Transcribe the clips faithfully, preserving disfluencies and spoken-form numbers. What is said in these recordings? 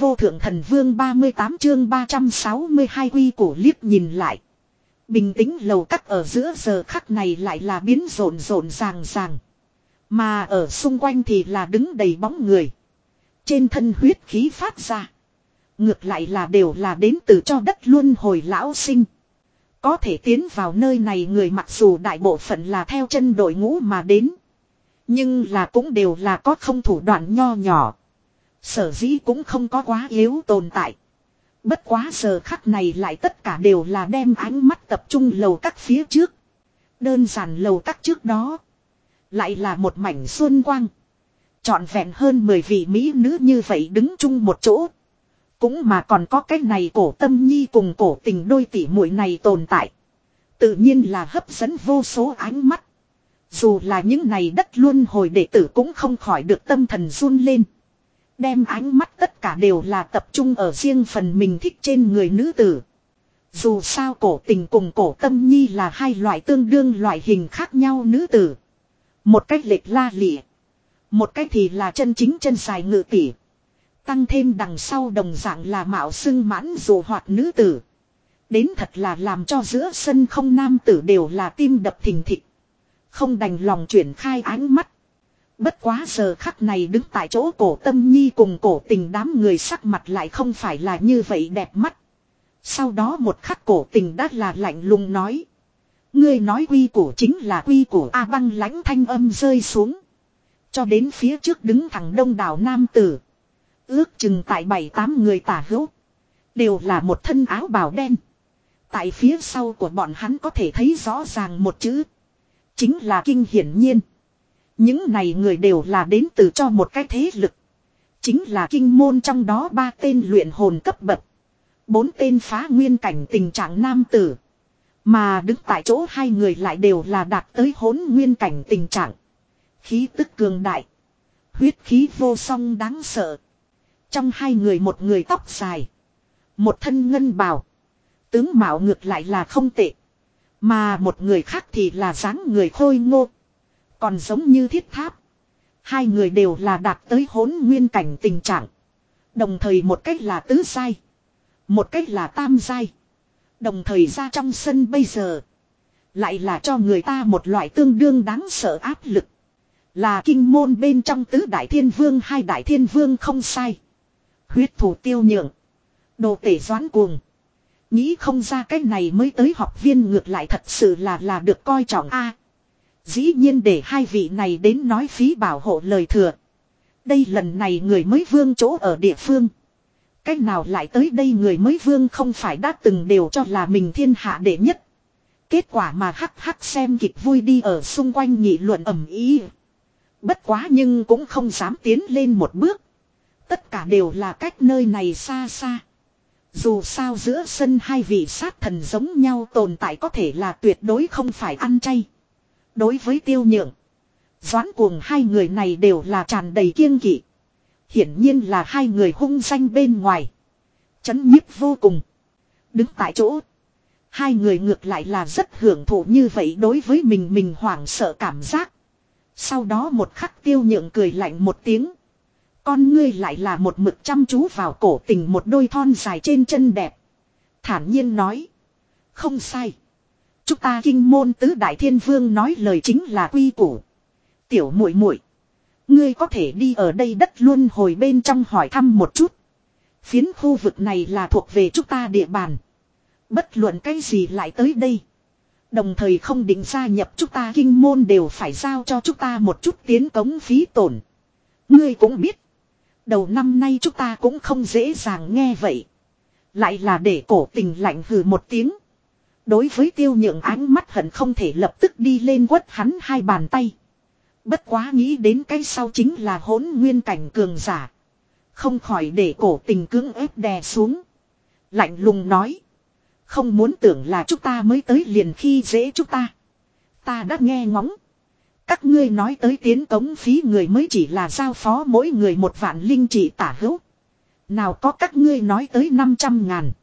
vô thượng thần vương ba mươi tám chương ba trăm sáu mươi hai quy củ liếc nhìn lại. Bình tĩnh lầu các ở giữa giờ khắc này lại là biến rộn rộn ràng ràng. Mà ở xung quanh thì là đứng đầy bóng người. Trên thân huyết khí phát ra. Ngược lại là đều là đến từ cho đất luân hồi lão sinh. Có thể tiến vào nơi này người mặc dù đại bộ phận là theo chân đội ngũ mà đến. Nhưng là cũng đều là có không thủ đoạn nho nhỏ. Sở dĩ cũng không có quá yếu tồn tại. Bất quá giờ khắc này lại tất cả đều là đem ánh mắt tập trung lầu các phía trước. Đơn giản lầu các trước đó. Lại là một mảnh xuân quang. Trọn vẹn hơn mười vị mỹ nữ như vậy đứng chung một chỗ. Cũng mà còn có cái này cổ tâm nhi cùng cổ tình đôi tỷ muội này tồn tại. Tự nhiên là hấp dẫn vô số ánh mắt. Dù là những này đất luân hồi đệ tử cũng không khỏi được tâm thần run lên. Đem ánh mắt tất cả đều là tập trung ở riêng phần mình thích trên người nữ tử. Dù sao cổ tình cùng cổ tâm nhi là hai loại tương đương loại hình khác nhau nữ tử. Một cách lệch la lịa. Một cách thì là chân chính chân dài ngự tỉ. Tăng thêm đằng sau đồng dạng là mạo xưng mãn dù hoạt nữ tử. Đến thật là làm cho giữa sân không nam tử đều là tim đập thình thịch. Không đành lòng chuyển khai ánh mắt. Bất quá giờ khắc này đứng tại chỗ cổ tâm nhi cùng cổ tình đám người sắc mặt lại không phải là như vậy đẹp mắt. Sau đó một khắc cổ tình đã là lạnh lùng nói. Ngươi nói quy củ chính là quy củ A băng lãnh thanh âm rơi xuống. Cho đến phía trước đứng thẳng đông đảo nam tử. Ước chừng tại bảy tám người tả hữu. Đều là một thân áo bào đen. Tại phía sau của bọn hắn có thể thấy rõ ràng một chữ. Chính là kinh hiển nhiên. Những này người đều là đến từ cho một cái thế lực. Chính là kinh môn trong đó ba tên luyện hồn cấp bậc. Bốn tên phá nguyên cảnh tình trạng nam tử. Mà đứng tại chỗ hai người lại đều là đạt tới hỗn nguyên cảnh tình trạng. Khí tức cường đại. Huyết khí vô song đáng sợ. Trong hai người một người tóc dài. Một thân ngân bào. Tướng mạo ngược lại là không tệ. Mà một người khác thì là dáng người khôi ngô. Còn giống như thiết tháp. Hai người đều là đạt tới hỗn nguyên cảnh tình trạng. Đồng thời một cách là tứ giai. Một cách là tam giai. Đồng thời ra trong sân bây giờ. Lại là cho người ta một loại tương đương đáng sợ áp lực. Là kinh môn bên trong tứ đại thiên vương hai đại thiên vương không sai. Huyết thủ tiêu nhượng. Đồ tể doãn cuồng. Nghĩ không ra cái này mới tới học viên ngược lại thật sự là là được coi trọng a. À, dĩ nhiên để hai vị này đến nói phí bảo hộ lời thừa. Đây lần này người mới vương chỗ ở địa phương. Cách nào lại tới đây người mới vương không phải đã từng đều cho là mình thiên hạ đệ nhất. Kết quả mà hắc hắc xem kịch vui đi ở xung quanh nghị luận ầm ĩ. Bất quá nhưng cũng không dám tiến lên một bước. Tất cả đều là cách nơi này xa xa. Dù sao giữa sân hai vị sát thần giống nhau tồn tại có thể là tuyệt đối không phải ăn chay. Đối với tiêu nhượng, doãn cuồng hai người này đều là tràn đầy kiêng kỵ. Hiển nhiên là hai người hung danh bên ngoài. Chấn nhiếp vô cùng. Đứng tại chỗ. Hai người ngược lại là rất hưởng thụ như vậy đối với mình mình hoảng sợ cảm giác. Sau đó một khắc tiêu nhượng cười lạnh một tiếng. Con ngươi lại là một mực chăm chú vào cổ tình một đôi thon dài trên chân đẹp. Thản nhiên nói. Không sai. Chúng ta kinh môn tứ đại thiên vương nói lời chính là quy củ. Tiểu muội muội, ngươi có thể đi ở đây đất luân hồi bên trong hỏi thăm một chút. Phiến khu vực này là thuộc về chúng ta địa bàn. Bất luận cái gì lại tới đây. Đồng thời không định gia nhập chúng ta kinh môn đều phải giao cho chúng ta một chút tiến cống phí tổn. Ngươi cũng biết. Đầu năm nay chúng ta cũng không dễ dàng nghe vậy. Lại là để cổ tình lạnh hừ một tiếng. Đối với tiêu nhượng ánh mắt hận không thể lập tức đi lên quất hắn hai bàn tay. Bất quá nghĩ đến cái sau chính là hỗn nguyên cảnh cường giả. Không khỏi để cổ tình cưỡng ép đè xuống. Lạnh lùng nói. Không muốn tưởng là chúng ta mới tới liền khi dễ chúng ta. Ta đã nghe ngóng. Các ngươi nói tới tiến cống phí người mới chỉ là giao phó mỗi người một vạn linh chỉ tả hữu. Nào có các ngươi nói tới năm trăm ngàn.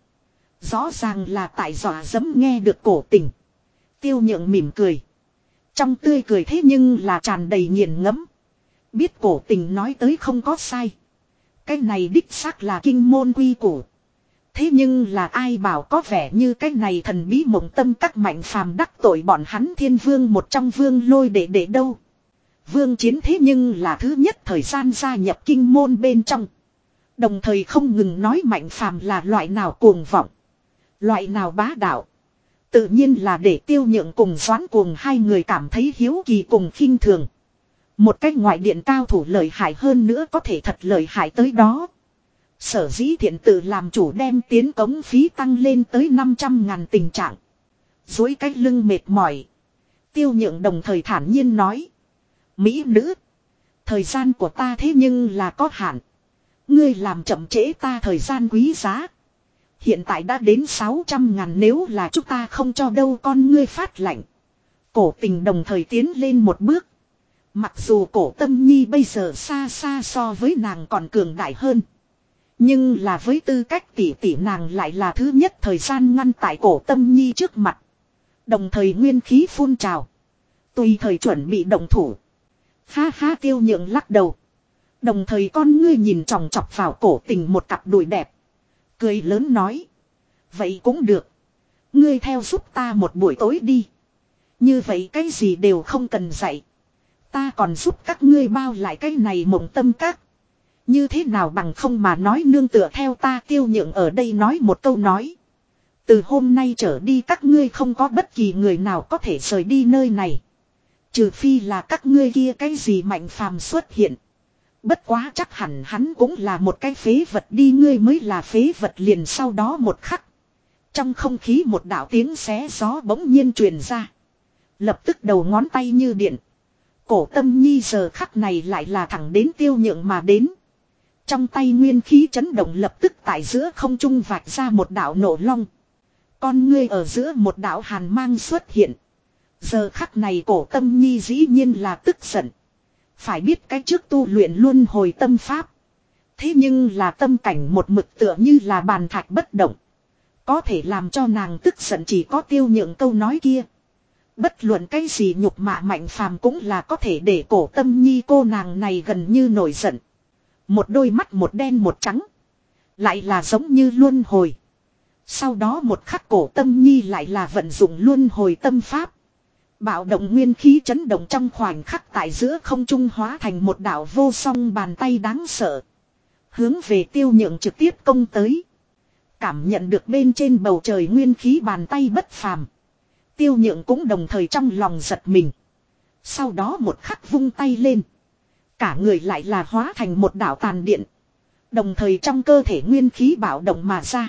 Rõ ràng là tại dọa dẫm nghe được cổ tình. Tiêu nhượng mỉm cười. Trong tươi cười thế nhưng là tràn đầy nghiền ngẫm. Biết cổ tình nói tới không có sai. Cái này đích xác là kinh môn quy củ. Thế nhưng là ai bảo có vẻ như cái này thần bí mộng tâm các mạnh phàm đắc tội bọn hắn thiên vương một trong vương lôi để để đâu. Vương Chiến thế nhưng là thứ nhất thời gian gia nhập kinh môn bên trong. Đồng thời không ngừng nói mạnh phàm là loại nào cuồng vọng. Loại nào bá đạo. Tự nhiên là để Tiêu Nhượng cùng Doãn Cuồng hai người cảm thấy hiếu kỳ cùng khinh thường. Một cách ngoại điện cao thủ lợi hại hơn nữa có thể thật lợi hại tới đó. Sở dĩ thiện tự làm chủ đem tiến cống phí tăng lên tới năm trăm ngàn tình trạng. Dối cách lưng mệt mỏi. Tiêu Nhượng đồng thời thản nhiên nói. Mỹ nữ. Thời gian của ta thế nhưng là có hạn. Ngươi làm chậm trễ ta thời gian quý giá. Hiện tại đã đến sáu trăm ngàn nếu là chúng ta không cho đâu con ngươi phát lạnh. Cổ Tình đồng thời tiến lên một bước. Mặc dù Cổ Tâm Nhi bây giờ xa xa so với nàng còn cường đại hơn. Nhưng là với tư cách tỷ tỷ nàng lại là thứ nhất thời gian ngăn tại Cổ Tâm Nhi trước mặt. Đồng thời nguyên khí phun trào. Tùy thời chuẩn bị động thủ. Ha ha Tiêu Nhượng lắc đầu. Đồng thời con ngươi nhìn chòng chọc vào Cổ Tình một cặp đùi đẹp. Cười lớn nói. Vậy cũng được. Ngươi theo giúp ta một buổi tối đi. Như vậy cái gì đều không cần dạy. Ta còn giúp các ngươi bao lại cái này mộng tâm các. Như thế nào bằng không mà nói nương tựa theo ta Tiêu Nhượng ở đây nói một câu nói. Từ hôm nay trở đi các ngươi không có bất kỳ người nào có thể rời đi nơi này. Trừ phi là các ngươi kia cái gì mạnh phàm xuất hiện. Bất quá chắc hẳn hắn cũng là một cái phế vật đi ngươi mới là phế vật liền sau đó một khắc. Trong không khí một đạo tiếng xé gió bỗng nhiên truyền ra. Lập tức đầu ngón tay như điện. Cổ Tâm Nhi giờ khắc này lại là thẳng đến Tiêu Nhượng mà đến. Trong tay nguyên khí chấn động lập tức tại giữa không trung vạch ra một đạo nổ long. Con ngươi ở giữa một đạo hàn mang xuất hiện. Giờ khắc này Cổ Tâm Nhi dĩ nhiên là tức giận. Phải biết cái trước tu luyện luân hồi tâm pháp. Thế nhưng là tâm cảnh một mực tựa như là bàn thạch bất động. Có thể làm cho nàng tức giận chỉ có Tiêu Nhượng câu nói kia. Bất luận cái gì nhục mạ mạnh phàm cũng là có thể để Cổ Tâm Nhi cô nàng này gần như nổi giận. Một đôi mắt một đen một trắng. Lại là giống như luân hồi. Sau đó một khắc Cổ Tâm Nhi lại là vận dụng luân hồi tâm pháp. Bạo động nguyên khí chấn động trong khoảnh khắc tại giữa không trung hóa thành một đạo vô song bàn tay đáng sợ. Hướng về Tiêu Nhượng trực tiếp công tới. Cảm nhận được bên trên bầu trời nguyên khí bàn tay bất phàm. Tiêu Nhượng cũng đồng thời trong lòng giật mình. Sau đó một khắc vung tay lên. Cả người lại là hóa thành một đạo tàn điện. Đồng thời trong cơ thể nguyên khí bạo động mà ra.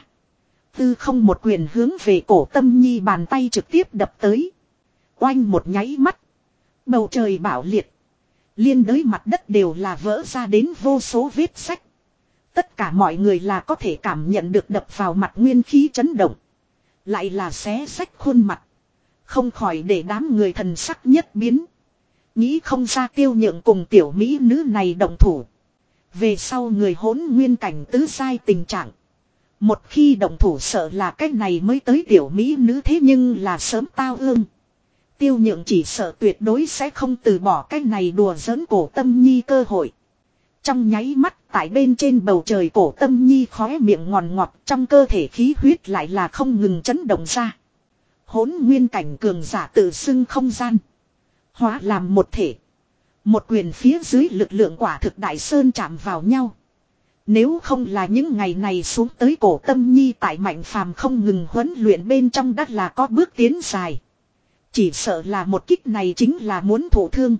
Tư không một quyền hướng về Cổ Tâm Nhi bàn tay trực tiếp đập tới. Oanh một nháy mắt. Bầu trời bạo liệt. Liên đới mặt đất đều là vỡ ra đến vô số vết sách. Tất cả mọi người là có thể cảm nhận được đập vào mặt nguyên khí chấn động. Lại là xé sách khuôn mặt. Không khỏi để đám người thần sắc nhất biến. Nghĩ không ra Tiêu Nhượng cùng tiểu mỹ nữ này động thủ. Về sau người hỗn nguyên cảnh tứ sai tình trạng. Một khi động thủ sợ là cái này mới tới tiểu mỹ nữ thế nhưng là sớm tao ương. Tiêu Nhượng chỉ sợ tuyệt đối sẽ không từ bỏ cái này đùa giỡn Cổ Tâm Nhi cơ hội. Trong nháy mắt tại bên trên bầu trời Cổ Tâm Nhi khóe miệng ngọt ngọt trong cơ thể khí huyết lại là không ngừng chấn động ra. Hỗn nguyên cảnh cường giả tự xưng không gian. Hóa làm một thể. Một quyền phía dưới lực lượng quả thực đại sơn chạm vào nhau. Nếu không là những ngày này xuống tới Cổ Tâm Nhi tại mạnh phàm không ngừng huấn luyện bên trong đất là có bước tiến dài. Chỉ sợ là một kích này chính là muốn thổ thương.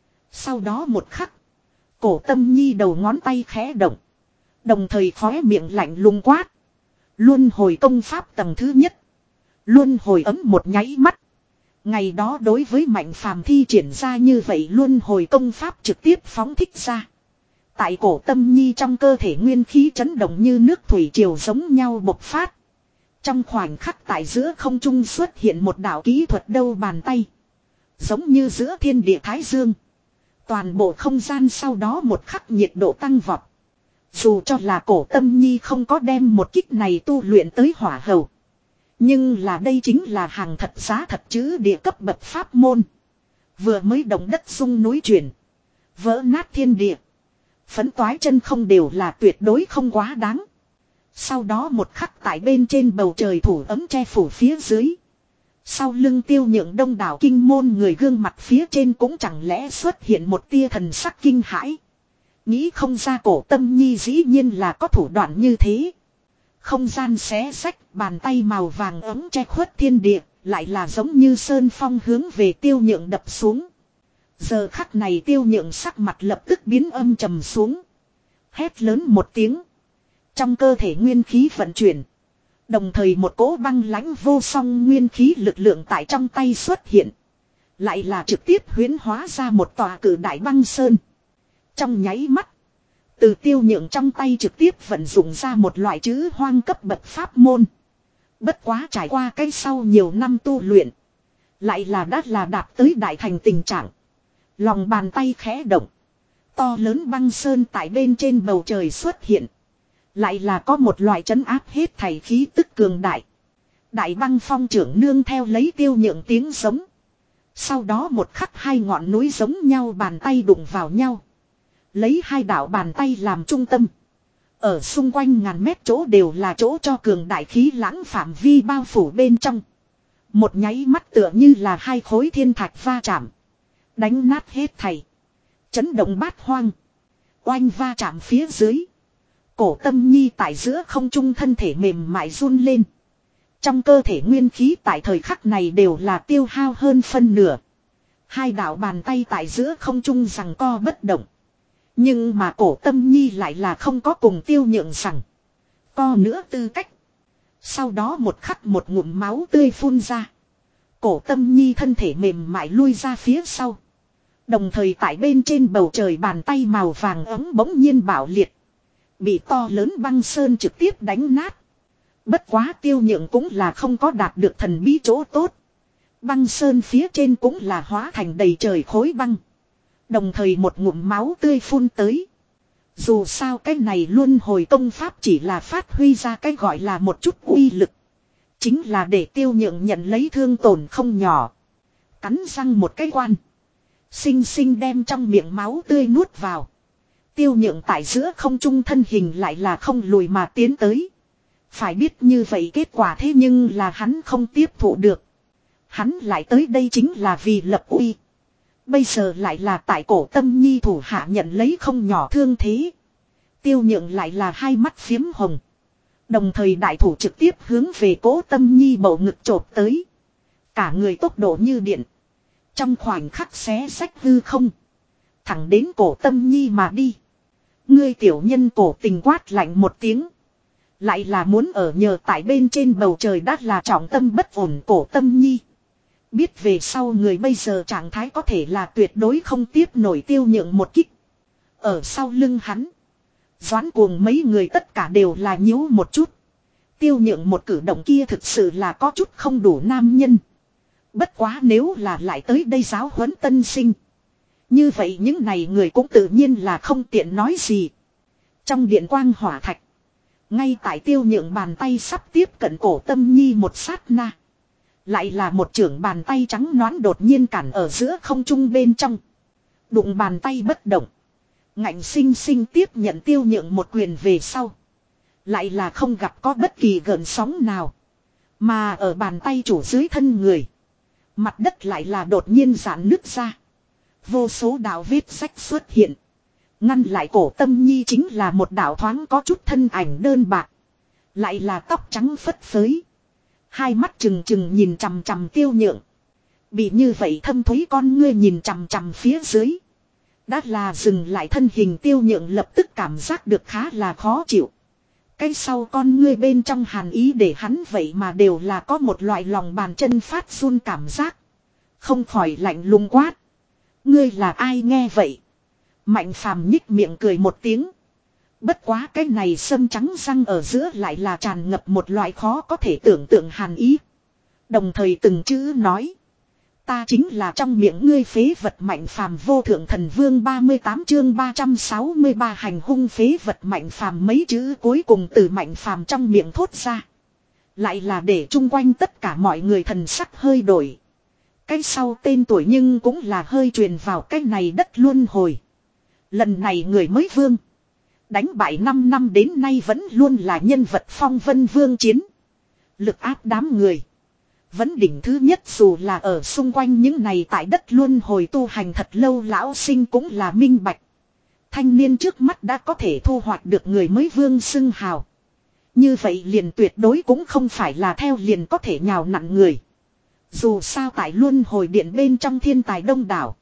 Sau đó một khắc. Cổ Tâm Nhi đầu ngón tay khẽ động. Đồng thời khóe miệng lạnh lùng quát. Luân hồi công pháp tầng thứ nhất. Luân hồi ấm một nháy mắt. Ngày đó đối với mạnh phàm thi triển ra như vậy luân hồi công pháp trực tiếp phóng thích ra. Tại Cổ Tâm Nhi trong cơ thể nguyên khí chấn động như nước thủy triều giống nhau bộc phát. Trong khoảnh khắc tại giữa không trung xuất hiện một đạo kỹ thuật đâu bàn tay. Giống như giữa thiên địa thái dương. Toàn bộ không gian sau đó một khắc nhiệt độ tăng vọt. Dù cho là Cổ Tâm Nhi không có đem một kích này tu luyện tới hỏa hầu. Nhưng là đây chính là hàng thật giá thật chứ địa cấp bậc pháp môn. Vừa mới động đất rung núi chuyển. Vỡ nát thiên địa. Phấn toái chân không đều là tuyệt đối không quá đáng. Sau đó một khắc tại bên trên bầu trời thủ ấm che phủ phía dưới. Sau lưng Tiêu Nhượng đông đảo kinh môn người gương mặt phía trên cũng chẳng lẽ xuất hiện một tia thần sắc kinh hãi. Nghĩ không ra Cổ Tâm Nhi dĩ nhiên là có thủ đoạn như thế. Không gian xé xách, bàn tay màu vàng ấm che khuất thiên địa, lại là giống như sơn phong hướng về Tiêu Nhượng đập xuống. Giờ khắc này Tiêu Nhượng sắc mặt lập tức biến âm trầm xuống. Hét lớn một tiếng. Trong cơ thể nguyên khí vận chuyển. Đồng thời một cỗ băng lãnh vô song nguyên khí lực lượng tại trong tay xuất hiện. Lại là trực tiếp huyễn hóa ra một tòa cử đại băng sơn. Trong nháy mắt. Từ Tiêu Nhượng trong tay trực tiếp vận dụng ra một loại chữ hoang cấp bậc pháp môn. Bất quá trải qua cái sau nhiều năm tu luyện. Lại là đắt là đạt tới đại thành tình trạng. Lòng bàn tay khẽ động. To lớn băng sơn tại bên trên bầu trời xuất hiện. Lại là có một loại trấn áp hết thảy khí tức cường đại. Đại băng phong trưởng nương theo lấy Tiêu Nhượng tiếng giống. Sau đó một khắc hai ngọn núi giống nhau bàn tay đụng vào nhau. Lấy hai đạo bàn tay làm trung tâm. Ở xung quanh ngàn mét chỗ đều là chỗ cho cường đại khí lãng phạm vi bao phủ bên trong. Một nháy mắt tựa như là hai khối thiên thạch va chạm. Đánh nát hết thảy. Chấn động bát hoang. Oanh va chạm phía dưới. Cổ Tâm Nhi tại giữa không trung thân thể mềm mại run lên. Trong cơ thể nguyên khí tại thời khắc này đều là tiêu hao hơn phân nửa. Hai đạo bàn tay tại giữa không trung giằng co bất động. Nhưng mà Cổ Tâm Nhi lại là không có cùng Tiêu Nhượng rằng co nữa tư cách. Sau đó một khắc một ngụm máu tươi phun ra. Cổ Tâm Nhi thân thể mềm mại lui ra phía sau. Đồng thời tại bên trên bầu trời bàn tay màu vàng ấm bỗng nhiên bạo liệt. Bị to lớn băng sơn trực tiếp đánh nát. Bất quá Tiêu Nhượng cũng là không có đạt được thần bí chỗ tốt. Băng sơn phía trên cũng là hóa thành đầy trời khối băng. Đồng thời một ngụm máu tươi phun tới. Dù sao cái này luân hồi công pháp chỉ là phát huy ra cái gọi là một chút uy lực. Chính là để Tiêu Nhượng nhận lấy thương tổn không nhỏ. Cắn răng một cái quan. Xinh xinh đem trong miệng máu tươi nuốt vào. Tiêu Nhượng tại giữa không trung thân hình lại là không lùi mà tiến tới. Phải biết như vậy kết quả thế nhưng là hắn không tiếp thụ được. Hắn lại tới đây chính là vì lập uy. Bây giờ lại là tại Cổ Tâm Nhi thủ hạ nhận lấy không nhỏ thương thế. Tiêu Nhượng lại là hai mắt phiếm hồng. Đồng thời đại thủ trực tiếp hướng về Cổ Tâm Nhi bầu ngực chộp tới. Cả người tốc độ như điện. Trong khoảnh khắc xé rách hư không. Thẳng đến Cổ Tâm Nhi mà đi. Ngươi tiểu nhân Cổ Tình quát lạnh một tiếng. Lại là muốn ở nhờ tại bên trên bầu trời đắt là trọng tâm bất ổn Cổ Tâm Nhi. Biết về sau người bây giờ trạng thái có thể là tuyệt đối không tiếp nổi Tiêu Nhượng một kích. Ở sau lưng hắn. Doãn Cuồng mấy người tất cả đều là nhíu một chút. Tiêu Nhượng một cử động kia thực sự là có chút không đủ nam nhân. Bất quá nếu là lại tới đây giáo huấn tân sinh. Như vậy những này người cũng tự nhiên là không tiện nói gì. Trong điện quang hỏa thạch. Ngay tại Tiêu Nhượng bàn tay sắp tiếp cận Cổ Tâm Nhi một sát na. Lại là một trưởng bàn tay trắng nõn đột nhiên cản ở giữa không trung bên trong. Đụng bàn tay bất động. Ngạnh sinh sinh tiếp nhận Tiêu Nhượng một quyền về sau. Lại là không gặp có bất kỳ gợn sóng nào. Mà ở bàn tay chủ dưới thân người. Mặt đất lại là đột nhiên giãn nứt ra. Vô số đạo vết rách xuất hiện. Ngăn lại Cổ Tâm Nhi chính là một đạo thoáng có chút thân ảnh đơn bạc. Lại là tóc trắng phất phới. Hai mắt trừng trừng nhìn chằm chằm Tiêu Nhượng. Bị như vậy thâm thúy con ngươi nhìn chằm chằm phía dưới. Đã là dừng lại thân hình Tiêu Nhượng lập tức cảm giác được khá là khó chịu. Cái sau con ngươi bên trong hàn ý để hắn vậy mà đều là có một loại lòng bàn chân phát run cảm giác. Không khỏi lạnh lùng quát. Ngươi là ai nghe vậy? Mạnh Phàm nhích miệng cười một tiếng. Bất quá cái này sâm trắng răng ở giữa lại là tràn ngập một loại khó có thể tưởng tượng hàn ý. Đồng thời từng chữ nói. Ta chính là trong miệng ngươi phế vật Mạnh Phàm vô thượng thần vương ba mươi tám chương ba trăm sáu mươi ba hành hung phế vật Mạnh Phàm mấy chữ cuối cùng từ Mạnh Phàm trong miệng thốt ra. Lại là để chung quanh tất cả mọi người thần sắc hơi đổi. Cái sau tên tuổi nhưng cũng là hơi truyền vào cái này đất luân hồi. Lần này người mới vương. Đánh bại năm năm đến nay vẫn luôn là nhân vật phong vân vương chiến. Lực áp đám người. Vẫn đỉnh thứ nhất dù là ở xung quanh những này tại đất luân hồi tu hành thật lâu lão sinh cũng là minh bạch. Thanh niên trước mắt đã có thể thu hoạch được người mới vương xưng hào. Như vậy liền tuyệt đối cũng không phải là theo liền có thể nhào nặn người. Dù sao tại luân hồi điện bên trong thiên tài đông đảo.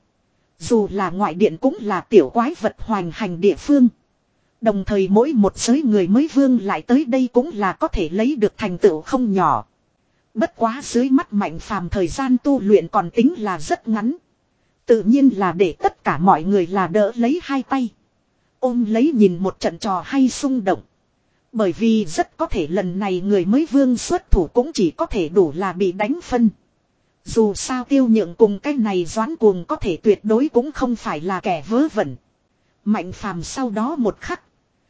Dù là ngoại điện cũng là tiểu quái vật hoành hành địa phương. Đồng thời mỗi một giới người mới vương lại tới đây cũng là có thể lấy được thành tựu không nhỏ. Bất quá dưới mắt Mạnh Phàm thời gian tu luyện còn tính là rất ngắn. Tự nhiên là để tất cả mọi người là đỡ lấy hai tay. Ôm lấy nhìn một trận trò hay xung động. Bởi vì rất có thể lần này người mới vương xuất thủ cũng chỉ có thể đủ là bị đánh phân. Dù sao Tiêu Nhượng cùng cái này Doãn Cuồng có thể tuyệt đối cũng không phải là kẻ vớ vẩn. Mạnh Phàm sau đó một khắc.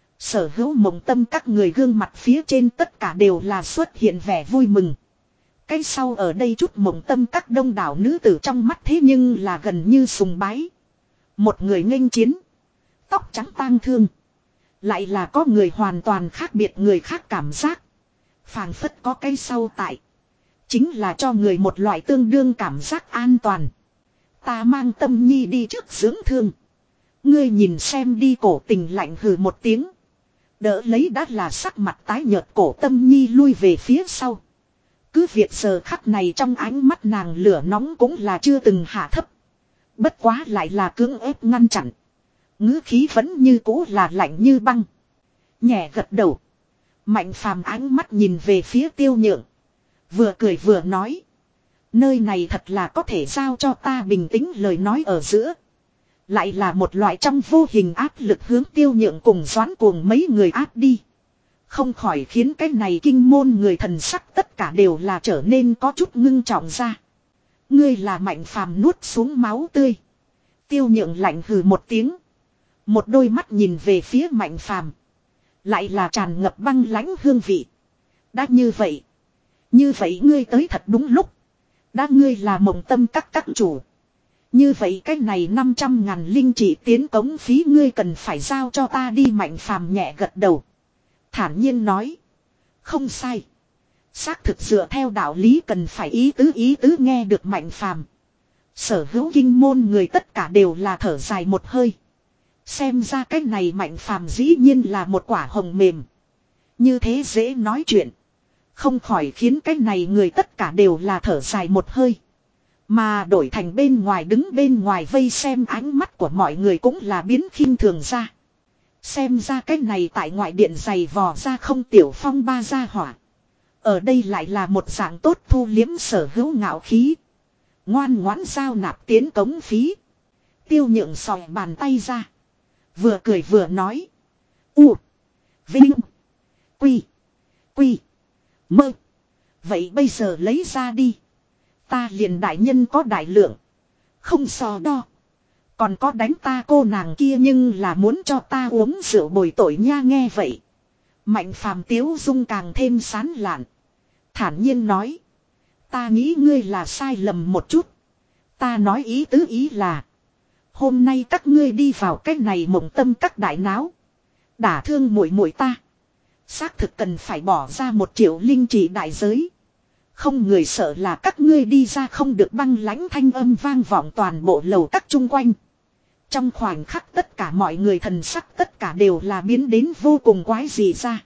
Sở hữu mộng tâm các người gương mặt phía trên tất cả đều là xuất hiện vẻ vui mừng. Cái sau ở đây chút mộng tâm các đông đảo nữ tử trong mắt thế nhưng là gần như sùng bái. Một người nghênh chiến. Tóc trắng tang thương. Lại là có người hoàn toàn khác biệt người khác cảm giác. Phảng phất có cái sau tại. Chính là cho người một loại tương đương cảm giác an toàn. Ta mang Tâm Nhi đi trước dưỡng thương. Ngươi nhìn xem đi, cổ tình lạnh hừ một tiếng. Đỡ lấy đã là sắc mặt tái nhợt cổ Tâm Nhi lui về phía sau. Cứ việc giờ khắc này trong ánh mắt nàng lửa nóng cũng là chưa từng hạ thấp. Bất quá lại là cưỡng ép ngăn chặn. Ngữ khí vẫn như cũ là lạnh như băng. Nhẹ gật đầu. Mạnh Phàm ánh mắt nhìn về phía Tiêu Nhượng. Vừa cười vừa nói. Nơi này thật là có thể giao cho ta bình tĩnh, lời nói ở giữa. Lại là một loại trong vô hình áp lực hướng Tiêu Nhượng cùng Doãn Cuồng mấy người áp đi. Không khỏi khiến cái này kinh môn người thần sắc tất cả đều là trở nên có chút ngưng trọng ra. Ngươi là Mạnh Phàm nuốt xuống máu tươi. Tiêu Nhượng lạnh hừ một tiếng. Một đôi mắt nhìn về phía Mạnh Phàm. Lại là tràn ngập băng lãnh hương vị. Đã như vậy. Như vậy ngươi tới thật đúng lúc. Đã ngươi là mộng tâm các các chủ. Như vậy cái này năm trăm ngàn linh chỉ tiến cống phí ngươi cần phải giao cho ta đi. Mạnh Phàm nhẹ gật đầu. Thản nhiên nói. Không sai. Xác thực dựa theo đạo lý cần phải ý tứ ý tứ nghe được Mạnh Phàm. Sở hữu kinh môn người tất cả đều là thở dài một hơi. Xem ra cái này Mạnh Phàm dĩ nhiên là một quả hồng mềm. Như thế dễ nói chuyện. Không khỏi khiến cái này người tất cả đều là thở dài một hơi. Mà đổi thành bên ngoài đứng bên ngoài vây xem ánh mắt của mọi người cũng là biến khinh thường ra. Xem ra cái này tại ngoại điện giày vò ra không tiểu phong ba gia hỏa. Ở đây lại là một dạng tốt thu liếm sở hữu ngạo khí. Ngoan ngoãn giao nạp tiến cống phí. Tiêu Nhượng sòi bàn tay ra. Vừa cười vừa nói. U. Vinh. Quy. Quy. Mơ. Vậy bây giờ lấy ra đi. Ta liền đại nhân có đại lượng. Không so đo. Còn có đánh ta cô nàng kia nhưng là muốn cho ta uống rượu bồi tội nha. Nghe vậy. Mạnh Phàm tiếu dung càng thêm sán lạn. Thản nhiên nói. Ta nghĩ ngươi là sai lầm một chút. Ta nói ý tứ ý là. Hôm nay các ngươi đi vào cái này mộng tâm các đại náo. Đả thương muội muội ta. Xác thực cần phải bỏ ra một triệu linh chỉ đại giới. Không người sợ là các ngươi đi ra không được. Băng lãnh thanh âm vang vọng toàn bộ lầu các chung quanh. Trong khoảnh khắc tất cả mọi người thần sắc tất cả đều là biến đến vô cùng quái dị ra.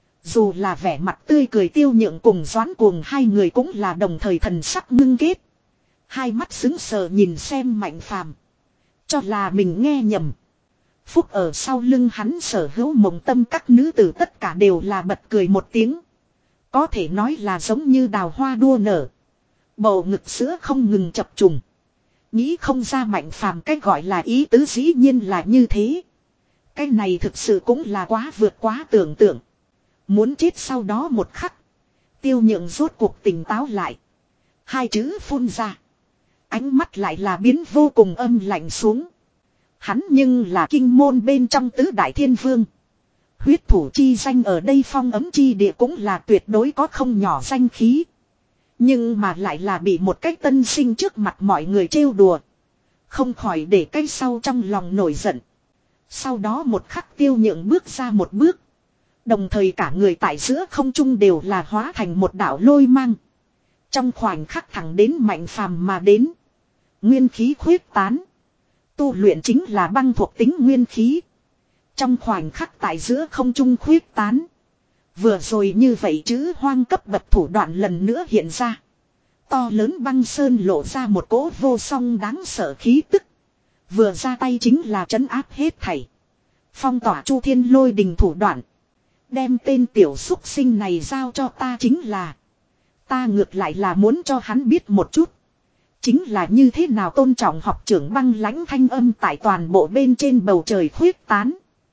Dù là vẻ mặt tươi cười Tiêu Nhượng cùng Doãn Cuồng hai người cũng là đồng thời thần sắc ngưng kết. Hai mắt sững sờ nhìn xem Mạnh Phàm. Cho là mình nghe nhầm. Phúc ở sau lưng hắn sở hữu mộng tâm các nữ tử tất cả đều là bật cười một tiếng. Có thể nói là giống như đào hoa đua nở. Bầu ngực sữa không ngừng chập trùng. Nghĩ không ra Mạnh Phàm cách gọi là ý tứ dĩ nhiên là như thế. Cái này thực sự cũng là quá vượt quá tưởng tượng. Muốn chết sau đó một khắc. Tiêu Nhượng rốt cuộc tỉnh táo lại. Hai chữ phun ra. Ánh mắt lại là biến vô cùng âm lạnh xuống. Hắn nhưng là kinh môn bên trong tứ đại thiên vương. Huyết thủ chi danh ở đây phong ấm chi địa cũng là tuyệt đối có không nhỏ danh khí. Nhưng mà lại là bị một cái tân sinh trước mặt mọi người trêu đùa. Không khỏi để cái sau trong lòng nổi giận. Sau đó một khắc Tiêu Nhượng bước ra một bước. Đồng thời cả người tại giữa không trung đều là hóa thành một đạo lôi mang. Trong khoảnh khắc thẳng đến Mạnh Phàm mà đến. Nguyên khí khuyết tán. Tu luyện chính là băng thuộc tính nguyên khí. Trong khoảnh khắc tại giữa không trung khuyết tán. Vừa rồi như vậy chữ hoang cấp bậc thủ đoạn lần nữa hiện ra. To lớn băng sơn lộ ra một cỗ vô song đáng sợ khí tức. Vừa ra tay chính là trấn áp hết thảy. Phong tỏa Chu Thiên Lôi đình thủ đoạn. Đem tên tiểu xúc sinh này giao cho ta chính là. Ta ngược lại là muốn cho hắn biết một chút. Chính là như thế nào tôn trọng học trưởng băng lãnh thanh âm tại toàn bộ bên trên bầu trời khuyết tán.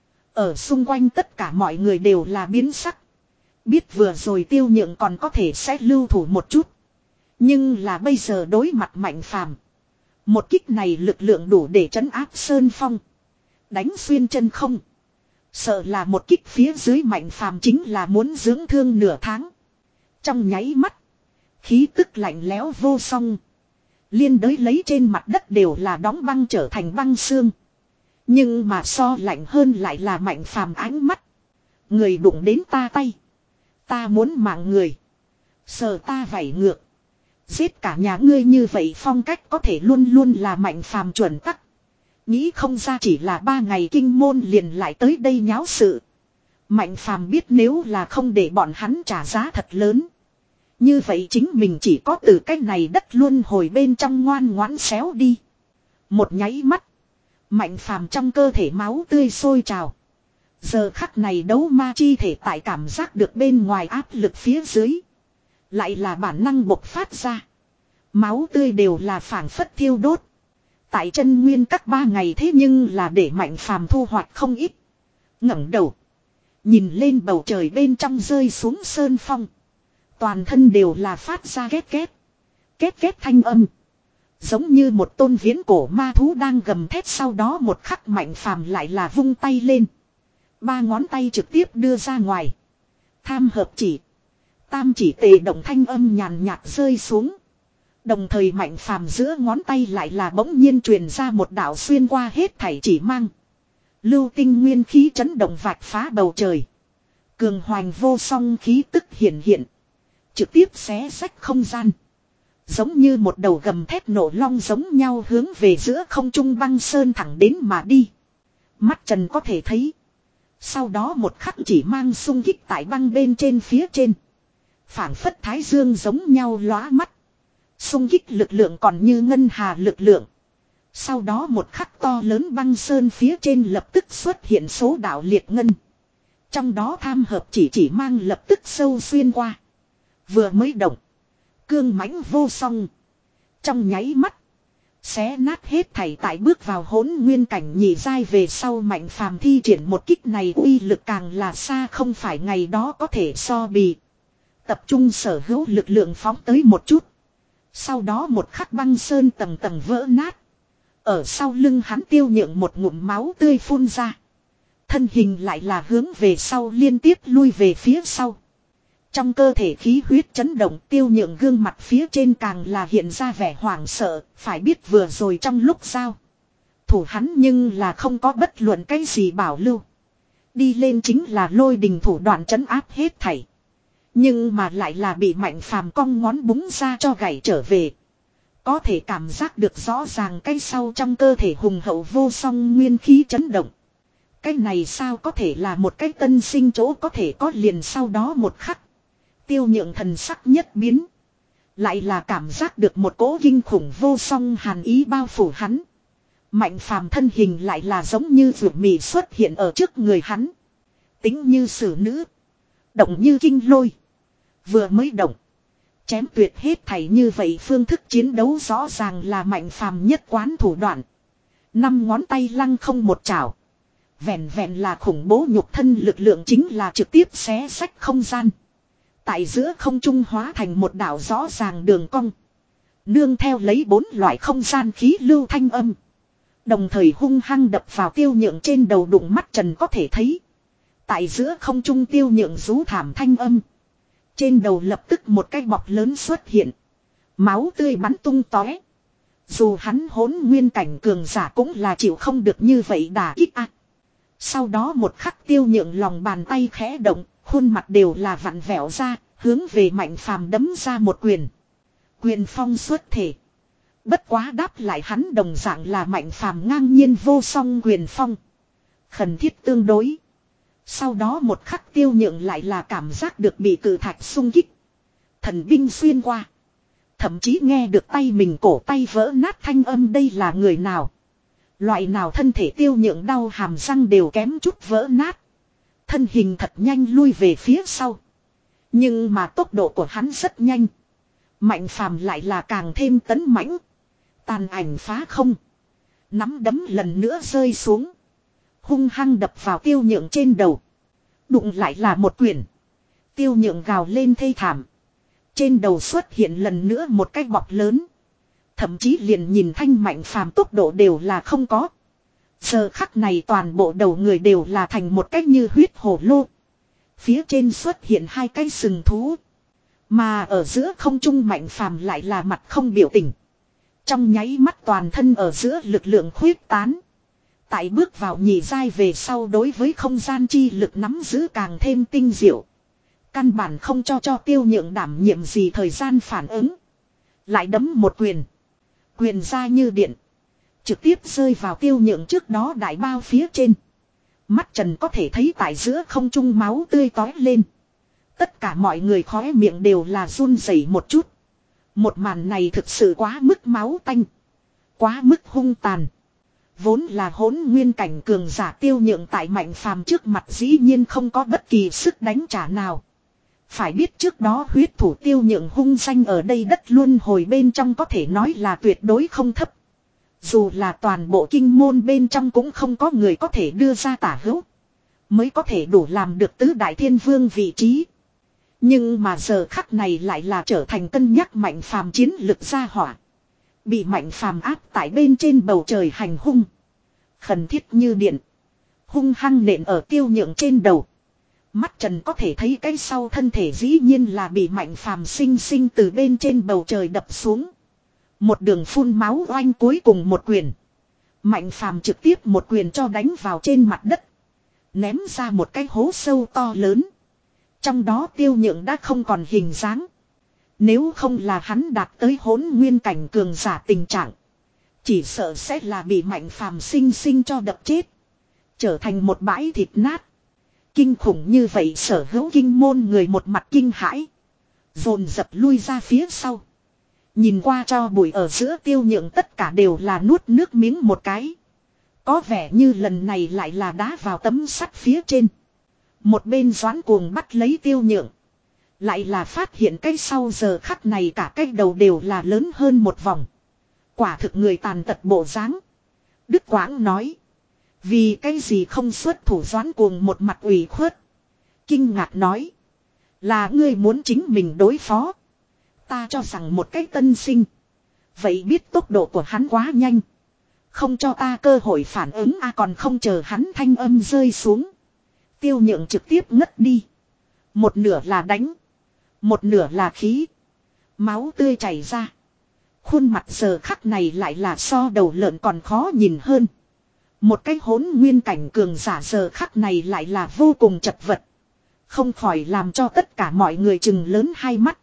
Ở xung quanh tất cả mọi người đều là biến sắc. Biết vừa rồi Tiêu Nhượng còn có thể sẽ lưu thủ một chút. Nhưng là bây giờ đối mặt Mạnh Phàm, một kích này lực lượng đủ để trấn áp sơn phong. Đánh xuyên chân không. Sợ là một kích phía dưới Mạnh Phàm chính là muốn dưỡng thương nửa tháng. Trong nháy mắt. Khí tức lạnh lẽo vô song. Liên đới lấy trên mặt đất đều là đóng băng trở thành băng xương. Nhưng mà so lạnh hơn lại là Mạnh Phàm ánh mắt. Người đụng đến ta tay. Ta muốn mạng người. Sờ ta vảy ngược. Giết cả nhà ngươi như vậy phong cách có thể luôn luôn là Mạnh Phàm chuẩn tắc. Nghĩ không ra chỉ là ba ngày kinh môn liền lại tới đây nháo sự. Mạnh Phàm biết nếu là không để bọn hắn trả giá thật lớn. Như vậy chính mình chỉ có từ cách này đất luôn hồi bên trong ngoan ngoãn xéo đi. Một nháy mắt. Mạnh Phàm trong cơ thể máu tươi sôi trào. Giờ khắc này đấu ma chi thể tại cảm giác được bên ngoài áp lực phía dưới. Lại là bản năng bộc phát ra. Máu tươi đều là phảng phất thiêu đốt. Tại chân nguyên các ba ngày thế nhưng là để Mạnh Phàm thu hoạch không ít. Ngẩng đầu. Nhìn lên bầu trời bên trong rơi xuống sơn phong. Toàn thân đều là phát ra két két. Két két thanh âm. Giống như một tôn viễn cổ ma thú đang gầm thét, sau đó một khắc Mạnh Phàm lại là vung tay lên. Ba ngón tay trực tiếp đưa ra ngoài. Tham hợp chỉ. Tam chỉ tề động thanh âm nhàn nhạt rơi xuống. Đồng thời Mạnh Phàm giữa ngón tay lại là bỗng nhiên truyền ra một đạo xuyên qua hết thảy chỉ mang. Lưu tinh nguyên khí chấn động vạch phá bầu trời. Cường hoành vô song khí tức hiện hiện. Trực tiếp xé rách không gian. Giống như một đầu gầm thét nổ long giống nhau hướng về giữa không trung băng sơn thẳng đến mà đi. Mắt Trần có thể thấy. Sau đó một khắc chỉ mang xung kích tại băng bên trên phía trên. Phảng phất thái dương giống nhau lóa mắt. Xung kích lực lượng còn như ngân hà lực lượng. Sau đó một khắc to lớn băng sơn phía trên lập tức xuất hiện số đạo liệt ngân. Trong đó tham hợp chỉ chỉ mang lập tức sâu xuyên qua. Vừa mới động. Cương mãnh vô song. Trong nháy mắt. Xé nát hết thảy tại bước vào hỗn nguyên cảnh nhị giai về sau Mạnh Phàm thi triển một kích này uy lực càng là xa không phải ngày đó có thể so bì. Tập trung sở hữu lực lượng phóng tới một chút. Sau đó một khắc băng sơn tầng tầng vỡ nát. Ở sau lưng hắn Tiêu Nhượng một ngụm máu tươi phun ra. Thân hình lại là hướng về sau liên tiếp lui về phía sau. Trong cơ thể khí huyết chấn động, Tiêu Nhượng gương mặt phía trên càng là hiện ra vẻ hoảng sợ, phải biết vừa rồi trong lúc giao thủ hắn nhưng là không có bất luận cái gì bảo lưu. Đi lên chính là lôi đình thủ đoạn trấn áp hết thảy. Nhưng mà lại là bị Mạnh Phàm cong ngón búng ra cho gãy trở về. Có thể cảm giác được rõ ràng cái sau trong cơ thể hùng hậu vô song nguyên khí chấn động. Cái này sao có thể là một cái tân sinh chỗ có thể có liền sau đó một khắc. Tiêu Nhượng thần sắc nhất biến. Lại là cảm giác được một cỗ kinh khủng vô song hàn ý bao phủ hắn. Mạnh Phàm thân hình lại là giống như vượt mì xuất hiện ở trước người hắn. Tính như sử nữ. Động như kinh lôi. Vừa mới động. Chém tuyệt hết thảy như vậy phương thức chiến đấu rõ ràng là Mạnh Phàm nhất quán thủ đoạn. Năm ngón tay lăng không một chảo. Vẹn vẹn là khủng bố nhục thân lực lượng chính là trực tiếp xé rách không gian. Tại giữa không trung hóa thành một đảo rõ ràng đường cong. Nương theo lấy bốn loại không gian khí lưu thanh âm. Đồng thời hung hăng đập vào Tiêu Nhượng trên đầu đụng mắt Trần có thể thấy. Tại giữa không trung Tiêu Nhượng rú thảm thanh âm. Trên đầu lập tức một cái bọc lớn xuất hiện. Máu tươi bắn tung tóe. Dù hắn hỗn nguyên cảnh cường giả cũng là chịu không được như vậy đả kích ác. Sau đó một khắc Tiêu Nhượng lòng bàn tay khẽ động, khuôn mặt đều là vặn vẹo ra, hướng về Mạnh Phàm đấm ra một quyền. Quyền phong xuất thể. Bất quá đáp lại hắn đồng dạng là Mạnh Phàm ngang nhiên vô song quyền phong. Khẩn thiết tương đối. Sau đó một khắc Tiêu Nhượng lại là cảm giác được bị cự thạch xung kích. Thần binh xuyên qua. Thậm chí nghe được tay mình cổ tay vỡ nát thanh âm, đây là người nào. Loại nào thân thể Tiêu Nhượng đau hàm răng đều kém chút vỡ nát. Thân hình thật nhanh lui về phía sau. Nhưng mà tốc độ của hắn rất nhanh. Mạnh Phàm lại là càng thêm tấn mãnh. Tàn ảnh phá không. Nắm đấm lần nữa rơi xuống. Hung hăng đập vào Tiêu Nhượng trên đầu. Đụng lại là một quyền. Tiêu Nhượng gào lên thê thảm. Trên đầu xuất hiện lần nữa một cái bọc lớn. Thậm chí liền nhìn thanh Mạnh Phàm tốc độ đều là không có. Giờ khắc này toàn bộ đầu người đều là thành một cái như huyết hổ lô. Phía trên xuất hiện hai cái sừng thú. Mà ở giữa không trung Mạnh Phàm lại là mặt không biểu tình. Trong nháy mắt toàn thân ở giữa lực lượng khuyết tán. Tại bước vào nhị giai về sau đối với không gian chi lực nắm giữ càng thêm tinh diệu. Căn bản không cho cho Tiêu Nhượng đảm nhiệm gì thời gian phản ứng. Lại đấm một quyền. Quyền ra như điện. Trực tiếp rơi vào Tiêu Nhượng trước đó đại bao phía trên. Mắt trần có thể thấy tại giữa không trung máu tươi tói lên. Tất cả mọi người khóe miệng đều là run rẩy một chút. Một màn này thực sự quá mức máu tanh. Quá mức hung tàn. Vốn là hỗn nguyên cảnh cường giả Tiêu Nhượng tại Mạnh Phàm trước mặt dĩ nhiên không có bất kỳ sức đánh trả nào. Phải biết trước đó huyết thủ Tiêu Nhượng hung danh ở đây đất luân hồi bên trong có thể nói là tuyệt đối không thấp. Dù là toàn bộ kinh môn bên trong cũng không có người có thể đưa ra tả hữu. Mới có thể đủ làm được tứ đại thiên vương vị trí. Nhưng mà giờ khắc này lại là trở thành cân nhắc Mạnh Phàm chiến lực gia hỏa. Bị Mạnh Phàm áp tại bên trên bầu trời hành hung. Khẩn thiết như điện. Hung hăng nện ở Tiêu Nhượng trên đầu. Mắt trần có thể thấy cái sau thân thể dĩ nhiên là bị Mạnh Phàm sinh sinh từ bên trên bầu trời đập xuống. Một đường phun máu oanh cuối cùng một quyền. Mạnh Phàm trực tiếp một quyền cho đánh vào trên mặt đất. Ném ra một cái hố sâu to lớn. Trong đó Tiêu Nhượng đã không còn hình dáng. Nếu không là hắn đạt tới hỗn nguyên cảnh cường giả tình trạng. Chỉ sợ sẽ là bị Mạnh Phàm sinh sinh cho đập chết. Trở thành một bãi thịt nát. Kinh khủng như vậy sở hữu kinh môn người một mặt kinh hãi. Dồn dập lui ra phía sau. Nhìn qua cho bụi ở giữa Tiêu Nhượng tất cả đều là nuốt nước miếng một cái. Có vẻ như lần này lại là đá vào tấm sắt phía trên. Một bên Doãn Cuồng bắt lấy Tiêu Nhượng. Lại là phát hiện cái sau giờ khắc này cả cái đầu đều là lớn hơn một vòng. Quả thực người tàn tật bộ dáng. Đức Quãng nói. Vì cái gì không xuất thủ? Doãn Cuồng một mặt ủy khuất. Kinh ngạc nói. Là ngươi muốn chính mình đối phó. Ta cho rằng một cái tân sinh. Vậy biết tốc độ của hắn quá nhanh. Không cho ta cơ hội phản ứng a à, còn không chờ hắn thanh âm rơi xuống. Tiêu Nhượng trực tiếp ngất đi. Một nửa là đánh. Một nửa là khí. Máu tươi chảy ra. Khuôn mặt giờ khắc này lại là so đầu lợn còn khó nhìn hơn. Một cái hỗn nguyên cảnh cường giả giờ khắc này lại là vô cùng chật vật. Không khỏi làm cho tất cả mọi người chừng lớn hai mắt.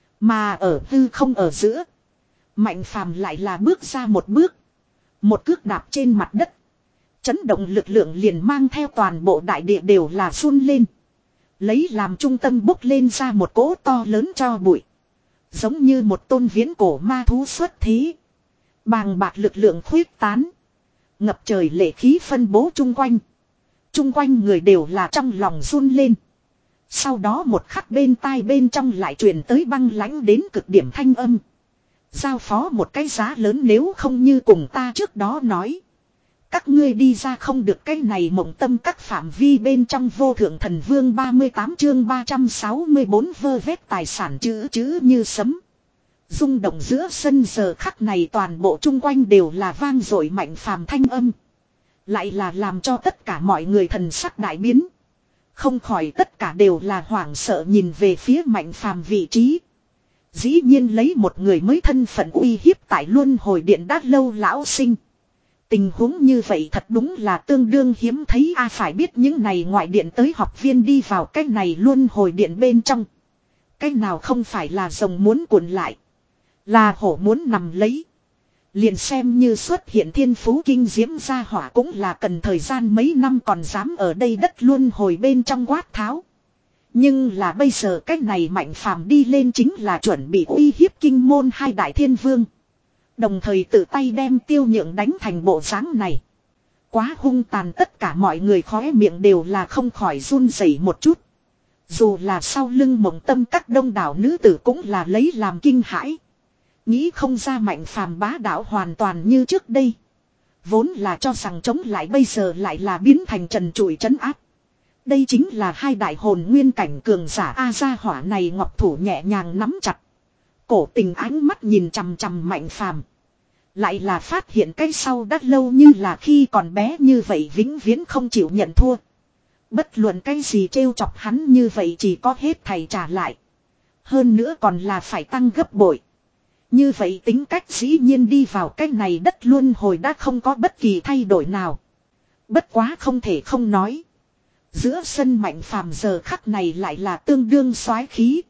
Mà ở hư không ở giữa. Mạnh Phàm lại là bước ra một bước. Một cước đạp trên mặt đất. Chấn động lực lượng liền mang theo toàn bộ đại địa đều là run lên. Lấy làm trung tâm bốc lên ra một cỗ to lớn cho bụi. Giống như một tôn viễn cổ ma thú xuất thí. Bàng bạc lực lượng khuyết tán. Ngập trời lệ khí phân bố chung quanh. Chung quanh người đều là trong lòng run lên. Sau đó một khắc bên tai bên trong lại truyền tới băng lãnh đến cực điểm thanh âm. Giao phó một cái giá lớn nếu không như cùng ta trước đó nói. Các ngươi đi ra không được cái này mộng tâm các phạm vi bên trong vô thượng thần vương ba mươi tám chương ba trăm sáu mươi bốn vơ vét tài sản chữ chữ như sấm. Rung động giữa sân giờ khắc này toàn bộ chung quanh đều là vang dội Mạnh Phàm thanh âm. Lại là làm cho tất cả mọi người thần sắc đại biến. Không khỏi tất cả đều là hoảng sợ nhìn về phía Mạnh Phàm vị trí. Dĩ nhiên lấy một người mới thân phận uy hiếp tại luân hồi điện đã lâu lão sinh. Tình huống như vậy thật đúng là tương đương hiếm thấy, a phải biết những này ngoại điện tới học viên đi vào cái này luôn hồi điện bên trong. Cái nào không phải là rồng muốn cuộn lại, là hổ muốn nằm lấy. Liền xem như xuất hiện thiên phú kinh diễm gia hỏa cũng là cần thời gian mấy năm còn dám ở đây đất luôn hồi bên trong quát tháo. Nhưng là bây giờ cái này Mạnh Phàm đi lên chính là chuẩn bị uy hiếp kinh môn hai đại thiên vương. Đồng thời tự tay đem Tiêu Nhượng đánh thành bộ dáng này. Quá hung tàn, tất cả mọi người khóe miệng đều là không khỏi run rẩy một chút. Dù là sau lưng Mộng Tâm các đông đảo nữ tử cũng là lấy làm kinh hãi. Nghĩ không ra Mạnh Phàm bá đạo hoàn toàn như trước đây. Vốn là cho rằng chống lại, bây giờ lại là biến thành trần trụi trấn áp. Đây chính là hai đại hồn nguyên cảnh cường giả A. Gia hỏa này ngọc thủ nhẹ nhàng nắm chặt. Cổ Tình ánh mắt nhìn chằm chằm Mạnh Phàm, lại là phát hiện cái sau đã lâu như là khi còn bé như vậy vĩnh viễn không chịu nhận thua. Bất luận cái gì trêu chọc hắn như vậy chỉ có hết thầy trả lại. Hơn nữa còn là phải tăng gấp bội. Như vậy tính cách dĩ nhiên đi vào cái này đất luân hồi đã không có bất kỳ thay đổi nào. Bất quá không thể không nói. Giữa sân Mạnh Phàm giờ khắc này lại là tương đương soái khí.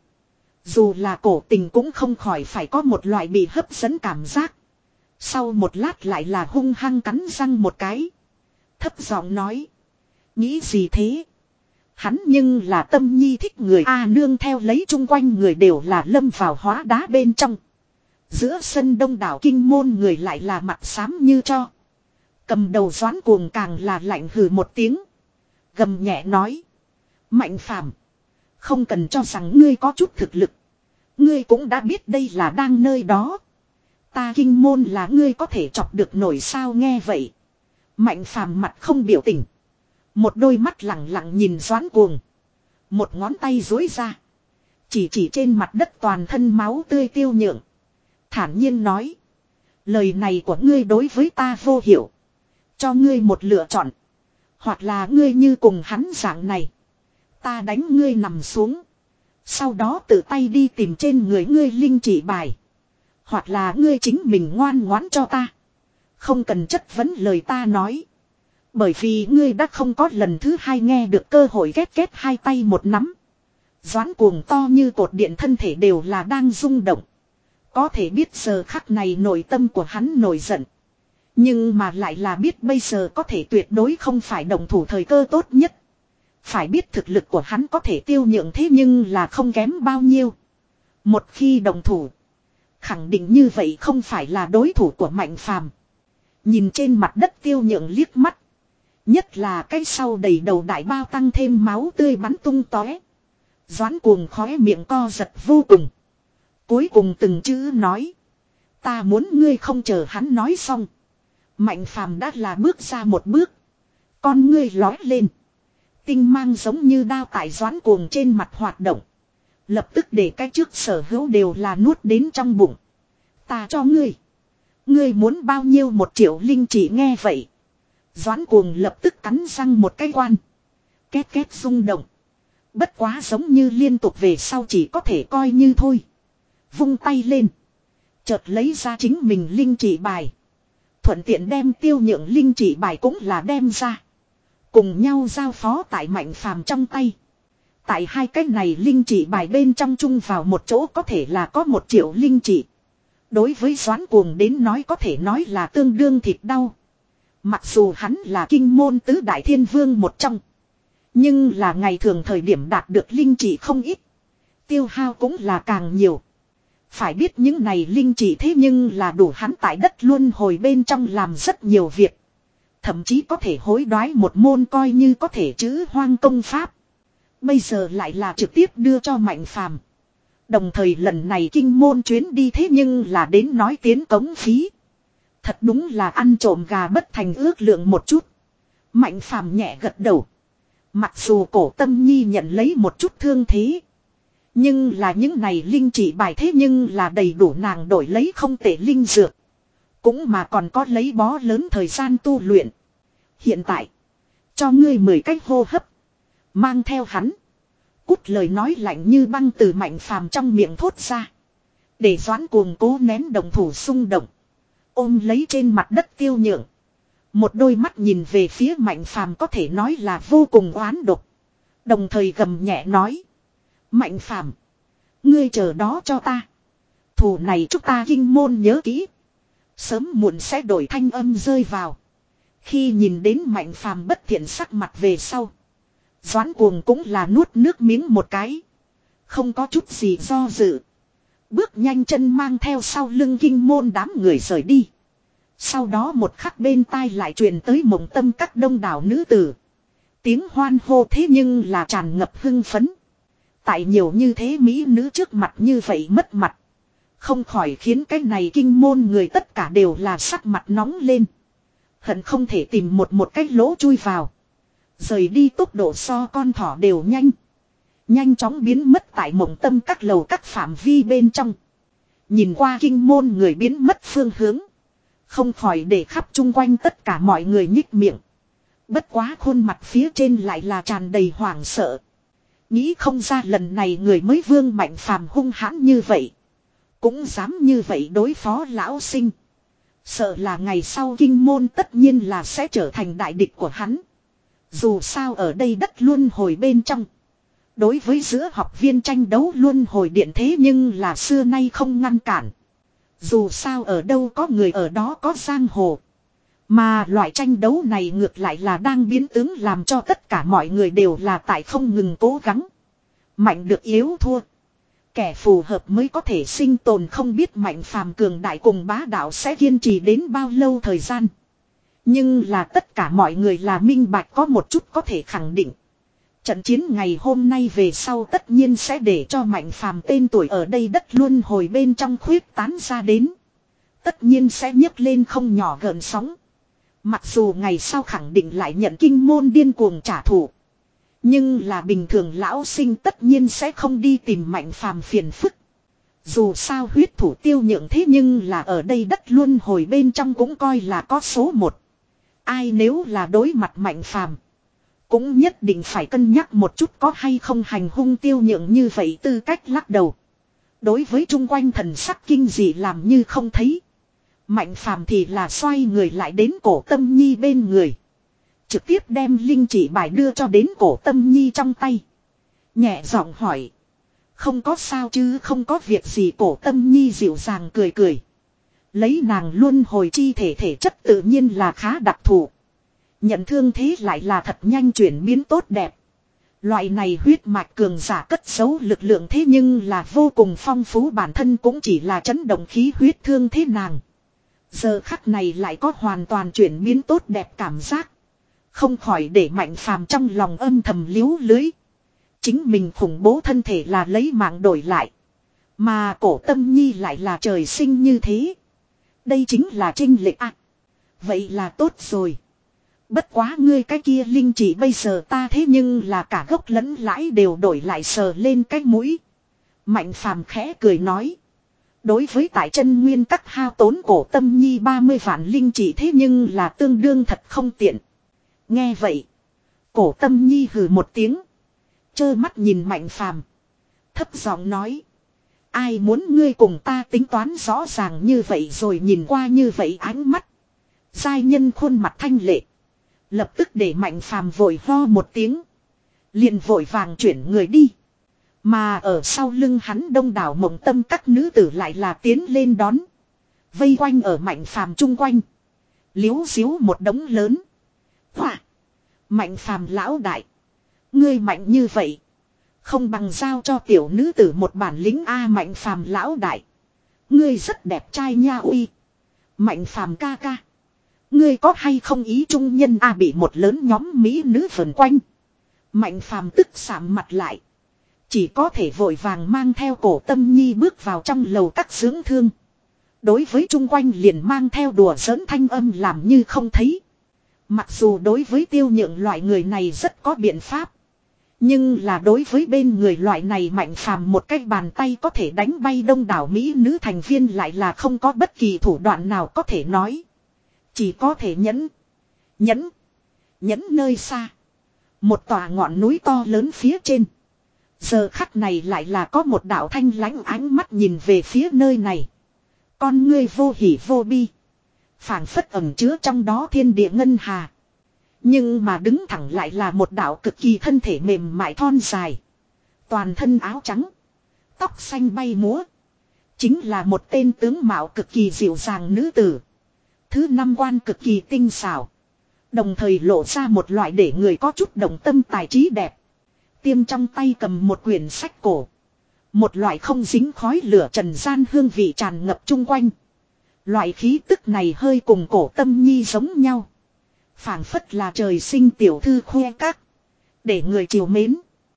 Dù là Cổ Tình cũng không khỏi phải có một loại bị hấp dẫn cảm giác. Sau một lát lại là hung hăng cắn răng một cái. Thấp giọng nói. Nghĩ gì thế? Hắn nhưng là tâm nhi thích người A. Nương theo lấy chung quanh người đều là lâm vào hóa đá bên trong. Giữa sân đông đảo kinh môn người lại là mặt xám như cho. Cầm đầu Doãn Cuồng càng là lạnh hừ một tiếng. Gầm nhẹ nói. Mạnh Phàm, không cần cho rằng ngươi có chút thực lực. Ngươi cũng đã biết đây là đang nơi đó. Ta kinh môn là ngươi có thể chọc được nổi sao? Nghe vậy, Mạnh Phàm mặt không biểu tình. Một đôi mắt lặng lặng nhìn Doãn Cuồng. Một ngón tay duỗi ra. Chỉ chỉ trên mặt đất toàn thân máu tươi Tiêu Nhượng. Thản nhiên nói. Lời này của ngươi đối với ta vô hiệu. Cho ngươi một lựa chọn. Hoặc là ngươi như cùng hắn dạng này. Ta đánh ngươi nằm xuống. Sau đó tự tay đi tìm trên người ngươi linh chỉ bài. Hoặc là ngươi chính mình ngoan ngoãn cho ta. Không cần chất vấn lời ta nói. Bởi vì ngươi đã không có lần thứ hai nghe được cơ hội ghét ghét hai tay một nắm. Doãn Cuồng to như cột điện thân thể đều là đang rung động. Có thể biết giờ khắc này nội tâm của hắn nổi giận. Nhưng mà lại là biết bây giờ có thể tuyệt đối không phải động thủ thời cơ tốt nhất. Phải biết thực lực của hắn có thể Tiêu Nhượng thế nhưng là không kém bao nhiêu. Một khi động thủ, khẳng định như vậy không phải là đối thủ của Mạnh Phàm. Nhìn trên mặt đất Tiêu Nhượng liếc mắt. Nhất là cái sau đầy đầu đại bao tăng thêm máu tươi bắn tung tóe. Doãn Cuồng khóe miệng co giật vô cùng. Cuối cùng từng chữ nói. Ta muốn ngươi không chờ hắn nói xong. Mạnh Phàm đã là bước ra một bước. Con ngươi lói lên. Tinh mang giống như đao tại Doãn Cuồng trên mặt hoạt động. Lập tức để cái trước sở hữu đều là nuốt đến trong bụng. Ta cho ngươi. Ngươi muốn bao nhiêu một triệu linh chỉ? Nghe vậy, Doãn Cuồng lập tức cắn răng một cái quan. Két két rung động. Bất quá giống như liên tục về sau chỉ có thể coi như thôi. Vung tay lên. Chợt lấy ra chính mình linh chỉ bài. Thuận tiện đem Tiêu Nhượng linh chỉ bài cũng là đem ra. Cùng nhau giao phó tại Mạnh Phàm trong tay. Tại hai cái này linh chỉ bài bên trong chung vào một chỗ có thể là có một triệu linh chỉ. Đối với Doãn Cuồng đến nói có thể nói là tương đương thịt đau. Mặc dù hắn là kinh môn tứ đại thiên vương một trong. Nhưng là ngày thường thời điểm đạt được linh chỉ không ít. Tiêu hao cũng là càng nhiều. Phải biết những này linh chỉ thế nhưng là đủ hắn tại đất luân hồi bên trong làm rất nhiều việc. Thậm chí có thể hối đoái một môn coi như có thể chữ hoang công pháp. Bây giờ lại là trực tiếp đưa cho Mạnh Phàm. Đồng thời lần này kinh môn chuyến đi thế nhưng là đến nói tiến cống phí. Thật đúng là ăn trộm gà bất thành ước lượng một chút. Mạnh Phàm nhẹ gật đầu. Mặc dù Cổ Tâm Nhi nhận lấy một chút thương thế. Nhưng là những này linh chỉ bài thế nhưng là đầy đủ nàng đổi lấy không tệ linh dược. Cũng mà còn có lấy bó lớn thời gian tu luyện. Hiện tại, cho ngươi mười cách hô hấp. Mang theo hắn. Cút, lời nói lạnh như băng từ Mạnh Phàm trong miệng thốt ra. Để Doãn Cuồng cố nén đồng thủ xung động. Ôm lấy trên mặt đất Tiêu Nhượng. Một đôi mắt nhìn về phía Mạnh Phàm có thể nói là vô cùng oán độc. Đồng thời gầm nhẹ nói. Mạnh Phàm, ngươi chờ đó cho ta. Thù này chúng ta Kinh Môn nhớ kỹ. Sớm muộn sẽ đổi thanh âm rơi vào. Khi nhìn đến Mạnh Phàm bất thiện sắc mặt về sau. Doãn Cuồng cũng là nuốt nước miếng một cái. Không có chút gì do dự. Bước nhanh chân mang theo sau lưng Kinh Môn đám người rời đi. Sau đó một khắc bên tai lại truyền tới Mộng Tâm các đông đảo nữ tử. Tiếng hoan hô thế nhưng là tràn ngập hưng phấn. Tại nhiều như thế mỹ nữ trước mặt như vậy mất mặt. Không khỏi khiến cái này Kinh Môn người tất cả đều là sắc mặt nóng lên. Hận không thể tìm một một cái lỗ chui vào. Rời đi tốc độ so con thỏ đều nhanh. Nhanh chóng biến mất tại Mộng Tâm các lầu các phạm vi bên trong. Nhìn qua Kinh Môn người biến mất phương hướng. Không khỏi để khắp chung quanh tất cả mọi người nhích miệng. Bất quá khuôn mặt phía trên lại là tràn đầy hoảng sợ. Nghĩ không ra lần này người mới Vương Mạnh Phàm hung hãn như vậy. Cũng dám như vậy đối phó lão sinh. Sợ là ngày sau Kinh Môn tất nhiên là sẽ trở thành đại địch của hắn. Dù sao ở đây đất luân hồi bên trong. Đối với giữa học viên tranh đấu luân hồi điện thế nhưng là xưa nay không ngăn cản. Dù sao ở đâu có người ở đó có giang hồ. Mà loại tranh đấu này ngược lại là đang biến tướng làm cho tất cả mọi người đều là tại không ngừng cố gắng. Mạnh được yếu thua. Kẻ phù hợp mới có thể sinh tồn, không biết Mạnh Phàm cường đại cùng bá đạo sẽ kiên trì đến bao lâu thời gian. Nhưng là tất cả mọi người là minh bạch có một chút có thể khẳng định. Trận chiến ngày hôm nay về sau tất nhiên sẽ để cho Mạnh Phàm tên tuổi ở đây đất luân hồi bên trong khuyết tán ra đến. Tất nhiên sẽ nhấc lên không nhỏ gợn sóng. Mặc dù ngày sau khẳng định lại nhận Kinh Môn điên cuồng trả thù. Nhưng là bình thường lão sinh tất nhiên sẽ không đi tìm Mạnh Phàm phiền phức. Dù sao huyết thủ Tiêu Nhượng thế nhưng là ở đây đất luân hồi bên trong cũng coi là có số một. Ai nếu là đối mặt Mạnh Phàm cũng nhất định phải cân nhắc một chút có hay không hành hung Tiêu Nhượng như vậy, tư cách lắc đầu. Đối với chung quanh thần sắc kinh dị làm như không thấy. Mạnh Phàm thì là xoay người lại đến Cổ Tâm Nhi bên người. Trực tiếp đem linh chỉ bài đưa cho đến Cổ Tâm Nhi trong tay. Nhẹ giọng hỏi. Không có sao chứ, không có việc gì. Cổ Tâm Nhi dịu dàng cười cười. Lấy nàng luân hồi chi thể thể chất tự nhiên là khá đặc thù. Nhận thương thế lại là thật nhanh chuyển biến tốt đẹp. Loại này huyết mạch cường giả cất giấu lực lượng thế nhưng là vô cùng phong phú, bản thân cũng chỉ là chấn động khí huyết thương thế nàng. Giờ khắc này lại có hoàn toàn chuyển biến tốt đẹp cảm giác. Không khỏi để Mạnh Phàm trong lòng âm thầm liếu lưới. Chính mình khủng bố thân thể là lấy mạng đổi lại. Mà Cổ Tâm Nhi lại là trời sinh như thế. Đây chính là chênh lệch à. Vậy là tốt rồi. Bất quá ngươi cái kia linh chỉ bây giờ ta thế nhưng là cả gốc lẫn lãi đều đổi lại, sờ lên cái mũi. Mạnh Phàm khẽ cười nói. Đối với tại chân nguyên các hao tốn Cổ Tâm Nhi ba mươi vạn linh chỉ thế nhưng là tương đương thật không tiện. Nghe vậy. Cổ Tâm Nhi hừ một tiếng. Chơ mắt nhìn Mạnh Phàm, thấp giọng nói. Ai muốn ngươi cùng ta tính toán rõ ràng như vậy rồi, nhìn qua như vậy ánh mắt. Giai nhân khuôn mặt thanh lệ. Lập tức để Mạnh Phàm vội ho một tiếng. Liền vội vàng chuyển người đi. Mà ở sau lưng hắn đông đảo Mộng Tâm các nữ tử lại là tiến lên đón. Vây quanh ở Mạnh Phàm chung quanh. Liếu xíu một đống lớn. Hòa! Mạnh Phàm lão đại. Ngươi mạnh như vậy. Không bằng giao cho tiểu nữ tử một bản lĩnh A. Mạnh Phàm lão đại. Ngươi rất đẹp trai nha uy. Mạnh Phàm ca ca. Ngươi có hay không ý trung nhân A. Bị một lớn nhóm mỹ nữ vần quanh. Mạnh Phàm tức sạm mặt lại. Chỉ có thể vội vàng mang theo Cổ Tâm Nhi bước vào trong lầu các dưỡng thương. Đối với chung quanh liền mang theo đùa giỡn thanh âm làm như không thấy. Mặc dù đối với Tiêu Nhượng loại người này rất có biện pháp. Nhưng là đối với bên người loại này Mạnh Phàm một cái bàn tay có thể đánh bay đông đảo mỹ nữ thành viên lại là không có bất kỳ thủ đoạn nào có thể nói. Chỉ có thể nhẫn. Nhẫn. Nhẫn nơi xa. Một tòa ngọn núi to lớn phía trên. Giờ khắc này lại là có một đạo thanh lãnh ánh mắt nhìn về phía nơi này. Con ngươi vô hỉ vô bi. Phảng phất ẩn chứa trong đó thiên địa ngân hà. Nhưng mà đứng thẳng lại là một đạo cực kỳ thân thể mềm mại thon dài. Toàn thân áo trắng. Tóc xanh bay múa. Chính là một tên tướng mạo cực kỳ dịu dàng nữ tử. Thứ năm quan cực kỳ tinh xảo. Đồng thời lộ ra một loại để người có chút đồng tâm tài trí đẹp. Tiêm trong tay cầm một quyển sách cổ. Một loại không dính khói lửa trần gian hương vị tràn ngập chung quanh. Loại khí tức này hơi cùng Cổ Tâm Nhi giống nhau. Phảng phất là trời sinh tiểu thư khoe các. Để người chiều mến.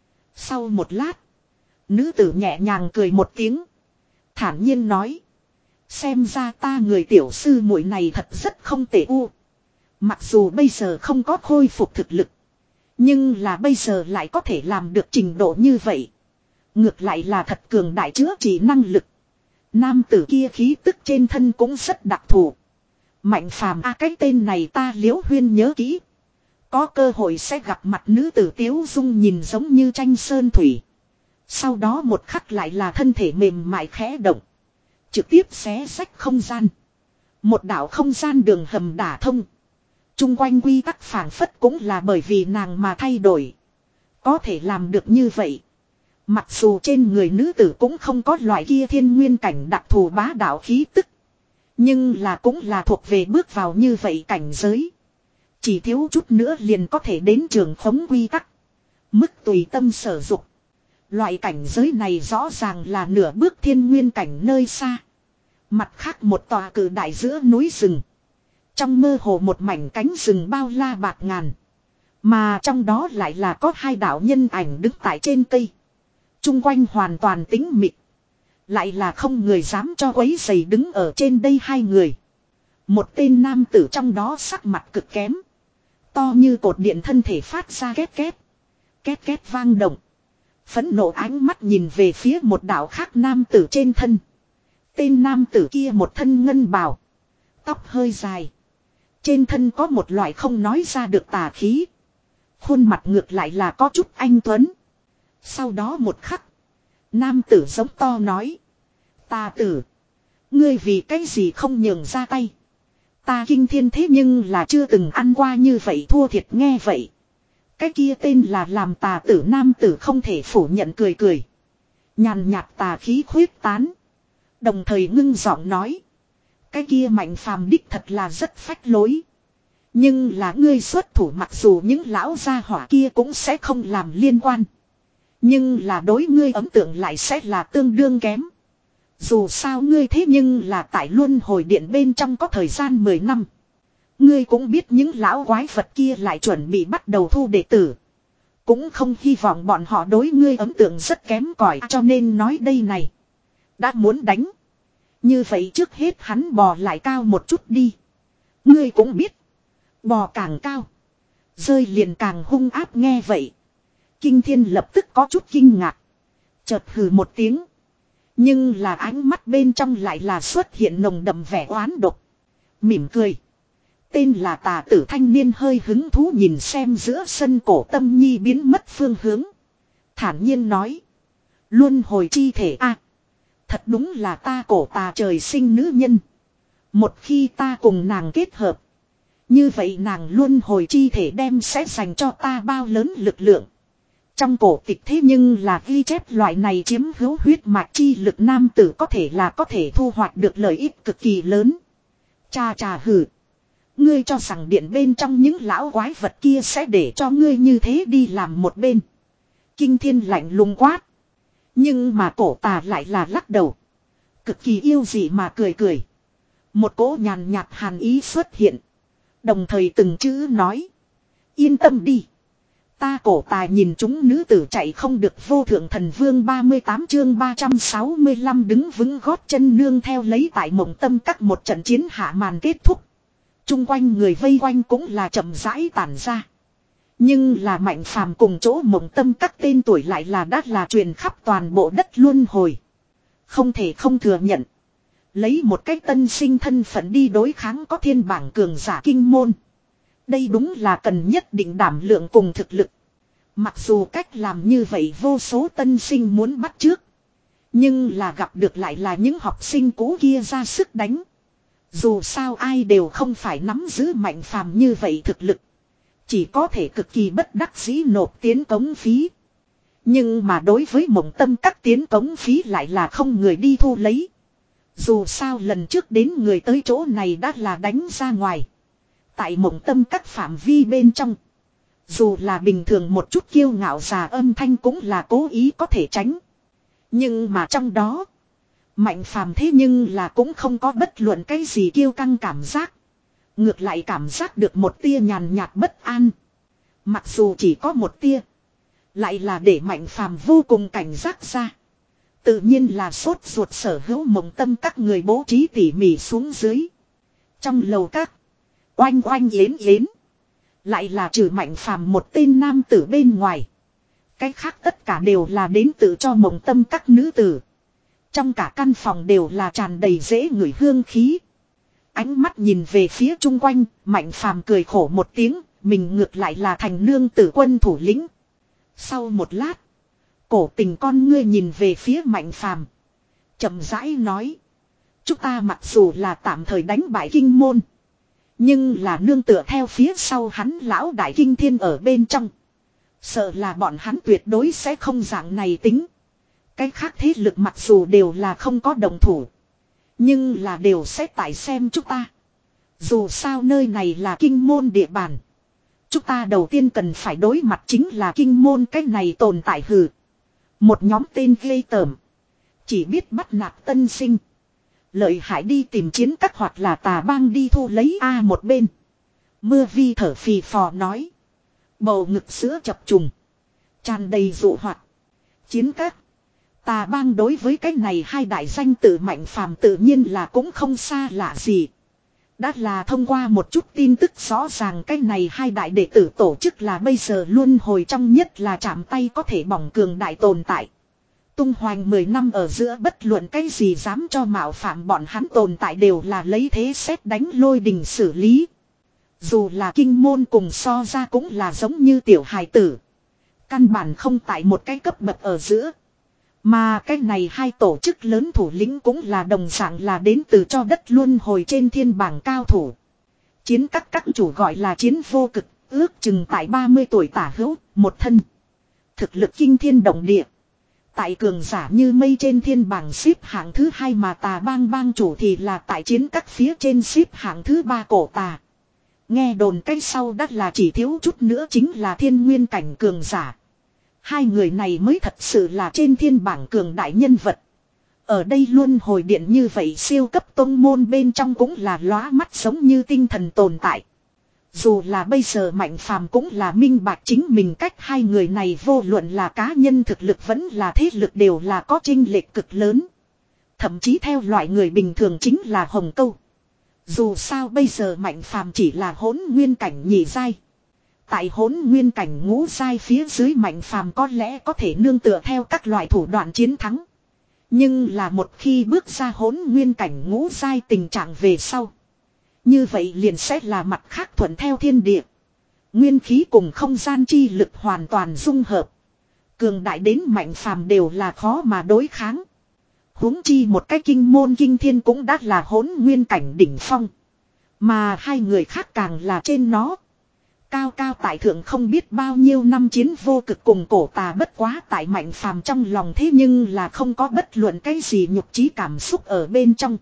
Sau một lát. Nữ tử nhẹ nhàng cười một tiếng. Thản nhiên nói. Xem ra ta người tiểu sư muội này thật rất không tệ u. Mặc dù bây giờ không có khôi phục thực lực. Nhưng là bây giờ lại có thể làm được trình độ như vậy. Ngược lại là thật cường đại chữa trị năng lực. Nam tử kia khí tức trên thân cũng rất đặc thù. Mạnh phàm a à, cái tên này ta Liễu Huyên nhớ kỹ. Có cơ hội sẽ gặp mặt nữ tử Tiếu Dung nhìn giống như tranh sơn thủy. Sau đó một khắc lại là thân thể mềm mại khẽ động. Trực tiếp xé rách không gian. Một đảo không gian đường hầm đả thông. Trung quanh quy tắc phảng phất cũng là bởi vì nàng mà thay đổi. Có thể làm được như vậy. Mặc dù trên người nữ tử cũng không có loại kia thiên nguyên cảnh đặc thù bá đạo khí tức. Nhưng là cũng là thuộc về bước vào như vậy cảnh giới. Chỉ thiếu chút nữa liền có thể đến trường khống quy tắc. Mức tùy tâm sở dục. Loại cảnh giới này rõ ràng là nửa bước thiên nguyên cảnh nơi xa. Mặt khác một tòa cử đại giữa núi rừng. Trong mơ hồ một mảnh cánh rừng bao la bạt ngàn. Mà trong đó lại là có hai đạo nhân ảnh đứng tại trên cây. Trung quanh hoàn toàn tĩnh mịch. Lại là không người dám cho quấy rầy đứng ở trên đây hai người. Một tên nam tử trong đó sắc mặt cực kém. To như cột điện thân thể phát ra két két. Két két vang động. Phẫn nộ ánh mắt nhìn về phía một đạo khác nam tử trên thân. Tên nam tử kia một thân ngân bào. Tóc hơi dài. Trên thân có một loại không nói ra được tà khí. Khuôn mặt ngược lại là có chút anh tuấn. Sau đó một khắc. Nam tử giống to nói. Ta tử. Ngươi vì cái gì không nhường ra tay. Ta kinh thiên thế nhưng là chưa từng ăn qua như vậy thua thiệt nghe vậy. Cái kia tên là làm tà tử nam tử không thể phủ nhận cười cười. Nhàn nhạt tà khí khuyết tán. Đồng thời ngưng giọng nói. Cái kia mạnh phàm đích thật là rất phách lối. Nhưng là ngươi xuất thủ mặc dù những lão gia hỏa kia cũng sẽ không làm liên quan. Nhưng là đối ngươi ấn tượng lại sẽ là tương đương kém. Dù sao ngươi thế nhưng là tại luân hồi điện bên trong có thời gian mười năm. Ngươi cũng biết những lão quái vật kia lại chuẩn bị bắt đầu thu đệ tử. Cũng không hy vọng bọn họ đối ngươi ấn tượng rất kém cỏi cho nên nói đây này. Đã muốn đánh. Như vậy trước hết hắn bò lại cao một chút đi. Ngươi cũng biết. Bò càng cao. Rơi liền càng hung áp nghe vậy. Kinh thiên lập tức có chút kinh ngạc. Chợt hừ một tiếng. Nhưng là ánh mắt bên trong lại là xuất hiện nồng đậm vẻ oán độc. Mỉm cười. Tên là tà tử thanh niên hơi hứng thú nhìn xem giữa sân Cổ Tâm Nhi biến mất phương hướng. Thản nhiên nói. Luân hồi chi thể a, thật đúng là ta cổ tà trời sinh nữ nhân. Một khi ta cùng nàng kết hợp. Như vậy nàng luân hồi chi thể đem sẽ dành cho ta bao lớn lực lượng. Trong cổ tịch thế nhưng là ghi chép loại này chiếm hữu huyết mạch chi lực nam tử có thể là có thể thu hoạch được lợi ích cực kỳ lớn. Cha trà hử. Ngươi cho rằng điện bên trong những lão quái vật kia sẽ để cho ngươi như thế đi làm một bên. Kinh thiên lạnh lùng quát. Nhưng mà cổ tà lại là lắc đầu. Cực kỳ yêu dị mà cười cười. Một cỗ nhàn nhạt hàn ý xuất hiện. Đồng thời từng chữ nói. Yên tâm đi. Ta cổ tài nhìn chúng nữ tử chạy không được vô thượng thần vương ba mươi tám chương ba trăm sáu mươi lăm đứng vững gót chân nương theo lấy tại mộng tâm các một trận chiến hạ màn kết thúc. Trung quanh người vây quanh cũng là chậm rãi tản ra. Nhưng là mạnh phàm cùng chỗ mộng tâm các tên tuổi lại là đắt là truyền khắp toàn bộ đất luân hồi. Không thể không thừa nhận. Lấy một cách tân sinh thân phận đi đối kháng có thiên bảng cường giả kinh môn. Đây đúng là cần nhất định đảm lượng cùng thực lực. Mặc dù cách làm như vậy vô số tân sinh muốn bắt trước. Nhưng là gặp được lại là những học sinh cũ kia ra sức đánh. Dù sao ai đều không phải nắm giữ Mạnh Phàm như vậy thực lực. Chỉ có thể cực kỳ bất đắc dĩ nộp tiến cống phí. Nhưng mà đối với Mộng Tâm các tiến cống phí lại là không người đi thu lấy. Dù sao lần trước đến người tới chỗ này đã là đánh ra ngoài. Tại Mộng Tâm các phạm vi bên trong. Dù là bình thường một chút kiêu ngạo già âm thanh cũng là cố ý có thể tránh. Nhưng mà trong đó. Mạnh Phàm thế nhưng là cũng không có bất luận cái gì kiêu căng cảm giác. Ngược lại cảm giác được một tia nhàn nhạt bất an. Mặc dù chỉ có một tia. Lại là để Mạnh Phàm vô cùng cảnh giác ra. Tự nhiên là sốt ruột sở hữu Mộng Tâm các người bố trí tỉ mỉ xuống dưới. Trong lầu các. Oanh oanh yến yến. Lại là trừ Mạnh Phàm một tên nam tử bên ngoài. Cái khác tất cả đều là đến tự cho Mộng Tâm các nữ tử. Trong cả căn phòng đều là tràn đầy dễ ngửi hương khí. Ánh mắt nhìn về phía chung quanh, Mạnh Phàm cười khổ một tiếng, mình ngược lại là thành nương tử quân thủ lĩnh. Sau một lát, Cổ Tình con ngươi nhìn về phía Mạnh Phàm, chậm rãi nói: chúng ta mặc dù là tạm thời đánh bại Kinh Môn, nhưng là nương tựa theo phía sau hắn lão đại Kinh Thiên ở bên trong. Sợ là bọn hắn tuyệt đối sẽ không dạng này tính. Cái khác thế lực mặc dù đều là không có đồng thủ, nhưng là đều sẽ tại xem chúng ta. Dù sao nơi này là Kinh Môn địa bàn. Chúng ta đầu tiên cần phải đối mặt chính là Kinh Môn cái này tồn tại hừ. Một nhóm tên ghê tởm. Chỉ biết bắt nạt tân sinh. Lợi hại đi tìm chiến các hoặc là tà bang đi thu lấy A một bên. Mưa vi thở phì phò nói. Bầu ngực sữa chập trùng. Tràn đầy dụ hoạt. Chiến các. Tà bang đối với cái này hai đại danh tự Mạnh Phàm tự nhiên là cũng không xa lạ gì. Đã là thông qua một chút tin tức rõ ràng cái này hai đại đệ tử tổ chức là bây giờ luôn hồi trong nhất là chạm tay có thể bỏng cường đại tồn tại. Tung hoành mười năm ở giữa bất luận cái gì dám cho mạo phạm bọn hắn tồn tại đều là lấy thế xét đánh lôi đình xử lý. Dù là Kinh Môn cùng so ra cũng là giống như tiểu hài tử. Căn bản không tại một cái cấp bậc ở giữa. Mà cái này hai tổ chức lớn thủ lĩnh cũng là đồng dạng là đến từ cho đất luân hồi trên thiên bảng cao thủ. Chiến các các chủ gọi là Chiến Vô Cực, ước chừng tại ba mươi tuổi tả hữu, một thân. Thực lực kinh thiên động địa. Tại cường giả như mây trên thiên bảng xếp hạng thứ hai mà tà bang bang chủ thì là tại chiến các phía trên xếp hạng thứ ba cổ tà. Nghe đồn cái sau đắt là chỉ thiếu chút nữa chính là thiên nguyên cảnh cường giả. Hai người này mới thật sự là trên thiên bảng cường đại nhân vật. Ở đây luôn hồi điện như vậy siêu cấp tông môn bên trong cũng là lóa mắt giống như tinh thần tồn tại. Dù là bây giờ Mạnh Phàm cũng là minh bạch chính mình cách hai người này vô luận là cá nhân thực lực vẫn là thế lực đều là có chênh lệch cực lớn. Thậm chí theo loại người bình thường chính là hồng câu. Dù sao bây giờ Mạnh Phàm chỉ là hỗn nguyên cảnh nhị giai. Tại hỗn nguyên cảnh ngũ giai phía dưới Mạnh Phàm có lẽ có thể nương tựa theo các loại thủ đoạn chiến thắng. Nhưng là một khi bước ra hỗn nguyên cảnh ngũ giai tình trạng về sau. Như vậy liền sẽ là mặt khác thuận theo thiên địa. Nguyên khí cùng không gian chi lực hoàn toàn dung hợp. Cường đại đến Mạnh Phàm đều là khó mà đối kháng. Huống chi một cái Kinh Môn Kinh Thiên cũng đã là hỗn nguyên cảnh đỉnh phong. Mà hai người khác càng là trên nó. Cao cao tại thượng không biết bao nhiêu năm Chiến Vô Cực cùng cổ tà bất quá tại Mạnh Phàm trong lòng thế nhưng là không có bất luận cái gì nhục trí cảm xúc ở bên trong.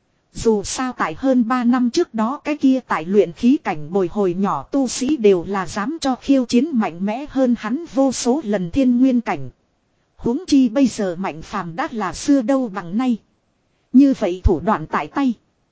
Dù sao tại hơn ba năm trước đó cái kia tại luyện khí cảnh bồi hồi nhỏ tu sĩ đều là dám cho khiêu chiến mạnh mẽ hơn hắn vô số lần thiên nguyên cảnh. Huống chi bây giờ Mạnh Phàm đã là xưa đâu bằng nay. Như vậy thủ đoạn tại tay.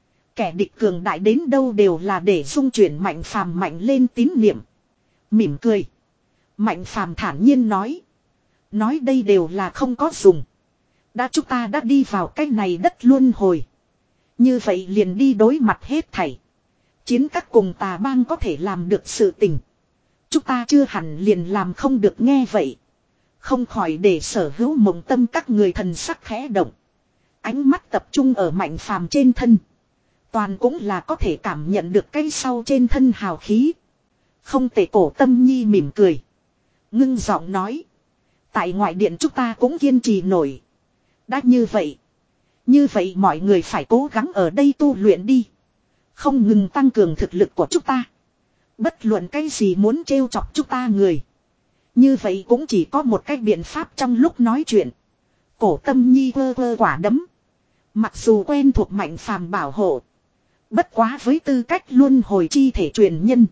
Kẻ địch cường đại đến đâu đều là để dung chuyển Mạnh Phàm mạnh lên tín niệm. Mỉm cười. Mạnh Phàm thản nhiên nói. Nói đây đều là không có dùng. Đã chúng ta đã đi vào cái này đất luân hồi. Như vậy liền đi đối mặt hết thảy. Chiến các cùng tà bang có thể làm được sự tình. Chúng ta chưa hẳn liền làm không được nghe vậy. Không khỏi để sở hữu Mộng Tâm các người thần sắc khẽ động. Ánh mắt tập trung ở Mạnh Phàm trên thân. Toàn cũng là có thể cảm nhận được cái sau trên thân hào khí. Không thể Cổ Tâm Nhi mỉm cười. Ngưng giọng nói. Tại ngoại điện chúng ta cũng kiên trì nổi. Đã như vậy. Như vậy mọi người phải cố gắng ở đây tu luyện đi. Không ngừng tăng cường thực lực của chúng ta. Bất luận cái gì muốn trêu chọc chúng ta người. Như vậy cũng chỉ có một cái biện pháp trong lúc nói chuyện. Cổ Tâm Nhi vơ vơ quả đấm. Mặc dù quen thuộc Mạnh Phàm bảo hộ. Bất quá với tư cách luân hồi chi thể truyền nhân.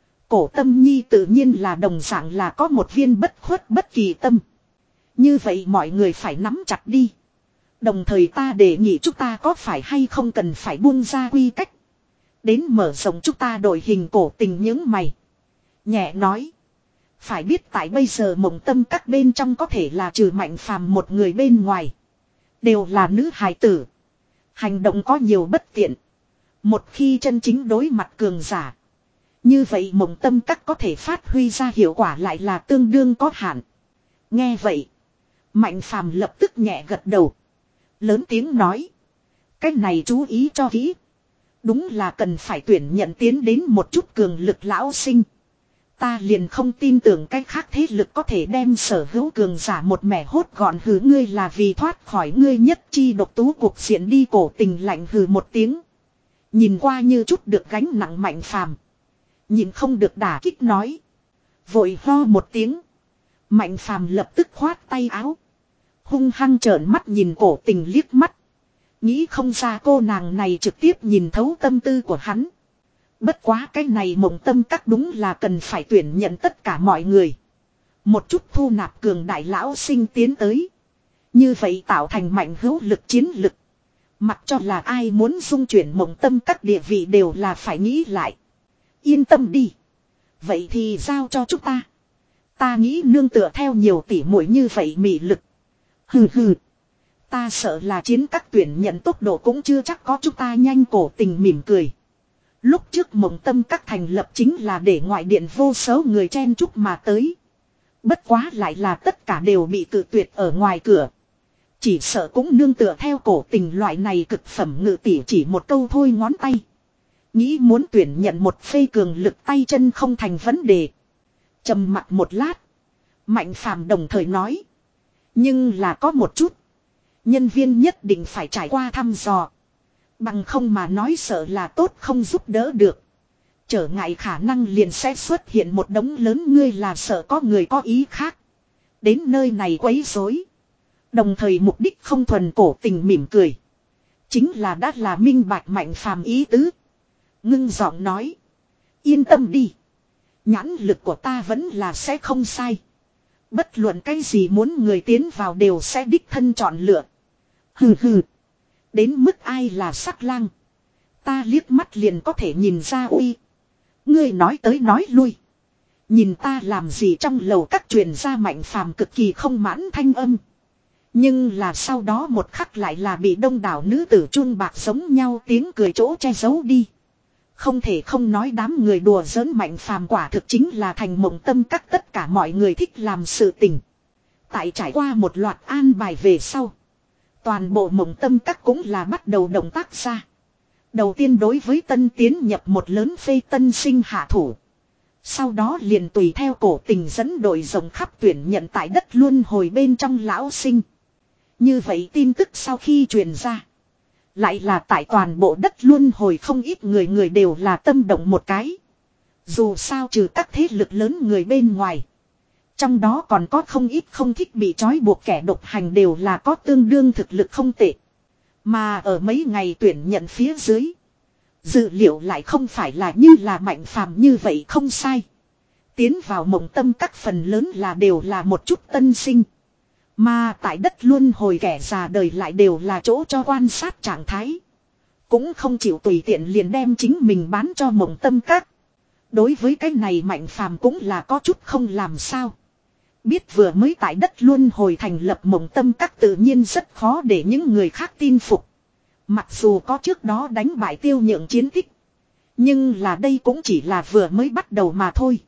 Cổ Tâm Nhi tự nhiên là đồng dạng là có một viên bất khuất bất kỳ tâm. Như vậy mọi người phải nắm chặt đi. Đồng thời ta đề nghị chúng ta có phải hay không cần phải buông ra quy cách. Đến mở rộng chúng ta đổi hình cổ tình những mày. Nhẹ nói. Phải biết tại bây giờ Mộng Tâm các bên trong có thể là trừ Mạnh Phàm một người bên ngoài. Đều là nữ hài tử. Hành động có nhiều bất tiện. Một khi chân chính đối mặt cường giả. Như vậy Mộng Tâm các có thể phát huy ra hiệu quả lại là tương đương có hạn. Nghe vậy. Mạnh Phàm lập tức nhẹ gật đầu. Lớn tiếng nói. Cái này chú ý cho kỹ. Đúng là cần phải tuyển nhận tiến đến một chút cường lực lão sinh. Ta liền không tin tưởng cái khác thế lực có thể đem sở hữu cường giả một mẻ hốt gọn. Hừ, ngươi là vì thoát khỏi ngươi nhất chi độc tú cuộc diện đi. Cổ Tình lạnh hừ một tiếng. Nhìn qua như chút được gánh nặng Mạnh Phàm. Nhìn không được đả kích nói. Vội ho một tiếng. Mạnh Phàm lập tức khoát tay áo. Hung hăng trợn mắt nhìn Cổ Tình liếc mắt. Nghĩ không ra cô nàng này trực tiếp nhìn thấu tâm tư của hắn. Bất quá cái này Mộng Tâm các đúng là cần phải tuyển nhận tất cả mọi người. Một chút thu nạp cường đại lão sinh tiến tới. Như vậy tạo thành mạnh hữu lực chiến lực. Mặc cho là ai muốn dung chuyển Mộng Tâm các địa vị đều là phải nghĩ lại. Yên tâm đi. Vậy thì giao cho chúng ta. Ta nghĩ nương tựa theo nhiều tỷ muội như vậy mị lực. Hừ hừ. Ta sợ là chiến các tuyển nhận tốc độ cũng chưa chắc có chúng ta nhanh. Cổ Tình mỉm cười. Lúc trước Mộng Tâm các thành lập chính là để ngoại điện vô số người chen chúc mà tới. Bất quá lại là tất cả đều bị cự tuyệt ở ngoài cửa. Chỉ sợ cũng nương tựa theo Cổ Tình loại này cực phẩm ngự tỷ chỉ một câu thôi ngón tay. Nghĩ muốn tuyển nhận một phê cường lực tay chân không thành vấn đề. Trầm mặc một lát. Mạnh Phàm đồng thời nói. Nhưng là có một chút. Nhân viên nhất định phải trải qua thăm dò. Bằng không mà nói sợ là tốt không giúp đỡ được. Trở ngại khả năng liền sẽ xuất hiện một đống lớn. Ngươi là sợ có người có ý khác. Đến nơi này quấy rối. Đồng thời mục đích không thuần. Cổ Tình mỉm cười. Chính là đã là minh bạch Mạnh Phàm ý tứ. Ngưng giọng nói. Yên tâm đi. Nhãn lực của ta vẫn là sẽ không sai. Bất luận cái gì muốn người tiến vào đều sẽ đích thân chọn lựa. Hừ hừ. Đến mức ai là sắc lang. Ta liếc mắt liền có thể nhìn ra uy. Ngươi nói tới nói lui. Nhìn ta làm gì trong lầu các truyền ra Mạnh Phàm cực kỳ không mãn thanh âm. Nhưng là sau đó một khắc lại là bị đông đảo nữ tử chun bạc giống nhau tiếng cười chỗ che giấu đi. Không thể không nói đám người đùa giỡn Mạnh Phàm quả thực chính là thành Mộng Tâm các tất cả mọi người thích làm sự tình. Tại trải qua một loạt an bài về sau. Toàn bộ Mộng Tâm các cũng là bắt đầu động tác ra. Đầu tiên đối với tân tiến nhập một lớn phê tân sinh hạ thủ. Sau đó liền tùy theo Cổ Tình dẫn đội rộng khắp tuyển nhận tại đất luân hồi bên trong lão sinh. Như vậy tin tức sau khi truyền ra. Lại là tại toàn bộ đất luân hồi không ít người người đều là tâm động một cái. Dù sao trừ các thế lực lớn người bên ngoài. Trong đó còn có không ít không thích bị trói buộc kẻ độc hành đều là có tương đương thực lực không tệ. Mà ở mấy ngày tuyển nhận phía dưới. Dự liệu lại không phải là như là Mạnh Phàm như vậy không sai. Tiến vào Mộng Tâm các phần lớn là đều là một chút tân sinh. Mà tại đất luân hồi kẻ già đời lại đều là chỗ cho quan sát trạng thái. Cũng không chịu tùy tiện liền đem chính mình bán cho Mộng Tâm các. Đối với cái này Mạnh Phàm cũng là có chút không làm sao. Biết vừa mới tại đất luân hồi thành lập Mộng Tâm các tự nhiên rất khó để những người khác tin phục. Mặc dù có trước đó đánh bại Tiêu Nhượng chiến tích. Nhưng là đây cũng chỉ là vừa mới bắt đầu mà thôi.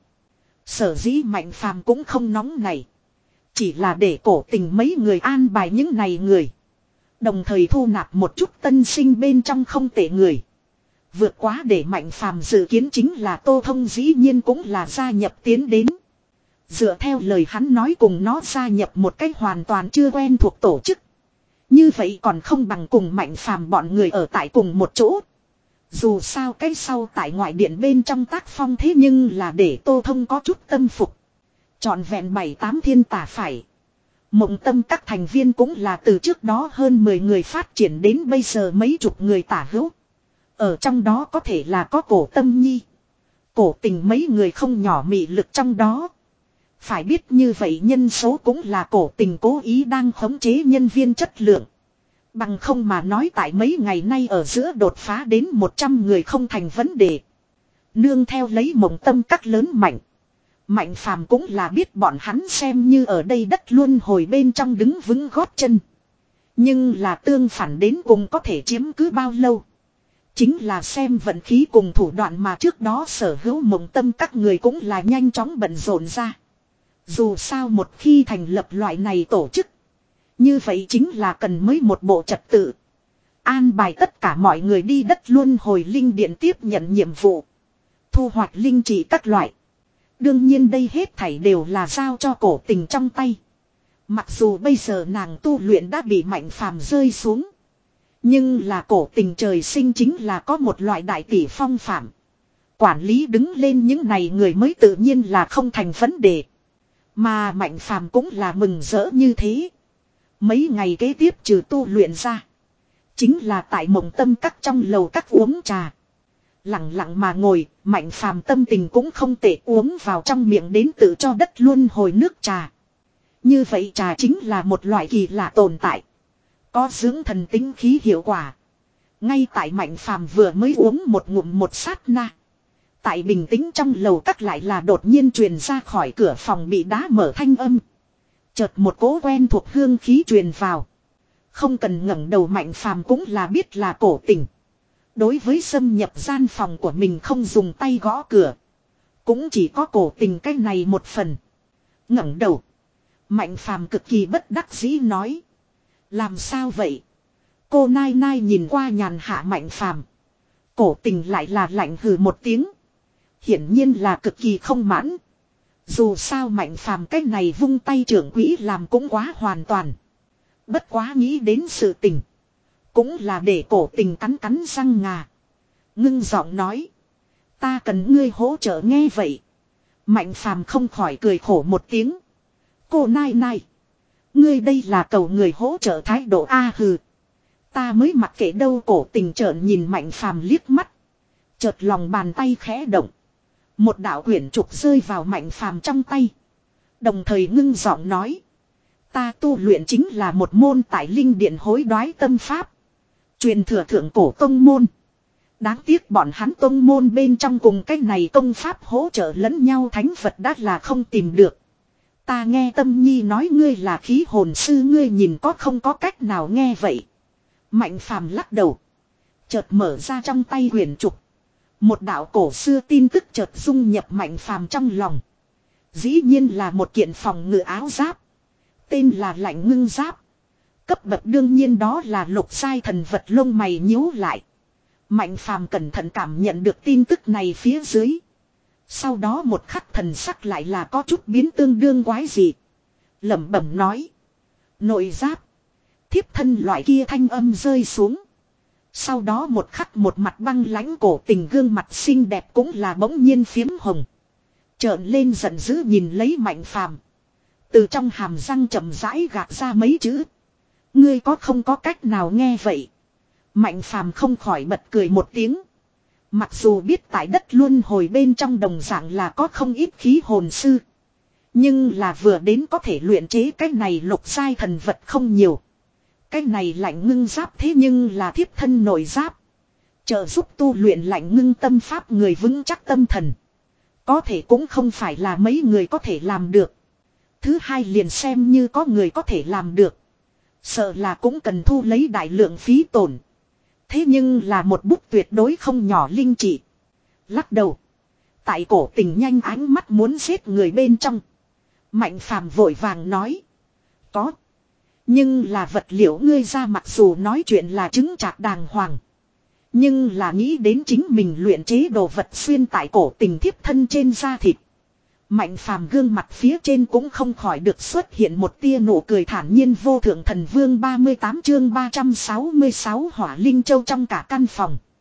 Sở dĩ Mạnh Phàm cũng không nóng này. Chỉ là để Cổ Tình mấy người an bài những này người. Đồng thời thu nạp một chút tân sinh bên trong không tệ người. Vượt quá để Mạnh Phàm dự kiến chính là Tô Thông dĩ nhiên cũng là gia nhập tiến đến. Dựa theo lời hắn nói cùng nó gia nhập một cách hoàn toàn chưa quen thuộc tổ chức. Như vậy còn không bằng cùng Mạnh Phàm bọn người ở tại cùng một chỗ. Dù sao cái sau tại ngoại điện bên trong tác phong thế nhưng là để Tô Thông có chút tâm phục. Trọn vẹn bảy tám thiên tả phải. Mộng tâm các thành viên cũng là từ trước đó hơn mười người phát triển đến bây giờ mấy chục người tả hữu. Ở trong đó có thể là có cổ tâm nhi. Cổ tình mấy người không nhỏ mị lực trong đó. Phải biết như vậy nhân số cũng là cổ tình cố ý đang khống chế nhân viên chất lượng. Bằng không mà nói tại mấy ngày nay ở giữa đột phá đến một trăm người không thành vấn đề. Nương theo lấy mộng tâm các lớn mạnh. Mạnh phàm cũng là biết bọn hắn xem như ở đây đất luôn hồi bên trong đứng vững gót chân. Nhưng là tương phản đến cùng có thể chiếm cứ bao lâu. Chính là xem vận khí cùng thủ đoạn mà trước đó sở hữu mộng tâm các người cũng là nhanh chóng bận rộn ra. Dù sao một khi thành lập loại này tổ chức. Như vậy chính là cần mới một bộ trật tự. An bài tất cả mọi người đi đất luôn hồi linh điện tiếp nhận nhiệm vụ. Thu hoạch linh chỉ các loại. Đương nhiên đây hết thảy đều là giao cho cổ tình trong tay. Mặc dù bây giờ nàng tu luyện đã bị mạnh phàm rơi xuống. Nhưng là cổ tình trời sinh chính là có một loại đại tỷ phong phạm. Quản lý đứng lên những này người mới tự nhiên là không thành vấn đề. Mà mạnh phàm cũng là mừng rỡ như thế. Mấy ngày kế tiếp trừ tu luyện ra. Chính là tại mộng tâm các trong lầu các uống trà. Lặng lặng mà ngồi, mạnh phàm tâm tình cũng không tệ, uống vào trong miệng đến tự cho đất luôn hồi nước trà. Như vậy trà chính là một loại kỳ lạ tồn tại. Có dưỡng thần tính khí hiệu quả. Ngay tại mạnh phàm vừa mới uống một ngụm một sát na. Tại bình tĩnh trong lầu các lại là đột nhiên truyền ra khỏi cửa phòng bị đá mở thanh âm. Chợt một cỗ quen thuộc hương khí truyền vào. Không cần ngẩng đầu mạnh phàm cũng là biết là cổ tình. Đối với xâm nhập gian phòng của mình không dùng tay gõ cửa. Cũng chỉ có cổ tình cái này một phần. Ngẩng đầu. Mạnh phàm cực kỳ bất đắc dĩ nói. Làm sao vậy? Cô nai nai nhìn qua nhàn hạ mạnh phàm. Cổ tình lại là lạnh hừ một tiếng. Hiển nhiên là cực kỳ không mãn. Dù sao mạnh phàm cái này vung tay trưởng quỹ làm cũng quá hoàn toàn. Bất quá nghĩ đến sự tình. Cũng là để cổ tình cắn cắn răng ngà. Ngưng giọng nói. Ta cần ngươi hỗ trợ nghe vậy. Mạnh phàm không khỏi cười khổ một tiếng. Cô nai nai. Ngươi đây là cầu người hỗ trợ thái độ A hừ. Ta mới mặc kệ đâu, cổ tình trợn nhìn mạnh phàm liếc mắt. Chợt lòng bàn tay khẽ động. Một đạo quyển trục rơi vào mạnh phàm trong tay. Đồng thời ngưng giọng nói. Ta tu luyện chính là một môn tại linh điện hối đoái tâm pháp. Truyền thừa thượng cổ tông môn. Đáng tiếc bọn hắn tông môn bên trong cùng cái này công pháp hỗ trợ lẫn nhau thánh vật đã là không tìm được. Ta nghe Tâm Nhi nói ngươi là khí hồn sư, ngươi nhìn có không có cách nào nghe vậy. Mạnh phàm lắc đầu. Chợt mở ra trong tay quyển trục. Một đạo cổ xưa tin tức chợt dung nhập mạnh phàm trong lòng. Dĩ nhiên là một kiện phòng ngự áo giáp. Tên là lạnh ngưng giáp. Cấp bậc đương nhiên đó là lục sai thần vật, lông mày nhíu lại. Mạnh phàm cẩn thận cảm nhận được tin tức này phía dưới. Sau đó một khắc thần sắc lại là có chút biến tương đương quái dị. Lẩm bẩm nói. Nội giáp. Thiếp thân loại kia thanh âm rơi xuống. Sau đó một khắc một mặt băng lãnh cổ tình gương mặt xinh đẹp cũng là bỗng nhiên phiếm hồng. Trợn lên giận dữ nhìn lấy mạnh phàm. Từ trong hàm răng chậm rãi gạt ra mấy chữ. Ngươi có không có cách nào nghe vậy? Mạnh phàm không khỏi bật cười một tiếng. Mặc dù biết tại đất luân hồi bên trong đồng dạng là có không ít khí hồn sư. Nhưng là vừa đến có thể luyện chế cái này lục sai thần vật không nhiều. Cái này lạnh ngưng giáp thế nhưng là thiếp thân nội giáp. Trợ giúp tu luyện lạnh ngưng tâm pháp người vững chắc tâm thần. Có thể cũng không phải là mấy người có thể làm được. Thứ hai liền xem như có người có thể làm được. Sợ là cũng cần thu lấy đại lượng phí tổn. Thế nhưng là một bút tuyệt đối không nhỏ linh trị. Lắc đầu. Tại cổ tình nhanh ánh mắt muốn giết người bên trong. Mạnh phàm vội vàng nói. Có. Nhưng là vật liệu ngươi ra mặc dù nói chuyện là chứng trạc đàng hoàng. Nhưng là nghĩ đến chính mình luyện chế đồ vật xuyên tại cổ tình thiếp thân trên da thịt. Mạnh phàm gương mặt phía trên cũng không khỏi được xuất hiện một tia nụ cười thản nhiên. Vô thượng thần vương ba mươi tám chương ba trăm sáu mươi sáu hỏa linh châu trong cả căn phòng.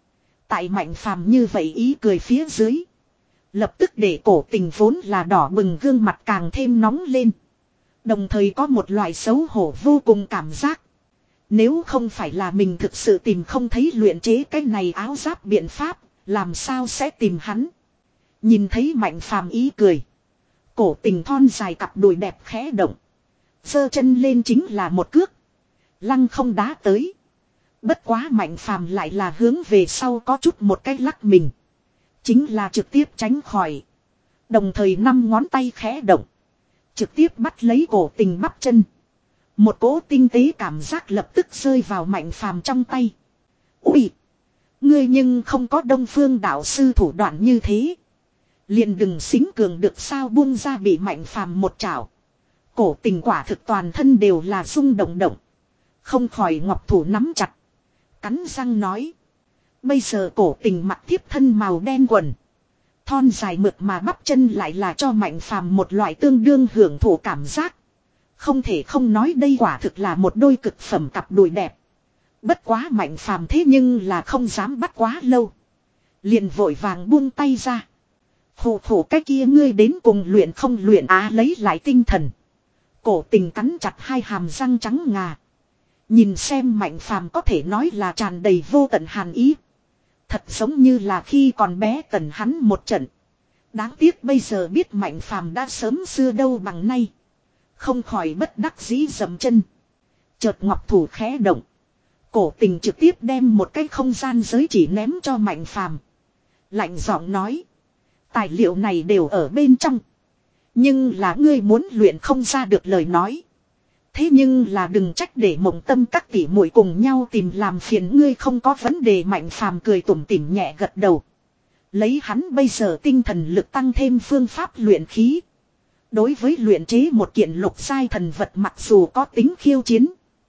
Tại Mạnh Phàm như vậy ý cười phía dưới. Lập tức để Cổ Tình vốn là đỏ bừng gương mặt càng thêm nóng lên. Đồng thời có một loại xấu hổ vô cùng cảm giác. Nếu không phải là mình thực sự tìm không thấy luyện chế cái này áo giáp biện pháp, làm sao sẽ tìm hắn. Nhìn thấy Mạnh Phàm ý cười. Cổ Tình thon dài cặp đùi đẹp khẽ động. Giơ chân lên chính là một cước. Lăng không đá tới. Bất quá Mạnh Phàm lại là hướng về sau có chút một cái lắc mình. Chính là trực tiếp tránh khỏi. Đồng thời năm ngón tay khẽ động. Trực tiếp bắt lấy Cổ Tình bắp chân. Một cỗ tinh tế cảm giác lập tức rơi vào Mạnh Phàm trong tay. Ui! Ngươi nhưng không có Đông Phương đạo sư thủ đoạn như thế. Liền đừng xính cường được sao, buông ra bị Mạnh Phàm một chảo. Cổ Tình quả thực toàn thân đều là rung động động. Không khỏi ngọc thủ nắm chặt. Cắn răng nói. Bây giờ Cổ Tình mặc thiếp thân màu đen quần. Thon dài mượt mà bắp chân lại là cho Mạnh Phàm một loại tương đương hưởng thụ cảm giác. Không thể không nói đây quả thực là một đôi cực phẩm cặp đùi đẹp. Bất quá Mạnh Phàm thế nhưng là không dám bắt quá lâu. Liền vội vàng buông tay ra. Khổ khổ cái kia ngươi đến cùng luyện không luyện á, lấy lại tinh thần. Cổ Tình cắn chặt hai hàm răng trắng ngà. Nhìn xem Mạnh Phàm có thể nói là tràn đầy vô tận hàn ý. Thật giống như là khi còn bé tần hắn một trận. Đáng tiếc bây giờ biết Mạnh Phàm đã sớm xưa đâu bằng nay. Không khỏi bất đắc dĩ dậm chân. Chợt ngọc thủ khẽ động. Cổ Tình trực tiếp đem một cái không gian giới chỉ ném cho Mạnh Phàm. Lạnh giọng nói. Tài liệu này đều ở bên trong. Nhưng là ngươi muốn luyện không ra được lời nói. Thế nhưng là đừng trách để Mộng Tâm các tỷ muội cùng nhau tìm làm phiền ngươi, không có vấn đề. Mạnh Phàm cười tủm tỉm nhẹ gật đầu. Lấy hắn bây giờ tinh thần lực tăng thêm phương pháp luyện khí. Đối với luyện chế một kiện lục giai thần vật mặc dù có tính khiêu chiến.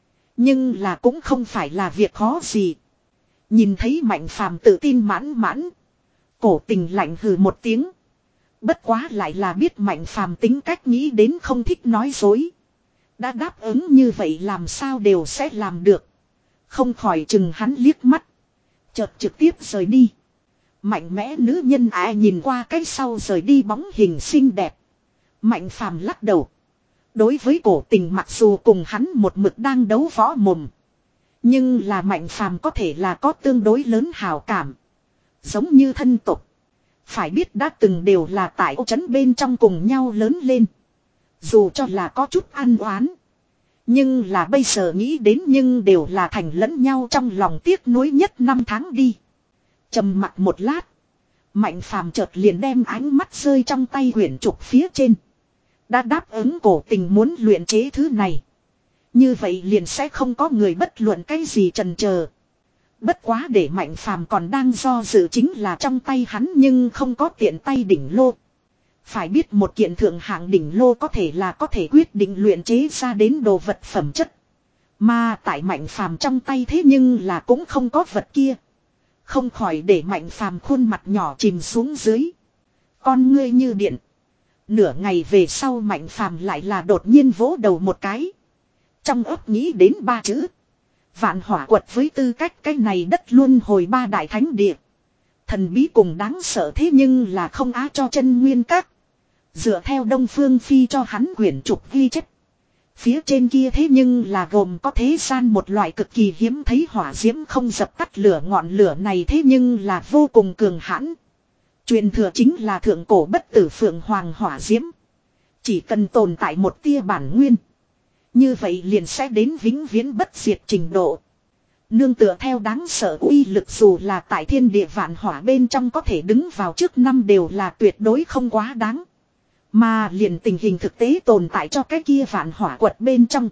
Nhưng là cũng không phải là việc khó gì. Nhìn thấy Mạnh Phàm tự tin mãn mãn. Cổ Tình lạnh hừ một tiếng. Bất quá lại là biết Mạnh Phàm tính cách nghĩ đến không thích nói dối. Đã đáp ứng như vậy làm sao đều sẽ làm được. Không khỏi chừng hắn liếc mắt. Chợt trực tiếp rời đi. Mạnh mẽ nữ nhân ai nhìn qua cái sau rời đi bóng hình xinh đẹp. Mạnh Phàm lắc đầu. Đối với Cổ Tình mặc dù cùng hắn một mực đang đấu võ mồm. Nhưng là Mạnh Phàm có thể là có tương đối lớn hào cảm. Giống như thân tộc. Phải biết đã từng đều là tại ô trấn bên trong cùng nhau lớn lên. Dù cho là có chút ăn oán. Nhưng là bây giờ nghĩ đến nhưng đều là thành lẫn nhau trong lòng tiếc nuối nhất năm tháng đi. Trầm mặc một lát. Mạnh Phàm chợt liền đem ánh mắt rơi trong tay quyển trục phía trên. Đã đáp ứng Cổ Tình muốn luyện chế thứ này. Như vậy liền sẽ không có người bất luận cái gì chần chờ. Bất quá để Mạnh Phàm còn đang do dự chính là trong tay hắn nhưng không có tiện tay đỉnh lô. Phải biết một kiện thượng hạng đỉnh lô có thể là có thể quyết định luyện chế ra đến đồ vật phẩm chất. Mà tại Mạnh Phàm trong tay thế nhưng là cũng không có vật kia. Không khỏi để Mạnh Phàm khuôn mặt nhỏ chìm xuống dưới. Con ngươi như điện. Nửa ngày về sau Mạnh Phàm lại là đột nhiên vỗ đầu một cái. Trong óc nghĩ đến ba chữ. Vạn hỏa quật với tư cách cái này đất luôn hồi ba đại thánh địa. Thần bí cùng đáng sợ thế nhưng là không á cho chân nguyên các. Dựa theo Đông Phương Phi cho hắn quyển trục ghi chép. Phía trên kia thế nhưng là gồm có thế gian một loại cực kỳ hiếm thấy hỏa diễm không dập tắt lửa, ngọn lửa này thế nhưng là vô cùng cường hãn. Truyền thừa chính là thượng cổ bất tử phượng hoàng hỏa diễm. Chỉ cần tồn tại một tia bản nguyên. Như vậy liền sẽ đến vĩnh viễn bất diệt trình độ. Nương tựa theo đáng sợ uy lực dù là tại thiên địa vạn hỏa bên trong có thể đứng vào trước năm đều là tuyệt đối không quá đáng. Mà liền tình hình thực tế tồn tại cho cái kia vạn hỏa quật bên trong.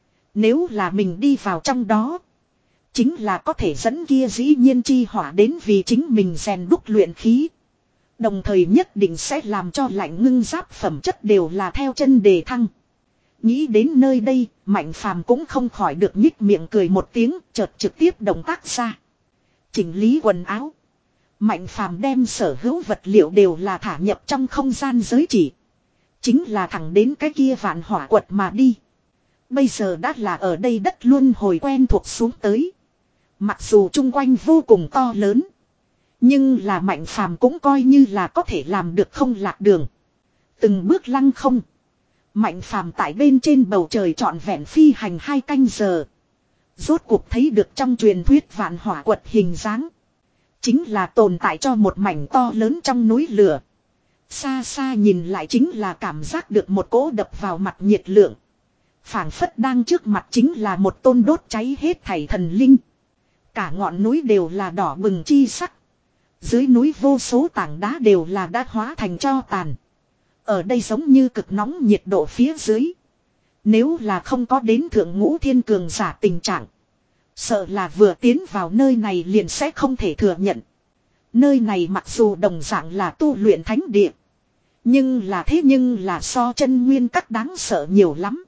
Nếu là mình đi vào trong đó. Chính là có thể dẫn kia dĩ nhiên chi hỏa đến vì chính mình rèn đúc luyện khí. Đồng thời nhất định sẽ làm cho lạnh ngưng giáp phẩm chất đều là theo chân đề thăng. Nghĩ đến nơi đây, Mạnh Phàm cũng không khỏi được nhích miệng cười một tiếng, chợt trực tiếp động tác ra. Chỉnh lý quần áo. Mạnh Phàm đem sở hữu vật liệu đều là thả nhập trong không gian giới chỉ. Chính là thẳng đến cái kia vạn hỏa quật mà đi. Bây giờ đã là ở đây đất luôn hồi quen thuộc xuống tới. Mặc dù chung quanh vô cùng to lớn. Nhưng là Mạnh Phàm cũng coi như là có thể làm được không lạc đường. Từng bước lăng không. Mạnh Phàm tại bên trên bầu trời trọn vẹn phi hành hai canh giờ. Rốt cuộc thấy được trong truyền thuyết vạn hỏa quật hình dáng. Chính là tồn tại cho một mảnh to lớn trong núi lửa. Xa xa nhìn lại chính là cảm giác được một cỗ đập vào mặt nhiệt lượng. Phảng phất đang trước mặt chính là một tôn đốt cháy hết thảy thần linh. Cả ngọn núi đều là đỏ bừng chi sắc. Dưới núi vô số tảng đá đều là đã hóa thành tro tàn. Ở đây giống như cực nóng nhiệt độ phía dưới. Nếu là không có đến thượng ngũ thiên cường giả tình trạng. Sợ là vừa tiến vào nơi này liền sẽ không thể thừa nhận. Nơi này mặc dù đồng dạng là tu luyện thánh địa. Nhưng là thế nhưng là so chân nguyên các đáng sợ nhiều lắm.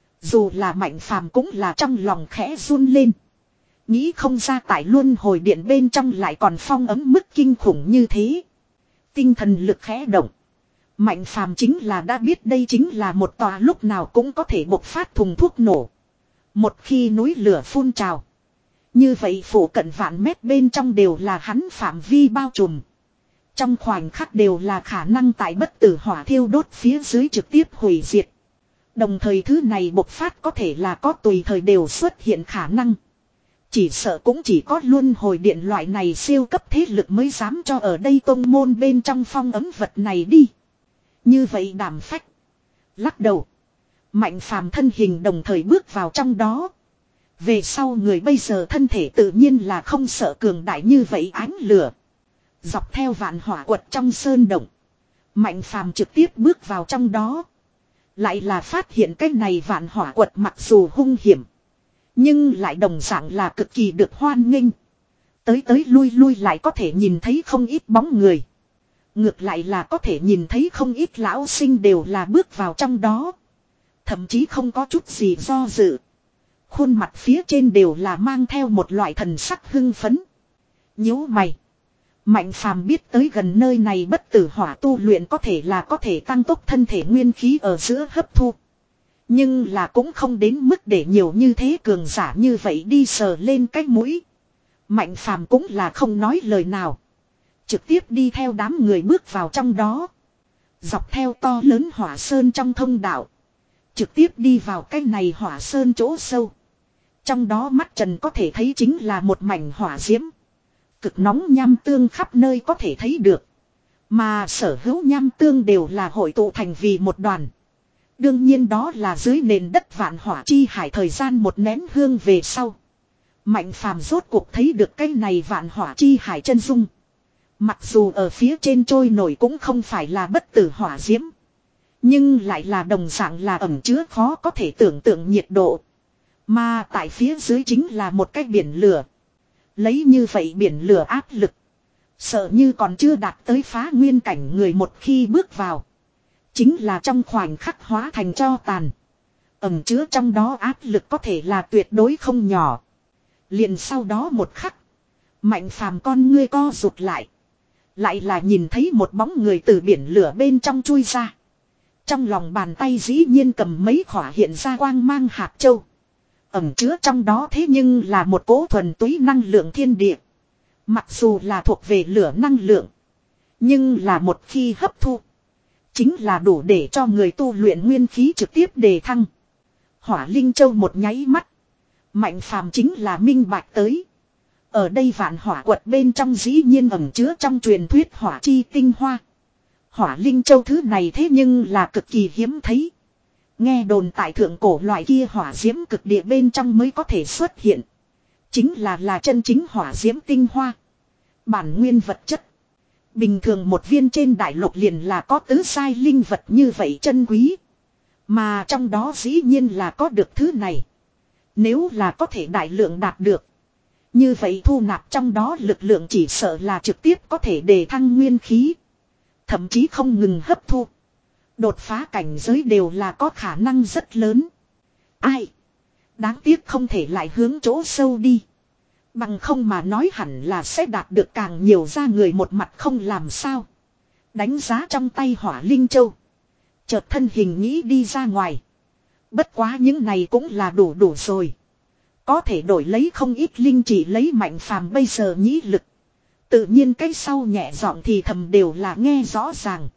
Dù là Mạnh Phàm cũng là trong lòng khẽ run lên. Nghĩ không ra tại luân hồi điện bên trong lại còn phong ấm mức kinh khủng như thế. Tinh thần lực khẽ động. Mạnh Phàm chính là đã biết đây chính là một tòa lúc nào cũng có thể bộc phát thùng thuốc nổ. Một khi núi lửa phun trào. Như vậy phủ cận vạn mét bên trong đều là hắn phạm vi bao trùm. Trong khoảnh khắc đều là khả năng tại bất tử hỏa thiêu đốt phía dưới trực tiếp hủy diệt. Đồng thời thứ này bộc phát có thể là có tùy thời đều xuất hiện khả năng. Chỉ sợ cũng chỉ có luân hồi điện loại này siêu cấp thế lực mới dám cho ở đây tông môn bên trong phong ấm vật này đi. Như vậy đảm phách. Lắc đầu. Mạnh Phàm thân hình đồng thời bước vào trong đó. Về sau người bây giờ thân thể tự nhiên là không sợ cường đại như vậy ánh lửa. Dọc theo vạn hỏa quật trong sơn động. Mạnh Phàm trực tiếp bước vào trong đó. Lại là phát hiện cái này vạn hỏa quật mặc dù hung hiểm. Nhưng lại đồng dạng là cực kỳ được hoan nghênh. Tới tới lui lui lại có thể nhìn thấy không ít bóng người. Ngược lại là có thể nhìn thấy không ít lão sinh đều là bước vào trong đó. Thậm chí không có chút gì do dự. Khuôn mặt phía trên đều là mang theo một loại thần sắc hưng phấn. Nhíu mày. Mạnh Phàm biết tới gần nơi này bất tử hỏa tu luyện có thể là có thể tăng tốc thân thể nguyên khí ở giữa hấp thu. Nhưng là cũng không đến mức để nhiều như thế cường giả như vậy đi sờ lên cái mũi. Mạnh Phàm cũng là không nói lời nào. Trực tiếp đi theo đám người bước vào trong đó. Dọc theo to lớn hỏa sơn trong thông đạo. Trực tiếp đi vào cái này hỏa sơn chỗ sâu. Trong đó mắt trần có thể thấy chính là một mảnh hỏa diễm. Cực nóng nham tương khắp nơi có thể thấy được. Mà sở hữu nham tương đều là hội tụ thành vì một đoàn. Đương nhiên đó là dưới nền đất vạn hỏa chi hải thời gian một nén hương về sau. Mạnh Phàm rốt cuộc thấy được cái này vạn hỏa chi hải chân dung. Mặc dù ở phía trên trôi nổi cũng không phải là bất tử hỏa diễm. Nhưng lại là đồng dạng là ẩm chứa khó có thể tưởng tượng nhiệt độ. Mà tại phía dưới chính là một cái biển lửa. Lấy như vậy biển lửa áp lực. Sợ như còn chưa đạt tới phá nguyên cảnh người một khi bước vào. Chính là trong khoảnh khắc hóa thành tro tàn. Ẩm chứa trong đó áp lực có thể là tuyệt đối không nhỏ. Liền sau đó một khắc. Mạnh Phàm con ngươi co rụt lại. Lại là nhìn thấy một bóng người từ biển lửa bên trong chui ra. Trong lòng bàn tay dĩ nhiên cầm mấy khỏa hiện ra quang mang hạt châu. Ẩm chứa trong đó thế nhưng là một cỗ thuần túy năng lượng thiên địa. Mặc dù là thuộc về lửa năng lượng. Nhưng là một khi hấp thu. Chính là đủ để cho người tu luyện nguyên khí trực tiếp đề thăng. Hỏa Linh Châu một nháy mắt. Mạnh Phàm chính là minh bạch tới. Ở đây vạn hỏa quật bên trong dĩ nhiên ẩn chứa trong truyền thuyết hỏa chi tinh hoa. Hỏa Linh Châu thứ này thế nhưng là cực kỳ hiếm thấy. Nghe đồn tại thượng cổ loại kia hỏa diễm cực địa bên trong mới có thể xuất hiện. Chính là là chân chính hỏa diễm tinh hoa. Bản nguyên vật chất. Bình thường một viên trên đại lục liền là có tứ sai linh vật như vậy chân quý. Mà trong đó dĩ nhiên là có được thứ này. Nếu là có thể đại lượng đạt được. Như vậy thu nạp trong đó lực lượng chỉ sợ là trực tiếp có thể đề thăng nguyên khí. Thậm chí không ngừng hấp thu. Đột phá cảnh giới đều là có khả năng rất lớn. Ai? Đáng tiếc không thể lại hướng chỗ sâu đi. Bằng không mà nói hẳn là sẽ đạt được càng nhiều ra người một mặt không làm sao. Đánh giá trong tay Hỏa Linh Châu. Chợt thân hình nghĩ đi ra ngoài. Bất quá những này cũng là đủ đủ rồi. Có thể đổi lấy không ít linh chỉ lấy Mạnh Phàm bây giờ nhĩ lực. Tự nhiên cái sau nhẹ giọng thì thầm đều là nghe rõ ràng.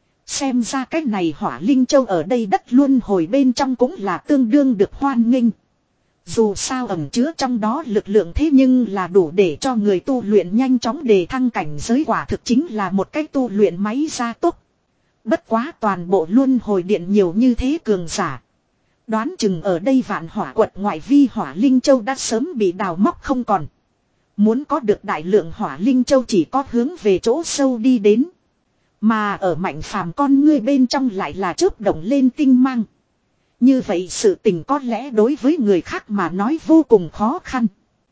Xem ra cái này Hỏa Linh Châu ở đây đất luân hồi bên trong cũng là tương đương được hoan nghênh. Dù sao ẩn chứa trong đó lực lượng thế nhưng là đủ để cho người tu luyện nhanh chóng đề thăng cảnh giới, quả thực chính là một cách tu luyện máy gia tốc. Bất quá toàn bộ luân hồi điện nhiều như thế cường giả. Đoán chừng ở đây Vạn Hỏa quật ngoại vi Hỏa Linh Châu đã sớm bị đào móc không còn. Muốn có được đại lượng Hỏa Linh Châu chỉ có hướng về chỗ sâu đi đến. Mà ở Mạnh Phàm con ngươi bên trong lại là chớp động lên tinh mang. Như vậy sự tình có lẽ đối với người khác mà nói vô cùng khó khăn.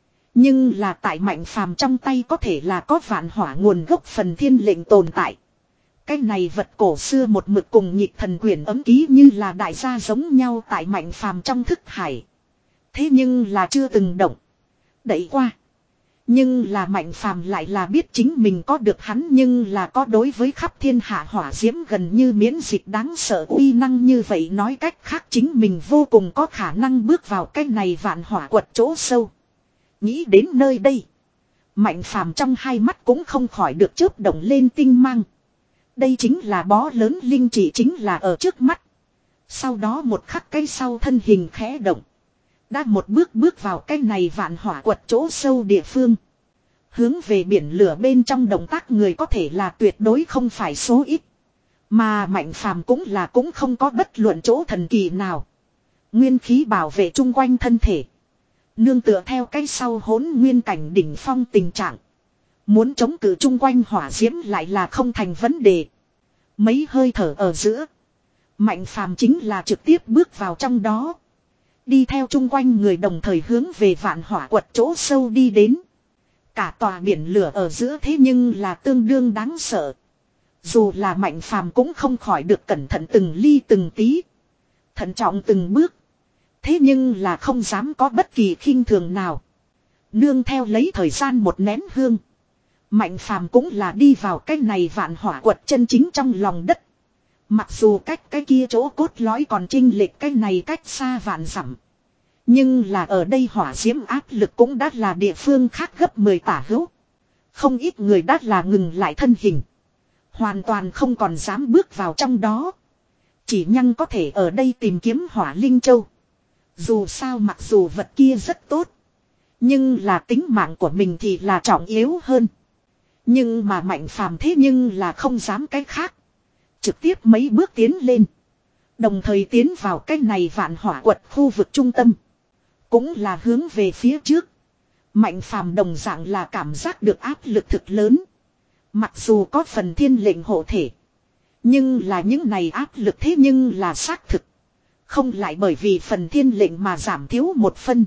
Nhưng là tại Mạnh Phàm trong tay có thể là có Vạn Hỏa nguồn gốc phần thiên lệnh tồn tại. Cái này vật cổ xưa một mực cùng nhịp thần quyển ấm ký như là đại gia giống nhau tại Mạnh Phàm trong thức hải. Thế nhưng là chưa từng động. Đẩy qua. Nhưng là Mạnh Phàm lại là biết chính mình có được hắn, nhưng là có đối với khắp thiên hạ hỏa diễm gần như miễn dịch đáng sợ uy năng như vậy, nói cách khác chính mình vô cùng có khả năng bước vào cái này Vạn Hỏa quật chỗ sâu. Nghĩ đến nơi đây, Mạnh Phàm trong hai mắt cũng không khỏi được chớp động lên tinh mang. Đây chính là bó lớn linh chỉ chính là ở trước mắt. Sau đó một khắc cái sau thân hình khẽ động. Đã một bước bước vào cái này Vạn Hỏa quật chỗ sâu địa phương. Hướng về biển lửa bên trong động tác người có thể là tuyệt đối không phải số ít. Mà Mạnh Phàm cũng là cũng không có bất luận chỗ thần kỳ nào. Nguyên khí bảo vệ chung quanh thân thể. Nương tựa theo cái sau hỗn nguyên cảnh đỉnh phong tình trạng. Muốn chống cự chung quanh hỏa diễm lại là không thành vấn đề. Mấy hơi thở ở giữa. Mạnh Phàm chính là trực tiếp bước vào trong đó. Đi theo chung quanh người đồng thời hướng về Vạn Hỏa quật chỗ sâu đi đến. Cả tòa biển lửa ở giữa thế nhưng là tương đương đáng sợ. Dù là Mạnh Phàm cũng không khỏi được cẩn thận từng ly từng tí. Thận trọng từng bước. Thế nhưng là không dám có bất kỳ khinh thường nào. Nương theo lấy thời gian một nén hương. Mạnh Phàm cũng là đi vào cái này Vạn Hỏa quật chân chính trong lòng đất. Mặc dù cách cái kia chỗ cốt lõi còn chênh lệch cái này cách xa vạn dặm. Nhưng là ở đây hỏa diễm áp lực cũng đã là địa phương khác gấp mười tả hữu. Không ít người đã là ngừng lại thân hình. Hoàn toàn không còn dám bước vào trong đó. Chỉ nhăng có thể ở đây tìm kiếm Hỏa Linh Châu. Dù sao mặc dù vật kia rất tốt. Nhưng là tính mạng của mình thì là trọng yếu hơn. Nhưng mà Mạnh Phàm thế nhưng là không dám cái khác. Trực tiếp mấy bước tiến lên. Đồng thời tiến vào cái này Vạn Hỏa quật khu vực trung tâm. Cũng là hướng về phía trước. Mạnh Phàm đồng dạng là cảm giác được áp lực thực lớn. Mặc dù có phần thiên lệnh hộ thể. Nhưng là những này áp lực thế nhưng là xác thực. Không lại bởi vì phần thiên lệnh mà giảm thiếu một phân.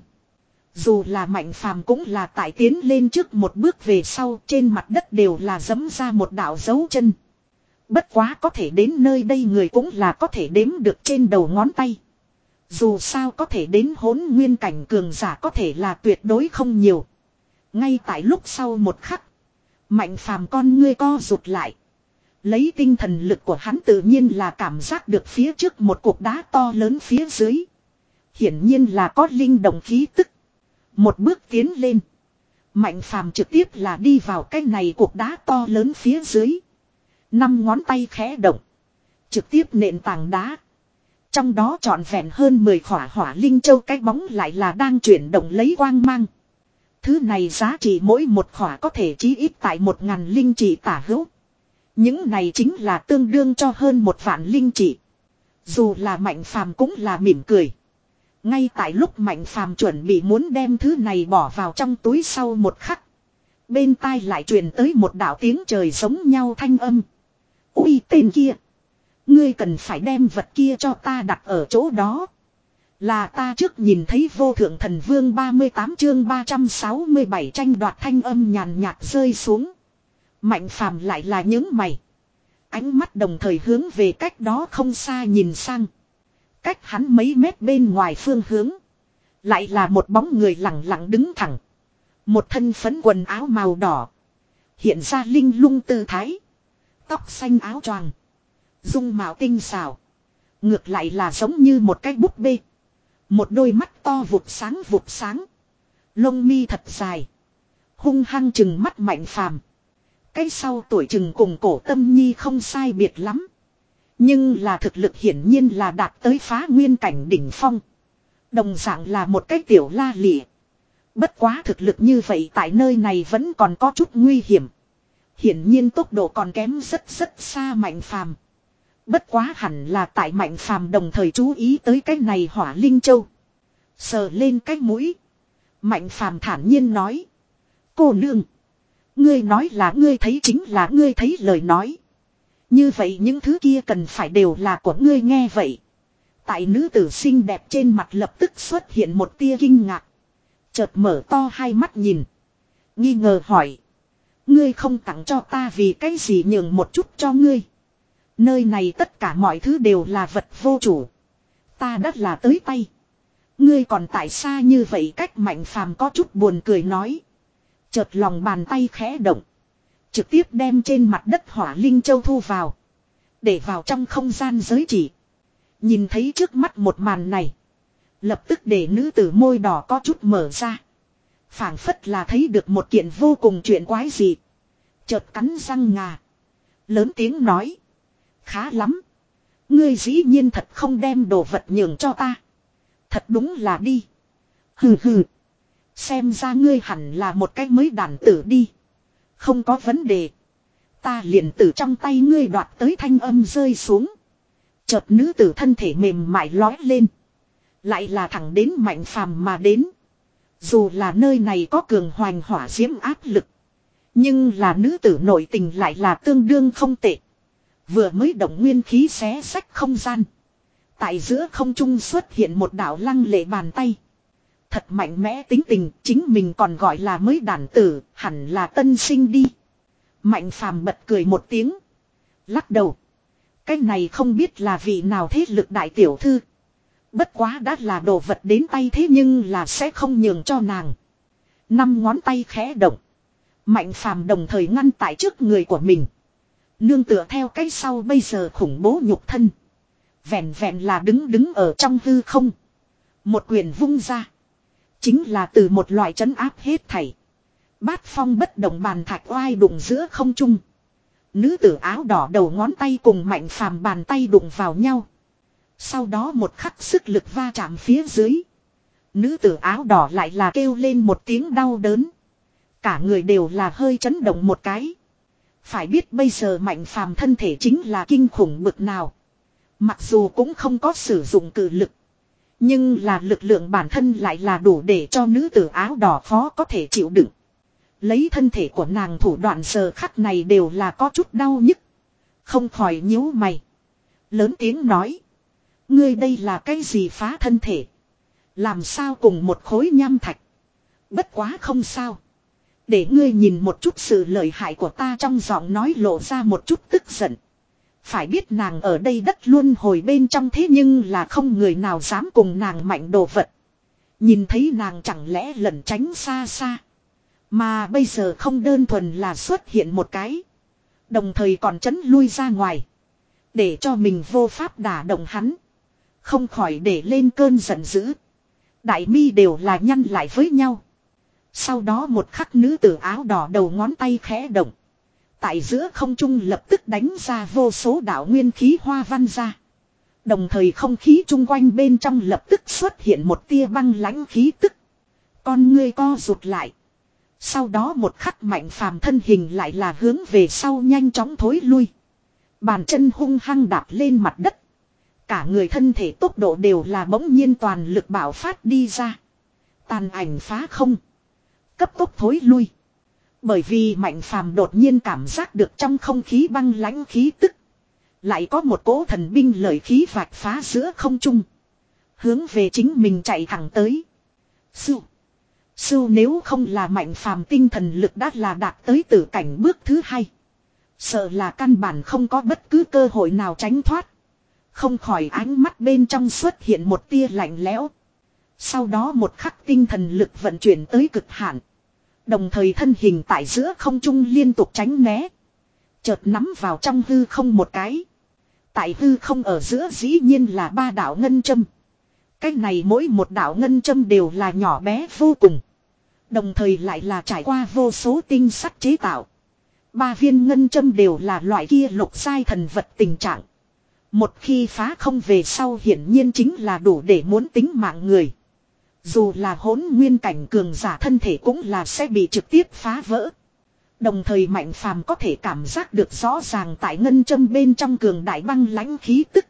Dù là Mạnh Phàm cũng là tại tiến lên trước một bước về sau, trên mặt đất đều là giẫm ra một đạo dấu chân. Bất quá có thể đến nơi đây người cũng là có thể đếm được trên đầu ngón tay. Dù sao có thể đến hỗn nguyên cảnh cường giả có thể là tuyệt đối không nhiều. Ngay tại lúc sau một khắc, Mạnh Phàm con ngươi co rụt lại. Lấy tinh thần lực của hắn tự nhiên là cảm giác được phía trước một cục đá to lớn phía dưới. Hiển nhiên là có linh động khí tức. Một bước tiến lên. Mạnh Phàm trực tiếp là đi vào cái này cục đá to lớn phía dưới. Năm ngón tay khẽ động. Trực tiếp nện tảng đá. Trong đó trọn vẹn hơn mười khỏa Hỏa Linh Châu, cái bóng lại là đang chuyển động lấy quang mang. Thứ này giá trị mỗi một khỏa có thể chí ít tại một ngàn linh trị tả hữu. Những này chính là tương đương cho hơn một vạn linh trị. Dù là Mạnh Phàm cũng là mỉm cười. Ngay tại lúc Mạnh Phàm chuẩn bị muốn đem thứ này bỏ vào trong túi sau một khắc. Bên tai lại truyền tới một đạo tiếng trời giống nhau thanh âm. Ui tên kia. Ngươi cần phải đem vật kia cho ta đặt ở chỗ đó. Là ta trước nhìn thấy Vô Thượng Thần Vương ba mươi tám chương ba trăm sáu mươi bảy tranh đoạt thanh âm nhàn nhạt rơi xuống. Mạnh Phàm lại là những mày. Ánh mắt đồng thời hướng về cách đó không xa nhìn sang. Cách hắn mấy mét bên ngoài phương hướng. Lại là một bóng người lặng lặng đứng thẳng. Một thân phấn quần áo màu đỏ. Hiện ra linh lung tư thái. Tóc xanh áo choàng. Dung mạo tinh xảo. Ngược lại là giống như một cái búp bê. Một đôi mắt to vụt sáng vụt sáng. Lông mi thật dài. Hung hăng chừng mắt Mạnh Phàm. Cái sau tuổi chừng cùng Cổ Tâm Nhi không sai biệt lắm. Nhưng là thực lực hiển nhiên là đạt tới phá nguyên cảnh đỉnh phong. Đồng dạng là một cái tiểu la lịa. Bất quá thực lực như vậy tại nơi này vẫn còn có chút nguy hiểm. Hiển nhiên tốc độ còn kém rất rất xa Mạnh Phàm. Bất quá hẳn là tại Mạnh Phàm đồng thời chú ý tới cái này Hỏa Linh Châu. Sờ lên cái mũi. Mạnh Phàm thản nhiên nói. Cô nương. Ngươi nói là ngươi thấy chính là ngươi thấy lời nói. Như vậy những thứ kia cần phải đều là của ngươi nghe vậy. Tại nữ tử xinh đẹp trên mặt lập tức xuất hiện một tia kinh ngạc. Chợt mở to hai mắt nhìn. Nghi ngờ hỏi. Ngươi không tặng cho ta vì cái gì nhường một chút cho ngươi. Nơi này tất cả mọi thứ đều là vật vô chủ. Ta đã là tới tay. Ngươi còn tại xa như vậy cách Mạnh Phàm có chút buồn cười nói. Chợt lòng bàn tay khẽ động. Trực tiếp đem trên mặt đất Hỏa Linh Châu thu vào. Để vào trong không gian giới chỉ. Nhìn thấy trước mắt một màn này. Lập tức để nữ tử môi đỏ có chút mở ra. Phảng phất là thấy được một kiện vô cùng chuyện quái dị. Chợt cắn răng ngà. Lớn tiếng nói. Khá lắm. Ngươi dĩ nhiên thật không đem đồ vật nhường cho ta. Thật đúng là đi. Hừ hừ. Xem ra ngươi hẳn là một cái mới đàn tử đi. Không có vấn đề. Ta liền từ trong tay ngươi đoạt tới thanh âm rơi xuống. Chợt nữ tử thân thể mềm mại lói lên. Lại là thẳng đến Mạnh Phàm mà đến. Dù là nơi này có cường hoành hỏa diễm áp lực. Nhưng là nữ tử nội tình lại là tương đương không tệ. Vừa mới động nguyên khí xé sách không gian. Tại giữa không trung xuất hiện một đạo lăng lệ bàn tay. Thật mạnh mẽ tính tình, chính mình còn gọi là mới đàn tử, hẳn là tân sinh đi. Mạnh Phàm bật cười một tiếng. Lắc đầu. Cái này không biết là vị nào thế lực đại tiểu thư. Bất quá đã là đồ vật đến tay thế nhưng là sẽ không nhường cho nàng. Năm ngón tay khẽ động. Mạnh Phàm đồng thời ngăn tại trước người của mình. Nương tựa theo cái sau bây giờ khủng bố nhục thân. Vẹn vẹn là đứng đứng ở trong hư không. Một quyền vung ra. Chính là từ một loại trấn áp hết thảy. Bát phong bất động bàn thạch oai đụng giữa không trung. Nữ tử áo đỏ đầu ngón tay cùng Mạnh Phàm bàn tay đụng vào nhau. Sau đó một khắc sức lực va chạm phía dưới. Nữ tử áo đỏ lại là kêu lên một tiếng đau đớn. Cả người đều là hơi chấn động một cái. Phải biết bây giờ Mạnh Phàm thân thể chính là kinh khủng bực nào. Mặc dù cũng không có sử dụng cử lực. Nhưng là lực lượng bản thân lại là đủ để cho nữ tử áo đỏ khó có thể chịu đựng. Lấy thân thể của nàng thủ đoạn giờ khắc này đều là có chút đau nhức. Không khỏi nhíu mày. Lớn tiếng nói. Ngươi đây là cái gì phá thân thể? Làm sao cùng một khối nham thạch? Bất quá không sao. Để ngươi nhìn một chút sự lợi hại của ta trong giọng nói lộ ra một chút tức giận. Phải biết nàng ở đây đất luôn hồi bên trong thế nhưng là không người nào dám cùng nàng mạnh đồ vật. Nhìn thấy nàng chẳng lẽ lẩn tránh xa xa. Mà bây giờ không đơn thuần là xuất hiện một cái. Đồng thời còn chấn lui ra ngoài. Để cho mình vô pháp đả động hắn. Không khỏi để lên cơn giận dữ. Đại mi đều là nhăn lại với nhau. Sau đó một khắc nữ tử áo đỏ đầu ngón tay khẽ động. Tại giữa không trung lập tức đánh ra vô số đạo nguyên khí hoa văn ra. Đồng thời không khí chung quanh bên trong lập tức xuất hiện một tia băng lãnh khí tức. Con ngươi co rụt lại. Sau đó một khắc Mạnh Phàm thân hình lại là hướng về sau nhanh chóng thối lui. Bàn chân hung hăng đạp lên mặt đất. Cả người thân thể tốc độ đều là bỗng nhiên toàn lực bạo phát đi ra. Tàn ảnh phá không. Cấp tốc thối lui. Bởi vì Mạnh Phàm đột nhiên cảm giác được trong không khí băng lãnh khí tức. Lại có một cỗ thần binh lợi khí vạch phá giữa không trung. Hướng về chính mình chạy thẳng tới. Sư. Sư nếu không là Mạnh Phàm tinh thần lực đã là đạt tới tử cảnh bước thứ hai. Sợ là căn bản không có bất cứ cơ hội nào tránh thoát. Không khỏi ánh mắt bên trong xuất hiện một tia lạnh lẽo. Sau đó một khắc tinh thần lực vận chuyển tới cực hạn. Đồng thời thân hình tại giữa không trung liên tục tránh né. Chợt nắm vào trong hư không một cái. Tại hư không ở giữa dĩ nhiên là ba đạo ngân châm. Cái này mỗi một đạo ngân châm đều là nhỏ bé vô cùng. Đồng thời lại là trải qua vô số tinh sắt chế tạo. Ba viên ngân châm đều là loại kia lục giai thần vật tình trạng. Một khi phá không về sau hiển nhiên chính là đủ để muốn tính mạng người. Dù là hỗn nguyên cảnh cường giả thân thể cũng là sẽ bị trực tiếp phá vỡ. Đồng thời Mạnh Phàm có thể cảm giác được rõ ràng tại ngân châm bên trong cường đại băng lãnh khí tức.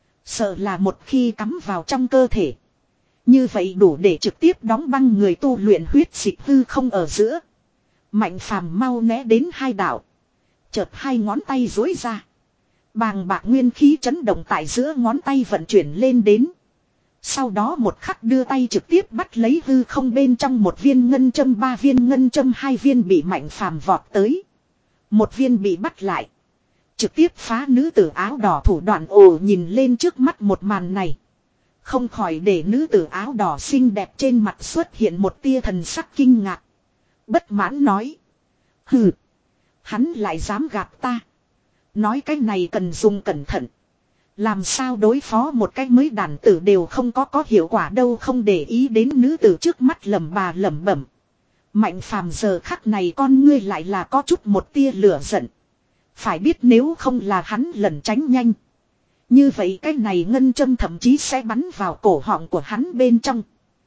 Sợ là một khi cắm vào trong cơ thể. Như vậy đủ để trực tiếp đóng băng người tu luyện huyết dịch hư không ở giữa. Mạnh Phàm mau né đến hai đạo. Chợt hai ngón tay duỗi ra. Bàng bạc nguyên khí chấn động tại giữa ngón tay vận chuyển lên đến. Sau đó một khắc đưa tay trực tiếp bắt lấy hư không bên trong một viên ngân châm, ba viên ngân châm, hai viên bị Mạnh Phàm vọt tới. Một viên bị bắt lại. Trực tiếp phá nữ tử áo đỏ thủ đoạn. Ồ, nhìn lên trước mắt một màn này. Không khỏi để nữ tử áo đỏ xinh đẹp trên mặt xuất hiện một tia thần sắc kinh ngạc. Bất mãn nói. Hừ. Hắn lại dám gạt ta. Nói cái này cần dùng cẩn thận. Làm sao đối phó một cái mới đàn tử đều không có có hiệu quả đâu, không để ý đến nữ tử trước mắt lẩm bà lẩm bẩm. Mạnh Phàm giờ khắc này con ngươi lại là có chút một tia lửa giận. Phải biết nếu không là hắn lẩn tránh nhanh. Như vậy cái này ngân châm thậm chí sẽ bắn vào cổ họng của hắn bên trong.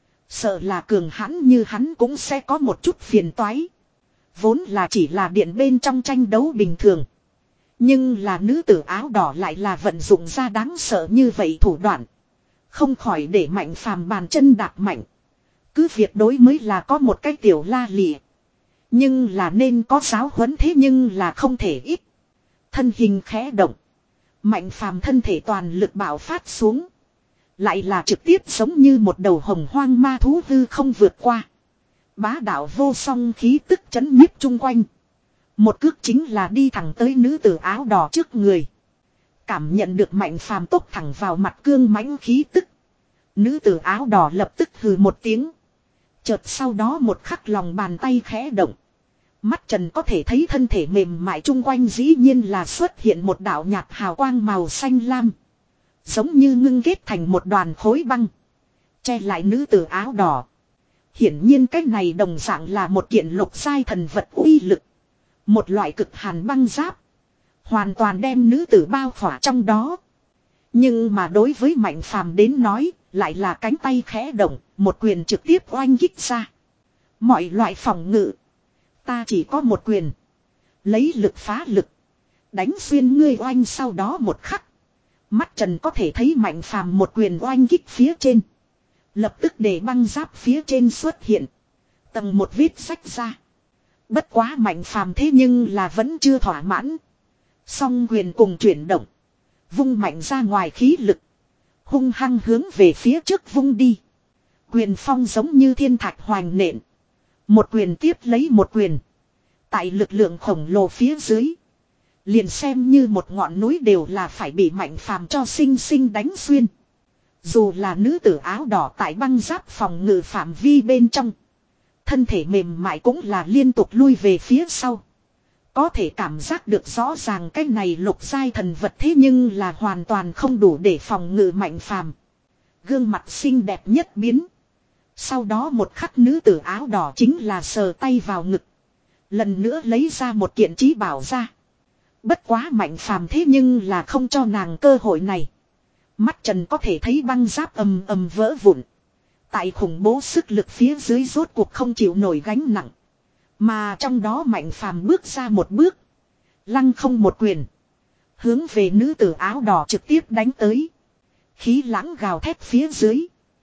Sợ là cường hãn như hắn cũng sẽ có một chút phiền toái. Vốn là chỉ là điện bên trong tranh đấu bình thường. Nhưng là nữ tử áo đỏ lại là vận dụng ra đáng sợ như vậy thủ đoạn. Không khỏi để Mạnh Phàm bàn chân đạp mạnh. Cứ việc đối mới là có một cái tiểu la lịa. Nhưng là nên có giáo huấn thế nhưng là không thể ít. Thân hình khẽ động. Mạnh Phàm thân thể toàn lực bạo phát xuống. Lại là trực tiếp giống như một đầu hồng hoang ma thú hư không vượt qua. Bá đạo vô song khí tức chấn nhiếp chung quanh. Một cước chính là đi thẳng tới nữ tử áo đỏ trước người. Cảm nhận được Mạnh Phàm tốc thẳng vào mặt cương mãnh khí tức. Nữ tử áo đỏ lập tức hừ một tiếng. Chợt sau đó một khắc lòng bàn tay khẽ động. Mắt trần có thể thấy thân thể mềm mại chung quanh dĩ nhiên là xuất hiện một đạo nhạt hào quang màu xanh lam. Giống như ngưng kết thành một đoàn khối băng. Che lại nữ tử áo đỏ. Hiển nhiên cái này đồng dạng là một kiện lục giai thần vật uy lực. Một loại cực hàn băng giáp. Hoàn toàn đem nữ tử bao khỏa trong đó. Nhưng mà đối với Mạnh Phàm đến nói, lại là cánh tay khẽ động, một quyền trực tiếp oanh kích ra. Mọi loại phòng ngự. Ta chỉ có một quyền. Lấy lực phá lực. Đánh xuyên ngươi oanh sau đó một khắc. Mắt trần có thể thấy Mạnh Phàm một quyền oanh kích phía trên. Lập tức để băng giáp phía trên xuất hiện. Tầng một vết sách ra. Bất quá Mạnh Phàm thế nhưng là vẫn chưa thỏa mãn. Song quyền cùng chuyển động. Vung mạnh ra ngoài khí lực. Hung hăng hướng về phía trước vung đi. Quyền phong giống như thiên thạch hoành nện. Một quyền tiếp lấy một quyền. Tại lực lượng khổng lồ phía dưới. Liền xem như một ngọn núi đều là phải bị Mạnh Phàm cho sinh sinh đánh xuyên. Dù là nữ tử áo đỏ tại băng giáp phòng ngự phạm vi bên trong. Thân thể mềm mại cũng là liên tục lui về phía sau. Có thể cảm giác được rõ ràng cái này lục giai thần vật thế nhưng là hoàn toàn không đủ để phòng ngự Mạnh Phàm. Gương mặt xinh đẹp nhất biến. Sau đó một khắc nữ tử áo đỏ chính là sờ tay vào ngực. Lần nữa lấy ra một kiện trí bảo ra. Bất quá Mạnh Phàm thế nhưng là không cho nàng cơ hội này. Mắt trần có thể thấy băng giáp ầm ầm vỡ vụn. Tại khủng bố sức lực phía dưới rốt cuộc không chịu nổi gánh nặng. Mà trong đó Mạnh Phàm bước ra một bước. Lăng không một quyền. Hướng về nữ tử áo đỏ trực tiếp đánh tới. Khí lãng gào thét phía dưới.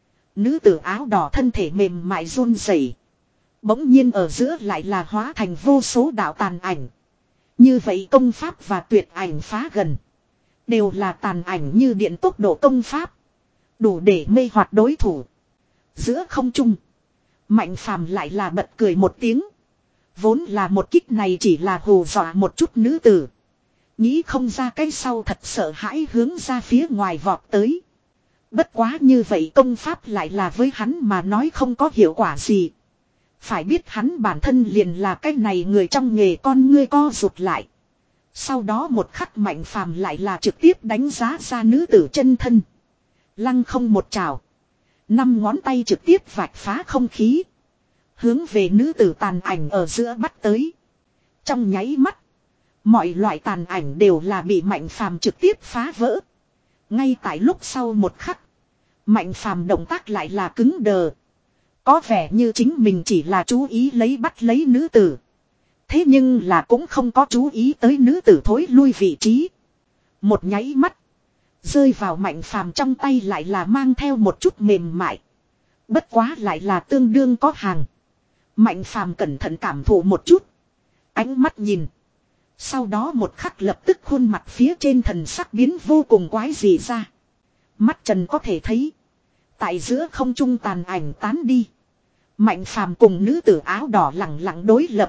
Nữ tử áo đỏ thân thể mềm mại run rẩy. Bỗng nhiên ở giữa lại là hóa thành vô số đạo tàn ảnh. Như vậy công pháp và tuyệt ảnh phá gần. Đều là tàn ảnh như điện tốc độ công pháp. Đủ để mê hoặc đối thủ. Giữa không trung. Mạnh Phàm lại là bật cười một tiếng. Vốn là một kích này chỉ là hù dọa một chút nữ tử. Nghĩ không ra cái sau thật sợ hãi hướng ra phía ngoài vọt tới. Bất quá như vậy công pháp lại là với hắn mà nói không có hiệu quả gì. Phải biết hắn bản thân liền là cái này người trong nghề con ngươi co rụt lại. Sau đó một khắc Mạnh Phàm lại là trực tiếp đánh giá ra nữ tử chân thân. Lăng không một trào. Năm ngón tay trực tiếp vạch phá không khí. Hướng về nữ tử tàn ảnh ở giữa bắt tới. Trong nháy mắt. Mọi loại tàn ảnh đều là bị Mạnh Phàm trực tiếp phá vỡ. Ngay tại lúc sau một khắc, Mạnh Phàm động tác lại là cứng đờ. Có vẻ như chính mình chỉ là chú ý lấy bắt lấy nữ tử. Thế nhưng là cũng không có chú ý tới nữ tử thối lui vị trí. Một nháy mắt, rơi vào Mạnh Phàm trong tay lại là mang theo một chút mềm mại. Bất quá lại là tương đương có hàng. Mạnh Phàm cẩn thận cảm thụ một chút. Ánh mắt nhìn. Sau đó một khắc lập tức khuôn mặt phía trên thần sắc biến vô cùng quái dị ra. Mắt trần có thể thấy. Tại giữa không trung tàn ảnh tán đi. Mạnh Phàm cùng nữ tử áo đỏ lặng lặng đối lập.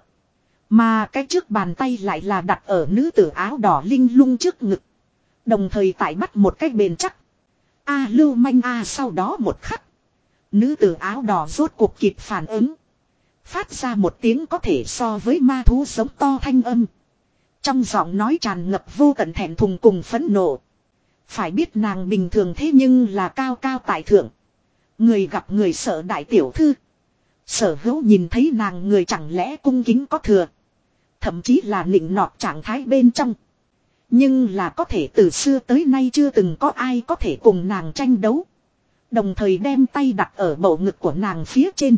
Mà cái trước bàn tay lại là đặt ở nữ tử áo đỏ linh lung trước ngực. Đồng thời tại bắt một cách bền chắc. A lưu manh a sau đó một khắc. Nữ tử áo đỏ rốt cuộc kịp phản ứng. Phát ra một tiếng có thể so với ma thú giống to thanh âm. Trong giọng nói tràn ngập vô tận thẹn thùng cùng phẫn nộ. Phải biết nàng bình thường thế nhưng là cao cao tại thượng. Người gặp người sợ đại tiểu thư. Sở hữu nhìn thấy nàng người chẳng lẽ cung kính có thừa. Thậm chí là nịnh nọt trạng thái bên trong. Nhưng là có thể từ xưa tới nay chưa từng có ai có thể cùng nàng tranh đấu. Đồng thời đem tay đặt ở bầu ngực của nàng phía trên.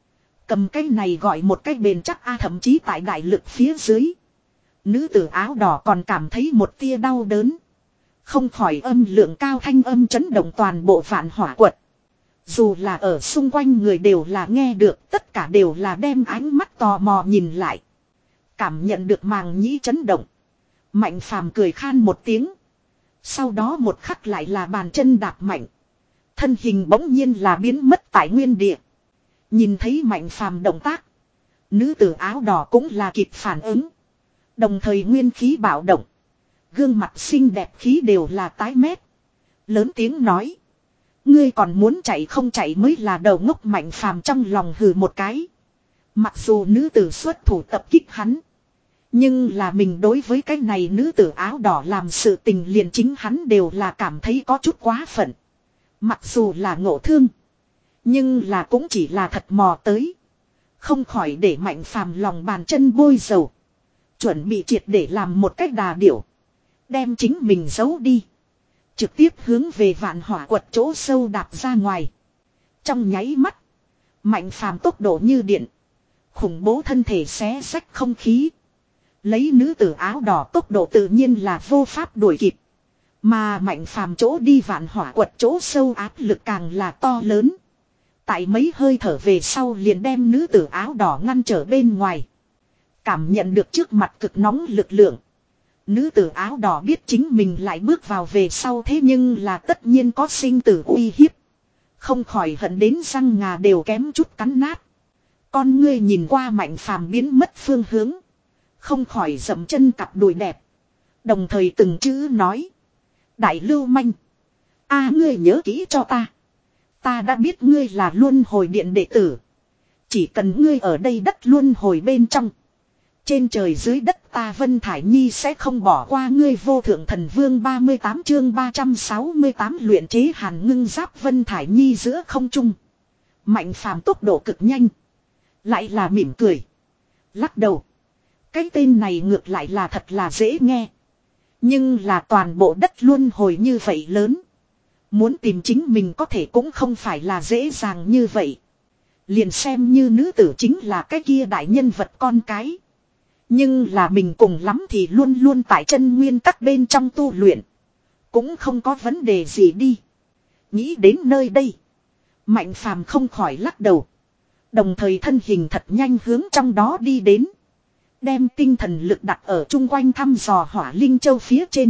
Cầm cái này gọi một cái bền chắc a thậm chí tại đại lực phía dưới. Nữ tử áo đỏ còn cảm thấy một tia đau đớn. Không khỏi âm lượng cao thanh âm chấn động toàn bộ Vạn Hỏa Quật. Dù là ở xung quanh người đều là nghe được, tất cả đều là đem ánh mắt tò mò nhìn lại. Cảm nhận được màng nhĩ chấn động. Mạnh Phàm cười khan một tiếng. Sau đó một khắc lại là bàn chân đạp mạnh. Thân hình bỗng nhiên là biến mất tại nguyên địa. Nhìn thấy Mạnh Phàm động tác. Nữ tử áo đỏ cũng là kịp phản ứng. Đồng thời nguyên khí bạo động. Gương mặt xinh đẹp khí đều là tái mét. Lớn tiếng nói. Ngươi còn muốn chạy không chạy mới là đầu ngốc. Mạnh Phàm trong lòng hừ một cái. Mặc dù nữ tử xuất thủ tập kích hắn. Nhưng là mình đối với cái này nữ tử áo đỏ làm sự tình liền chính hắn đều là cảm thấy có chút quá phận. Mặc dù là ngộ thương. Nhưng là cũng chỉ là thật mò tới. Không khỏi để Mạnh Phàm lòng bàn chân bôi dầu. Chuẩn bị triệt để làm một cách đà điểu. Đem chính mình giấu đi. Trực tiếp hướng về Vạn Hỏa Quật chỗ sâu đạp ra ngoài. Trong nháy mắt. Mạnh Phàm tốc độ như điện. Khủng bố thân thể xé xách không khí. Lấy nữ tử áo đỏ tốc độ tự nhiên là vô pháp đuổi kịp. Mà Mạnh Phàm chỗ đi Vạn Hỏa Quật chỗ sâu áp lực càng là to lớn. Tại mấy hơi thở về sau liền đem nữ tử áo đỏ ngăn trở bên ngoài. Cảm nhận được trước mặt cực nóng lực lượng. Nữ tử áo đỏ biết chính mình lại bước vào về sau thế nhưng là tất nhiên có sinh tử uy hiếp. Không khỏi hận đến răng ngà đều kém chút cắn nát. Con ngươi nhìn qua Mạnh Phàm biến mất phương hướng. Không khỏi dậm chân cặp đùi đẹp. Đồng thời từng chữ nói. Đại lưu manh. A ngươi nhớ kỹ cho ta. Ta đã biết ngươi là luân hồi điện đệ tử. Chỉ cần ngươi ở đây đất luân hồi bên trong. Trên trời dưới đất ta Vân Thải Nhi sẽ không bỏ qua ngươi. Vô thượng thần vương ba mươi tám chương ba trăm sáu mươi tám luyện chế hàn ngưng giáp Vân Thải Nhi giữa không trung. Mạnh Phàm tốc độ cực nhanh. Lại là mỉm cười. Lắc đầu. Cái tên này ngược lại là thật là dễ nghe. Nhưng là toàn bộ đất luân hồi như vậy lớn. Muốn tìm chính mình có thể cũng không phải là dễ dàng như vậy. Liền xem như nữ tử chính là cái kia đại nhân vật con cái. Nhưng là mình cùng lắm thì luôn luôn tại chân nguyên các bên trong tu luyện. Cũng không có vấn đề gì đi. Nghĩ đến nơi đây. Mạnh Phàm không khỏi lắc đầu. Đồng thời thân hình thật nhanh hướng trong đó đi đến. Đem tinh thần lực đặt ở chung quanh thăm dò Hỏa Linh Châu phía trên.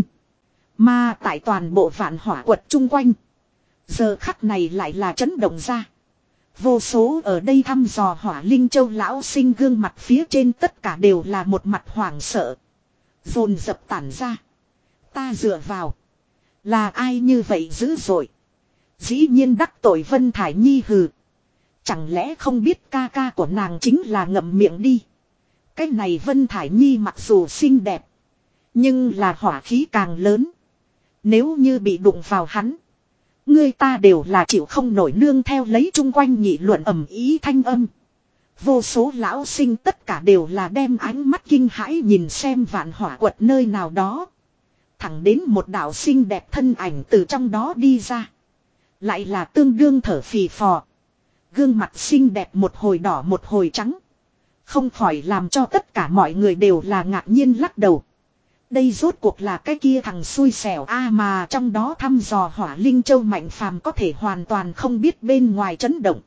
Mà tại toàn bộ Vạn Hỏa Quật chung quanh. Giờ khắc này lại là chấn động ra. Vô số ở đây thăm dò Hỏa Linh Châu lão sinh gương mặt phía trên tất cả đều là một mặt hoảng sợ. Dồn dập tản ra. Ta dựa vào. Là ai như vậy dữ dội. Dĩ nhiên đắc tội Vân Thải Nhi hừ. Chẳng lẽ không biết ca ca của nàng chính là ngậm miệng đi. Cái này Vân Thải Nhi mặc dù xinh đẹp. Nhưng là hỏa khí càng lớn. Nếu như bị đụng vào hắn. Người ta đều là chịu không nổi nương theo lấy chung quanh nghị luận ầm ý thanh âm. Vô số lão sinh tất cả đều là đem ánh mắt kinh hãi nhìn xem vạn hỏa quật nơi nào đó. Thẳng đến một đạo xinh đẹp thân ảnh từ trong đó đi ra. Lại là tương đương thở phì phò. Gương mặt xinh đẹp một hồi đỏ một hồi trắng. Không khỏi làm cho tất cả mọi người đều là ngạc nhiên lắc đầu. Đây rốt cuộc là cái kia thằng xui xẻo a mà trong đó thăm dò Hỏa Linh Châu Mạnh Phàm có thể hoàn toàn không biết bên ngoài chấn động.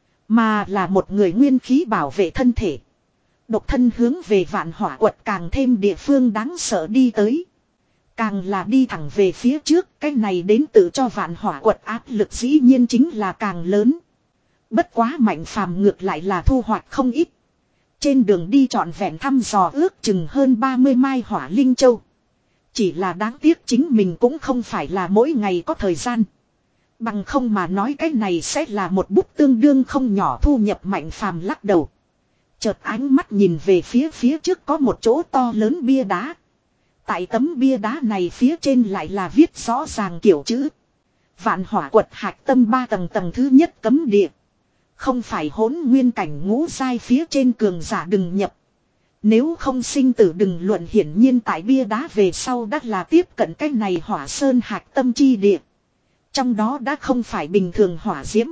Mà là một người nguyên khí bảo vệ thân thể. Độc thân hướng về vạn hỏa quật càng thêm địa phương đáng sợ đi tới. Càng là đi thẳng về phía trước, cái này đến tự cho vạn hỏa quật áp lực dĩ nhiên chính là càng lớn. Bất quá Mạnh Phàm ngược lại là thu hoạch không ít. Trên đường đi trọn vẹn thăm dò ước chừng hơn ba mươi mai Hỏa Linh Châu. Chỉ là đáng tiếc chính mình cũng không phải là mỗi ngày có thời gian. Bằng không mà nói cái này sẽ là một bút tương đương không nhỏ thu nhập. Mạnh Phàm lắc đầu. Chợt ánh mắt nhìn về phía phía trước có một chỗ to lớn bia đá. Tại tấm bia đá này phía trên lại là viết rõ ràng kiểu chữ. Vạn hỏa quật hạch tâm ba tầng, tầng thứ nhất cấm địa. Không phải hỗn nguyên cảnh ngũ giai phía trên cường giả đừng nhập. Nếu không sinh tử đừng luận, hiển nhiên tại bia đá về sau đã là tiếp cận cái này hỏa sơn hạch tâm chi địa. Trong đó đã không phải bình thường hỏa diễm.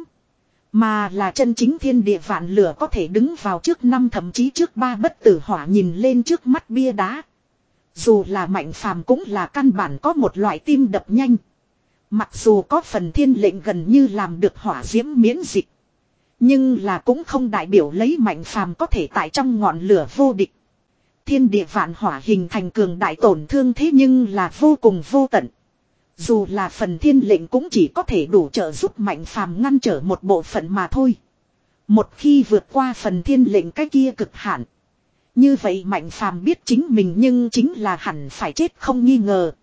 Mà là chân chính thiên địa vạn lửa có thể đứng vào trước năm thậm chí trước ba bất tử hỏa. Nhìn lên trước mắt bia đá. Dù là Mạnh Phàm cũng là căn bản có một loại tim đập nhanh. Mặc dù có phần thiên lệnh gần như làm được hỏa diễm miễn dịch. Nhưng là cũng không đại biểu lấy Mạnh Phàm có thể tại trong ngọn lửa vô địch. Thiên địa vạn hỏa hình thành cường đại tổn thương thế nhưng là vô cùng vô tận. Dù là phần thiên lệnh cũng chỉ có thể đủ trợ giúp Mạnh Phàm ngăn trở một bộ phận mà thôi. Một khi vượt qua phần thiên lệnh cái kia cực hạn. Như vậy Mạnh Phàm biết chính mình nhưng chính là hẳn phải chết không nghi ngờ.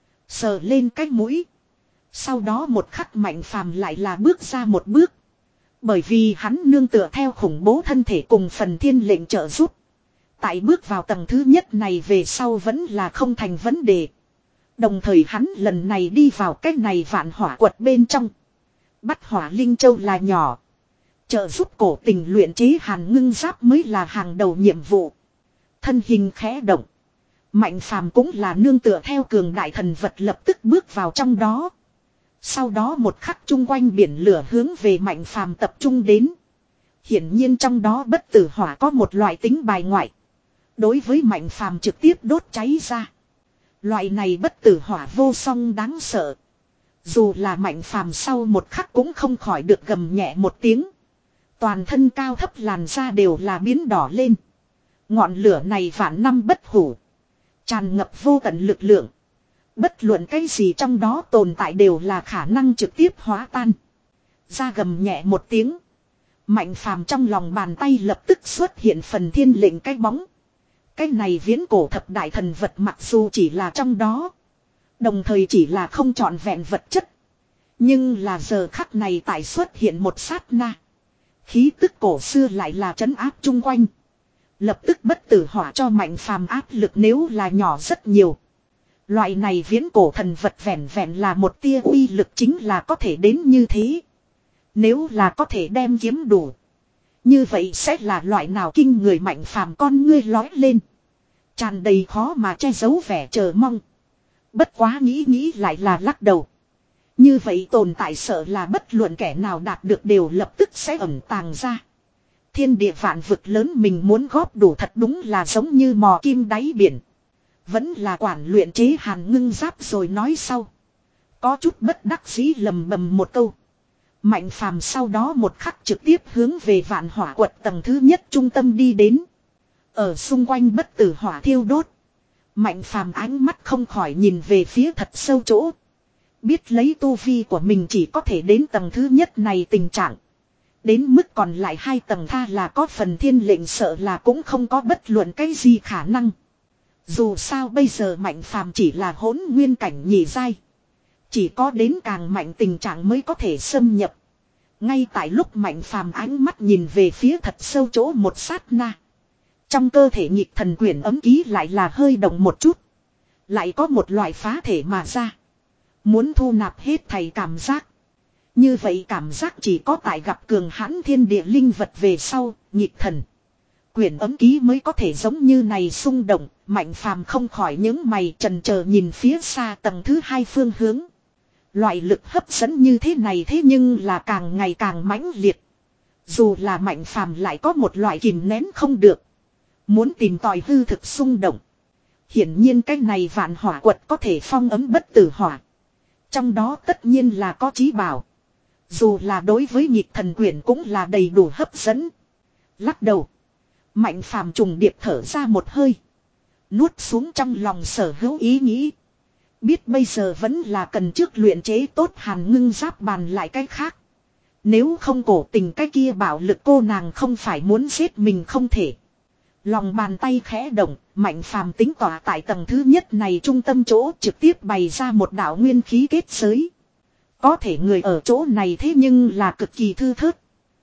Sờ lên cái mũi. Sau đó một khắc Mạnh Phàm lại là bước ra một bước. Bởi vì hắn nương tựa theo khủng bố thân thể cùng phần thiên lệnh trợ giúp. Tại bước vào tầng thứ nhất này về sau vẫn là không thành vấn đề. Đồng thời hắn lần này đi vào cái này vạn hỏa quật bên trong. Bắt Hỏa Linh Châu là nhỏ. Trợ giúp cổ tình luyện chế hàn ngưng giáp mới là hàng đầu nhiệm vụ. Thân hình khẽ động. Mạnh Phàm cũng là nương tựa theo cường đại thần vật lập tức bước vào trong đó. Sau đó một khắc chung quanh biển lửa hướng về Mạnh Phàm tập trung đến. Hiển nhiên trong đó bất tử hỏa có một loại tính bài ngoại. Đối với Mạnh Phàm trực tiếp đốt cháy ra. Loại này bất tử hỏa vô song đáng sợ. Dù là Mạnh Phàm sau một khắc cũng không khỏi được gầm nhẹ một tiếng. Toàn thân cao thấp làn da đều là biến đỏ lên. Ngọn lửa này vạn năm bất hủ. Tràn ngập vô tận lực lượng. Bất luận cái gì trong đó tồn tại đều là khả năng trực tiếp hóa tan. Ra gầm nhẹ một tiếng. Mạnh Phàm trong lòng bàn tay lập tức xuất hiện phần thiên lệnh cái bóng. Cái này viễn cổ thập đại thần vật mặc dù chỉ là trong đó. Đồng thời chỉ là không trọn vẹn vật chất. Nhưng là giờ khắc này tại xuất hiện một sát na. Khí tức cổ xưa lại là trấn áp chung quanh. Lập tức bất tử hỏa cho Mạnh Phàm áp lực nếu là nhỏ rất nhiều. Loại này viễn cổ thần vật vẹn vẹn là một tia uy lực chính là có thể đến như thế. Nếu là có thể đem kiếm đủ. Như vậy sẽ là loại nào kinh người. Mạnh Phàm con ngươi lói lên. Tràn đầy khó mà che giấu vẻ chờ mong. Bất quá nghĩ nghĩ lại là lắc đầu. Như vậy tồn tại sợ là bất luận kẻ nào đạt được đều lập tức sẽ ẩn tàng ra. Thiên địa vạn vực lớn mình muốn góp đủ thật đúng là giống như mò kim đáy biển. Vẫn là quản luyện chế hàn ngưng giáp rồi nói sau. Có chút bất đắc dĩ lầm bầm một câu. Mạnh Phàm sau đó một khắc trực tiếp hướng về vạn hỏa quật tầng thứ nhất trung tâm đi đến. Ở xung quanh bất tử hỏa thiêu đốt. Mạnh Phàm ánh mắt không khỏi nhìn về phía thật sâu chỗ. Biết lấy tu vi của mình chỉ có thể đến tầng thứ nhất này tình trạng. Đến mức còn lại hai tầng tha là có phần thiên lệnh sợ là cũng không có bất luận cái gì khả năng. Dù sao bây giờ Mạnh Phàm chỉ là hỗn nguyên cảnh nhị giai. Chỉ có đến càng mạnh tình trạng mới có thể xâm nhập. Ngay tại lúc Mạnh Phàm ánh mắt nhìn về phía thật sâu chỗ một sát na. Trong cơ thể nhịp thần quyển ấm ký lại là hơi động một chút. Lại có một loại phá thể mà ra. Muốn thu nạp hết thầy cảm giác. Như vậy cảm giác chỉ có tại gặp cường hãn thiên địa linh vật về sau, nhịp thần. Quyển ấm ký mới có thể giống như này xung động, Mạnh Phàm không khỏi những mày trần chờ nhìn phía xa tầng thứ hai phương hướng. Loại lực hấp dẫn như thế này thế nhưng là càng ngày càng mãnh liệt. Dù là Mạnh Phàm lại có một loại kìm nén không được. Muốn tìm tòi hư thực xung động. Hiển nhiên cái này vạn hỏa quật có thể phong ấm bất tử hỏa. Trong đó tất nhiên là có chí bảo. Dù là đối với nhịp thần quyển cũng là đầy đủ hấp dẫn. Lắc đầu. Mạnh Phàm trùng điệp thở ra một hơi. Nuốt xuống trong lòng sở hữu ý nghĩ. Biết bây giờ vẫn là cần trước luyện chế tốt hàn ngưng giáp bàn lại cái khác. Nếu không cổ tình cái kia bảo lực cô nàng không phải muốn giết mình không thể. Lòng bàn tay khẽ động, Mạnh Phàm tính tỏa tại tầng thứ nhất này trung tâm chỗ trực tiếp bày ra một đạo nguyên khí kết giới. Có thể người ở chỗ này thế nhưng là cực kỳ thư thớt.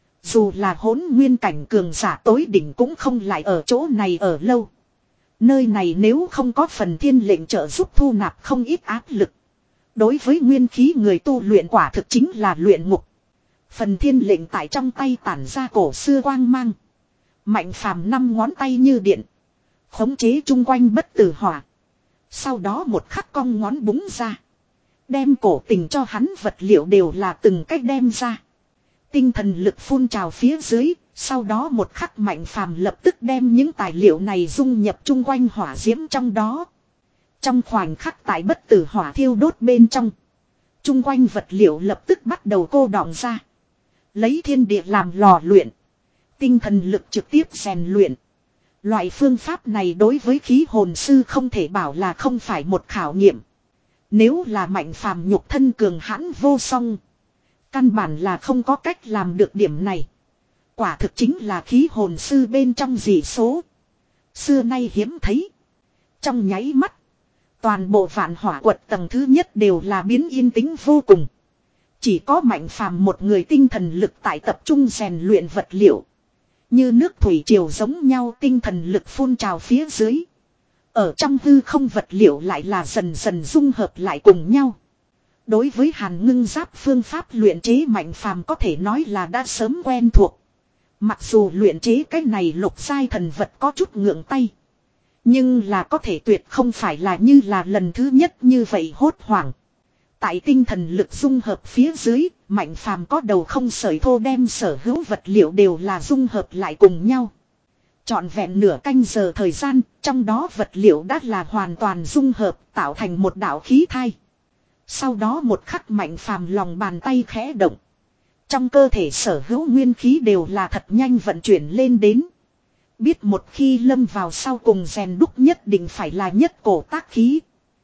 Dù là hỗn nguyên cảnh cường giả tối đỉnh cũng không lại ở chỗ này ở lâu. Nơi này nếu không có phần thiên lệnh trợ giúp thu nạp không ít áp lực. Đối với nguyên khí người tu luyện quả thực chính là luyện ngục. Phần thiên lệnh tại trong tay tản ra cổ xưa quang mang. Mạnh Phàm năm ngón tay như điện. Khống chế chung quanh bất tử hỏa. Sau đó một khắc cong ngón búng ra. Đem cổ tình cho hắn vật liệu đều là từng cách đem ra. Tinh thần lực phun trào phía dưới. Sau đó một khắc Mạnh Phàm lập tức đem những tài liệu này dung nhập chung quanh hỏa diễm trong đó. Trong khoảnh khắc tại bất tử hỏa thiêu đốt bên trong. Chung quanh vật liệu lập tức bắt đầu cô đọng ra. Lấy thiên địa làm lò luyện. Tinh thần lực trực tiếp rèn luyện. Loại phương pháp này đối với khí hồn sư không thể bảo là không phải một khảo nghiệm. Nếu là Mạnh Phàm nhục thân cường hãn vô song. Căn bản là không có cách làm được điểm này. Quả thực chính là khí hồn sư bên trong dị số. Xưa nay hiếm thấy. Trong nháy mắt. Toàn bộ vạn hỏa quật tầng thứ nhất đều là biến yên tĩnh vô cùng. Chỉ có Mạnh Phàm một người tinh thần lực tại tập trung rèn luyện vật liệu. Như nước thủy triều giống nhau tinh thần lực phun trào phía dưới. Ở trong hư không vật liệu lại là dần dần dung hợp lại cùng nhau. Đối với hàn ngưng giáp phương pháp luyện chế Mạnh Phàm có thể nói là đã sớm quen thuộc. Mặc dù luyện chế cái này lục giai thần vật có chút ngượng tay. Nhưng là có thể tuyệt không phải là như là lần thứ nhất như vậy hốt hoảng. Tại tinh thần lực dung hợp phía dưới, Mạnh Phàm có đầu không sợi thô đem sở hữu vật liệu đều là dung hợp lại cùng nhau. Trọn vẹn nửa canh giờ thời gian, trong đó vật liệu đã là hoàn toàn dung hợp, tạo thành một đạo khí thai. Sau đó một khắc Mạnh Phàm lòng bàn tay khẽ động. Trong cơ thể sở hữu nguyên khí đều là thật nhanh vận chuyển lên đến. Biết một khi lâm vào sau cùng rèn đúc nhất định phải là nhất cổ tác khí.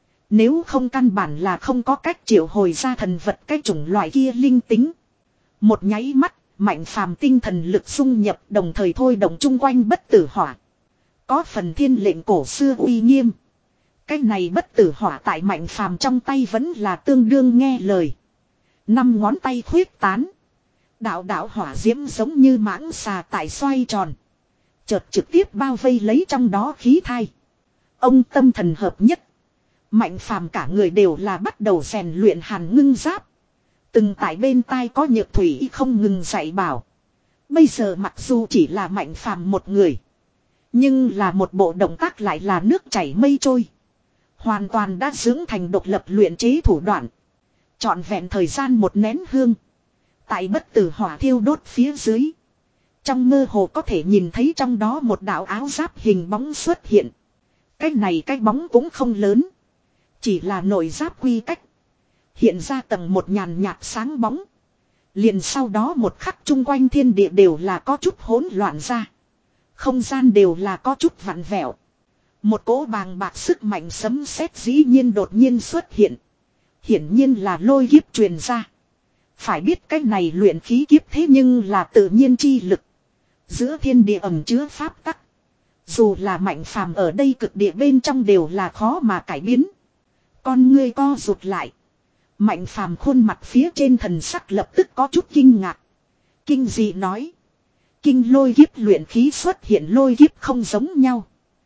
Nếu không căn bản là không có cách triệu hồi ra thần vật cái chủng loại kia linh tính. Một nháy mắt, Mạnh Phàm tinh thần lực xung nhập đồng thời thôi động chung quanh bất tử hỏa. Có phần thiên lệnh cổ xưa uy nghiêm. Cái này bất tử hỏa tại Mạnh Phàm trong tay vẫn là tương đương nghe lời. Năm ngón tay khuyết tán. Đạo đạo hỏa diễm giống như mãng xà tại xoay tròn. Chợt trực tiếp bao vây lấy trong đó khí thai. Ông tâm thần hợp nhất. Mạnh Phàm cả người đều là bắt đầu rèn luyện hàn ngưng giáp. Từng tại bên tai có Nhược Thủy không ngừng dạy bảo. Bây giờ mặc dù chỉ là Mạnh Phàm một người. Nhưng là một bộ động tác lại là nước chảy mây trôi. Hoàn toàn đã dưỡng thành độc lập luyện chế thủ đoạn. Trọn vẹn thời gian một nén hương. Tại bất tử hỏa thiêu đốt phía dưới. Trong mơ hồ có thể nhìn thấy trong đó một đạo áo giáp hình bóng xuất hiện. Cái này cái bóng cũng không lớn. Chỉ là nội giáp quy cách. Hiện ra tầng một nhàn nhạt sáng bóng. Liền sau đó một khắc chung quanh thiên địa đều là có chút hỗn loạn ra. Không gian đều là có chút vặn vẹo. Một cỗ bàng bạc sức mạnh sấm sét dĩ nhiên đột nhiên xuất hiện. Hiển nhiên là lôi kiếp truyền ra. Phải biết cái này luyện khí kiếp thế nhưng là tự nhiên chi lực. Giữa thiên địa ẩn chứa pháp tắc. Dù là Mạnh Phàm ở đây cực địa bên trong đều là khó mà cải biến. Con ngươi co rụt lại. Mạnh Phàm khuôn mặt phía trên thần sắc lập tức có chút kinh ngạc. Kinh dị nói. Kinh lôi kiếp luyện khí xuất hiện lôi kiếp không giống nhau.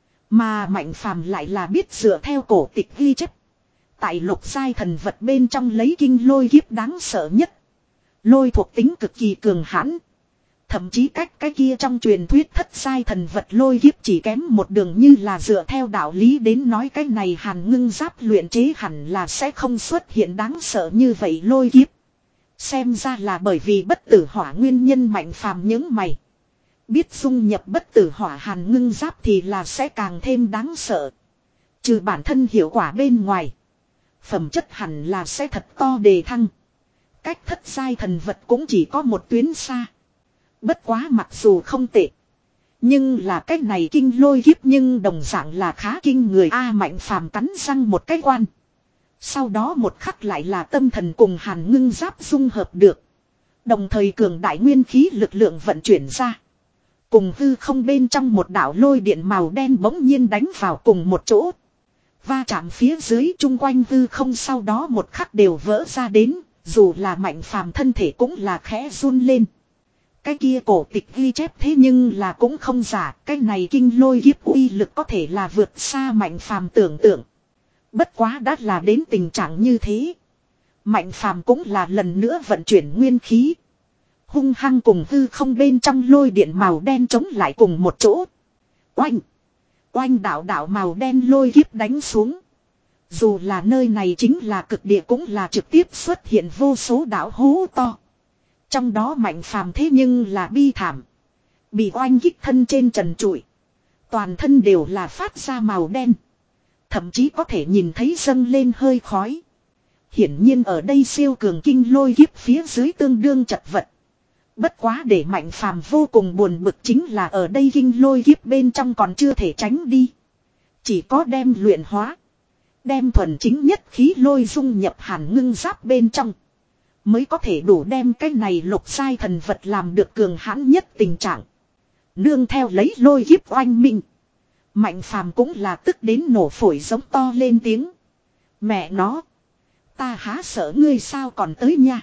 Mà Mạnh Phàm lại là biết dựa theo cổ tịch ghi chép. Tại lục giai thần vật bên trong lấy kinh lôi kiếp đáng sợ nhất. Lôi thuộc tính cực kỳ cường hãn. Thậm chí cách cái kia trong truyền thuyết thất giai thần vật lôi kiếp chỉ kém một đường, như là dựa theo đạo lý đến nói cái này Hàn Ngưng Giáp luyện chế hẳn là sẽ không xuất hiện đáng sợ như vậy lôi kiếp. Xem ra là bởi vì bất tử hỏa nguyên nhân Mạnh Phàm những mày. Biết dung nhập bất tử hỏa Hàn Ngưng Giáp thì là sẽ càng thêm đáng sợ. Trừ bản thân hiệu quả bên ngoài, phẩm chất hẳn là sẽ thật to đề thăng. Cách thất giai thần vật cũng chỉ có một tuyến xa. Bất quá mặc dù không tệ, nhưng là cái này kinh lôi kiếp nhưng đồng dạng là khá kinh người a. Mạnh Phàm cắn răng một cái quan. Sau đó một khắc lại là tâm thần cùng Hàn Ngưng Giáp dung hợp được. Đồng thời cường đại nguyên khí lực lượng vận chuyển ra. Cùng hư không bên trong một đạo lôi điện màu đen bỗng nhiên đánh vào cùng một chỗ. Va chạm phía dưới chung quanh hư không sau đó một khắc đều vỡ ra đến. Dù là Mạnh Phàm thân thể cũng là khẽ run lên. Cái kia cổ tịch ghi chép thế nhưng là cũng không giả. Cái này kinh lôi kiếp uy lực có thể là vượt xa Mạnh Phàm tưởng tượng. Bất quá đã là đến tình trạng như thế. Mạnh Phàm cũng là lần nữa vận chuyển nguyên khí. Hung hăng cùng hư không bên trong lôi điện màu đen chống lại cùng một chỗ. Oanh! Oanh đạo đạo màu đen lôi kiếp đánh xuống. Dù là nơi này chính là cực địa cũng là trực tiếp xuất hiện vô số đạo hố to. Trong đó Mạnh Phàm thế nhưng là bi thảm. Bị oanh kích thân trên trần trụi. Toàn thân đều là phát ra màu đen. Thậm chí có thể nhìn thấy dâng lên hơi khói. Hiển nhiên ở đây siêu cường kinh lôi kiếp phía dưới tương đương chật vật. Bất quá để Mạnh Phàm vô cùng buồn bực chính là ở đây kinh lôi kiếp bên trong còn chưa thể tránh đi. Chỉ có đem luyện hóa. Đem thuần chính nhất khí lôi dung nhập Hàn Ngưng Giáp bên trong. Mới có thể đủ đem cái này lục giai thần vật làm được cường hãn nhất tình trạng. Nương theo lấy lôi kiếp oanh minh. Mạnh Phàm cũng là tức đến nổ phổi giống to lên tiếng. Mẹ nó. Ta há sợ ngươi sao còn tới nha.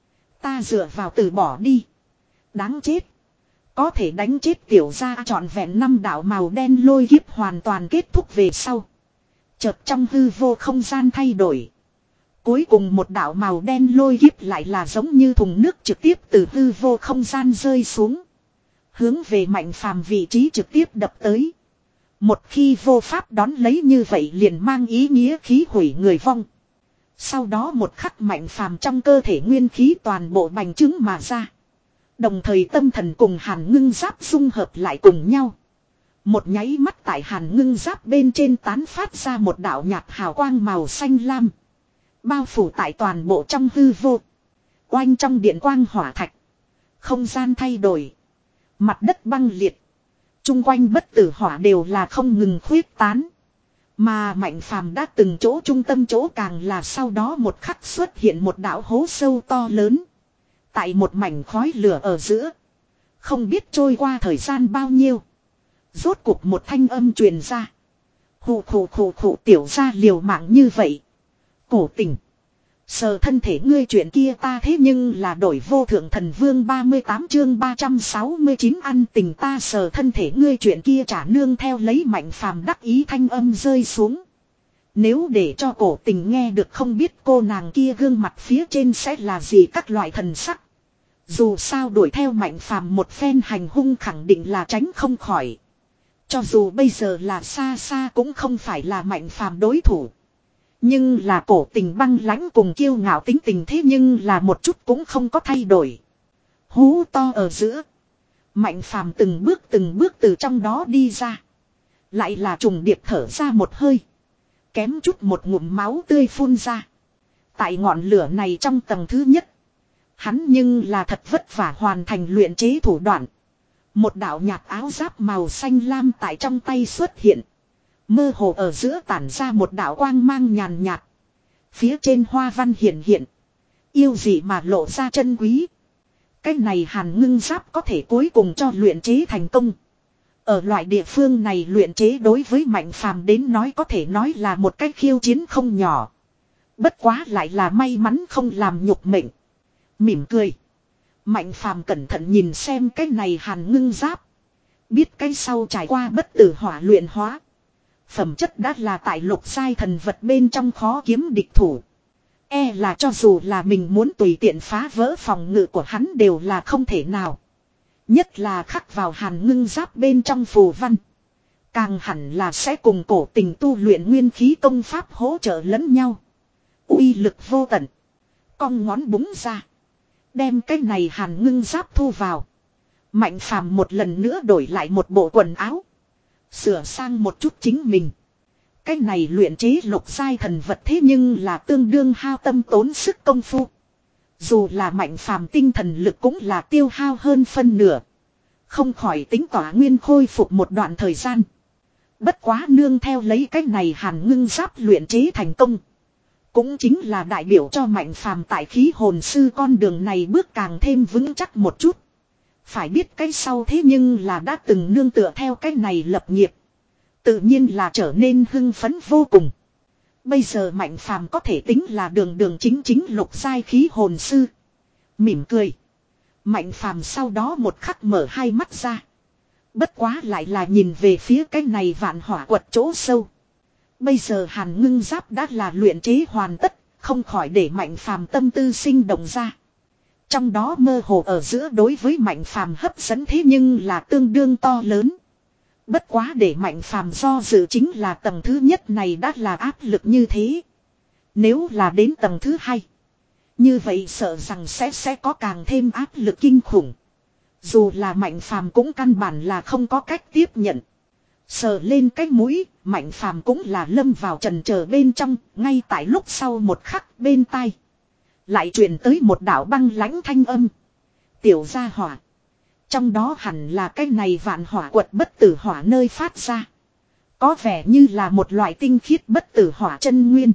Ta dựa vào từ bỏ đi. Đáng chết. Có thể đánh chết tiểu gia trọn vẹn năm đạo màu đen lôi kiếp hoàn toàn kết thúc về sau. Chợt trong hư vô không gian thay đổi. Cuối cùng một đạo màu đen lôi kiếp lại là giống như thùng nước trực tiếp từ hư vô không gian rơi xuống. Hướng về Mạnh Phàm vị trí trực tiếp đập tới. Một khi vô pháp đón lấy như vậy liền mang ý nghĩa khí hủy người vong. Sau đó một khắc Mạnh Phàm trong cơ thể nguyên khí toàn bộ bành trướng mà ra. Đồng thời tâm thần cùng Hàn Ngưng Giáp dung hợp lại cùng nhau. Một nháy mắt tại Hàn Ngưng Giáp bên trên tán phát ra một đạo nhạt hào quang màu xanh lam. Bao phủ tại toàn bộ trong hư vô. Oanh trong điện quang hỏa thạch. Không gian thay đổi. Mặt đất băng liệt. Trung quanh bất tử hỏa đều là không ngừng khuyết tán. Mà Mạnh Phàm đã từng chỗ trung tâm chỗ càng là sau đó một khắc xuất hiện một đạo hố sâu to lớn. Tại một mảnh khói lửa ở giữa. Không biết trôi qua thời gian bao nhiêu. Rốt cuộc một thanh âm truyền ra. Hù khủ khủ khủ tiểu ra liều mạng như vậy. Cổ tình. Sờ thân thể ngươi chuyện kia ta thế nhưng là đổi vô thượng thần vương ba mươi tám chương ba trăm sáu mươi chín ăn tình ta sờ thân thể ngươi chuyện kia trả nương theo lấy Mạnh Phàm đắc ý thanh âm rơi xuống. Nếu để cho cổ tình nghe được không biết cô nàng kia gương mặt phía trên sẽ là gì các loại thần sắc. Dù sao đuổi theo Mạnh Phàm một phen hành hung khẳng định là tránh không khỏi. Cho dù bây giờ là xa xa cũng không phải là Mạnh Phàm đối thủ. Nhưng là cổ tình băng lãnh cùng kiêu ngạo tính tình thế nhưng là một chút cũng không có thay đổi. Hú to ở giữa. Mạnh Phàm từng bước từng bước từ trong đó đi ra. Lại là trùng điệp thở ra một hơi. Kém chút một ngụm máu tươi phun ra. Tại ngọn lửa này trong tầng thứ nhất. Hắn nhưng là thật vất vả hoàn thành luyện chế thủ đoạn. Một đạo nhạt áo giáp màu xanh lam tại trong tay xuất hiện. Mơ hồ ở giữa tản ra một đạo quang mang nhàn nhạt. Phía trên hoa văn hiện hiện. Yêu dị mà lộ ra chân quý. Cái này Hàn Ngưng Giáp có thể cuối cùng cho luyện chế thành công. Ở loại địa phương này luyện chế đối với Mạnh Phàm đến nói có thể nói là một cái khiêu chiến không nhỏ. Bất quá lại là may mắn không làm nhục mệnh. Mỉm cười. Mạnh Phàm cẩn thận nhìn xem cái này Hàn Ngưng Giáp. Biết cái sau trải qua bất tử hỏa luyện hóa. Phẩm chất đã là tại lục giai thần vật bên trong khó kiếm địch thủ. E là cho dù là mình muốn tùy tiện phá vỡ phòng ngự của hắn đều là không thể nào. Nhất là khắc vào hàn ngưng giáp bên trong phù văn. Càng hẳn là sẽ cùng cổ tình tu luyện nguyên khí công pháp hỗ trợ lẫn nhau. Uy lực vô tận. Cong ngón búng ra. Đem cái này hàn ngưng giáp thu vào. Mạnh phàm một lần nữa đổi lại một bộ quần áo. Sửa sang một chút chính mình. Cái này luyện chế lục giai thần vật thế nhưng là tương đương hao tâm tốn sức công phu. Dù là mạnh phàm tinh thần lực cũng là tiêu hao hơn phân nửa. Không khỏi tính tỏa nguyên khôi phục một đoạn thời gian. Bất quá nương theo lấy cái này hàn ngưng giáp luyện chế thành công. Cũng chính là đại biểu cho mạnh phàm tại khí hồn sư con đường này bước càng thêm vững chắc một chút. Phải biết cái sau thế nhưng là đã từng nương tựa theo cái này lập nghiệp. Tự nhiên là trở nên hưng phấn vô cùng. Bây giờ mạnh phàm có thể tính là đường đường chính chính lục giai khí hồn sư. Mỉm cười. Mạnh phàm sau đó một khắc mở hai mắt ra. Bất quá lại là nhìn về phía cái này vạn hỏa quật chỗ sâu. Bây giờ hàn ngưng giáp đã là luyện chế hoàn tất, không khỏi để mạnh phàm tâm tư sinh động ra. Trong đó mơ hồ ở giữa đối với mạnh phàm hấp dẫn thế nhưng là tương đương to lớn. Bất quá để mạnh phàm do dự chính là tầng thứ nhất này đã là áp lực như thế. Nếu là đến tầng thứ hai. Như vậy sợ rằng sẽ sẽ có càng thêm áp lực kinh khủng. Dù là mạnh phàm cũng căn bản là không có cách tiếp nhận. Sờ lên cái mũi, mạnh phàm cũng là lâm vào trần chờ bên trong, ngay tại lúc sau một khắc bên tai. Lại truyền tới một đạo băng lãnh thanh âm. Tiểu gia hỏa. Trong đó hẳn là cái này vạn hỏa quật bất tử hỏa nơi phát ra. Có vẻ như là một loại tinh khiết bất tử hỏa chân nguyên.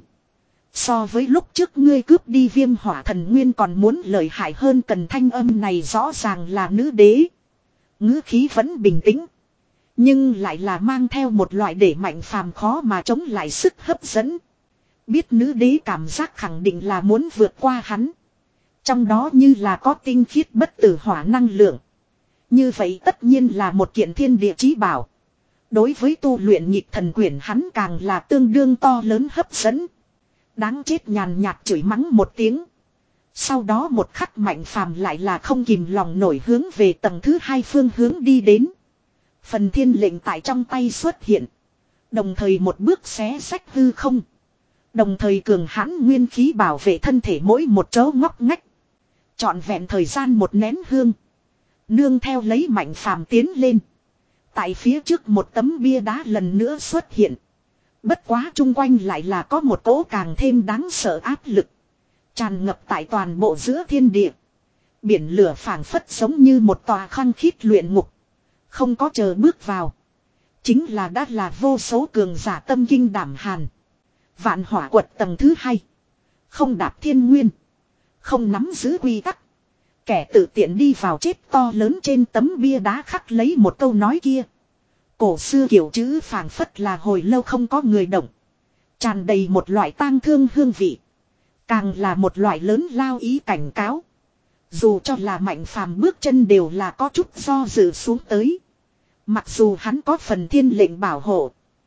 So với lúc trước ngươi cướp đi viêm hỏa thần nguyên còn muốn lợi hại hơn, cần thanh âm này rõ ràng là nữ đế. Ngữ khí vẫn bình tĩnh. Nhưng lại là mang theo một loại để mạnh phàm khó mà chống lại sức hấp dẫn. Biết nữ đế cảm giác khẳng định là muốn vượt qua hắn. Trong đó như là có tinh khiết bất tử hỏa năng lượng. Như vậy tất nhiên là một kiện thiên địa chí bảo. Đối với tu luyện nhịp thần quyển hắn càng là tương đương to lớn hấp dẫn. Đáng chết, nhàn nhạt chửi mắng một tiếng. Sau đó một khắc mạnh phàm lại là không kìm lòng nổi hướng về tầng thứ hai phương hướng đi đến. Phần thiên lệnh tại trong tay xuất hiện. Đồng thời một bước xé sách hư không. Đồng thời cường hãn nguyên khí bảo vệ thân thể mỗi một chỗ ngóc ngách. Trọn vẹn thời gian một nén hương. Nương theo lấy mạnh phàm tiến lên. Tại phía trước một tấm bia đá lần nữa xuất hiện. Bất quá chung quanh lại là có một cỗ càng thêm đáng sợ áp lực. Tràn ngập tại toàn bộ giữa thiên địa. Biển lửa phảng phất giống như một tòa khăng khít luyện ngục. Không có chờ bước vào. Chính là đã là vô số cường giả tâm kinh đảm hàn. Vạn hỏa quật tầng thứ hai. Không đạp thiên nguyên. Không nắm giữ quy tắc. Kẻ tự tiện đi vào chết to lớn trên tấm bia đá khắc lấy một câu nói kia. Cổ xưa kiểu chữ phảng phất là hồi lâu không có người động. Tràn đầy một loại tang thương hương vị. Càng là một loại lớn lao ý cảnh cáo. Dù cho là mạnh phàm bước chân đều là có chút do dự xuống tới. Mặc dù hắn có phần thiên lệnh bảo hộ.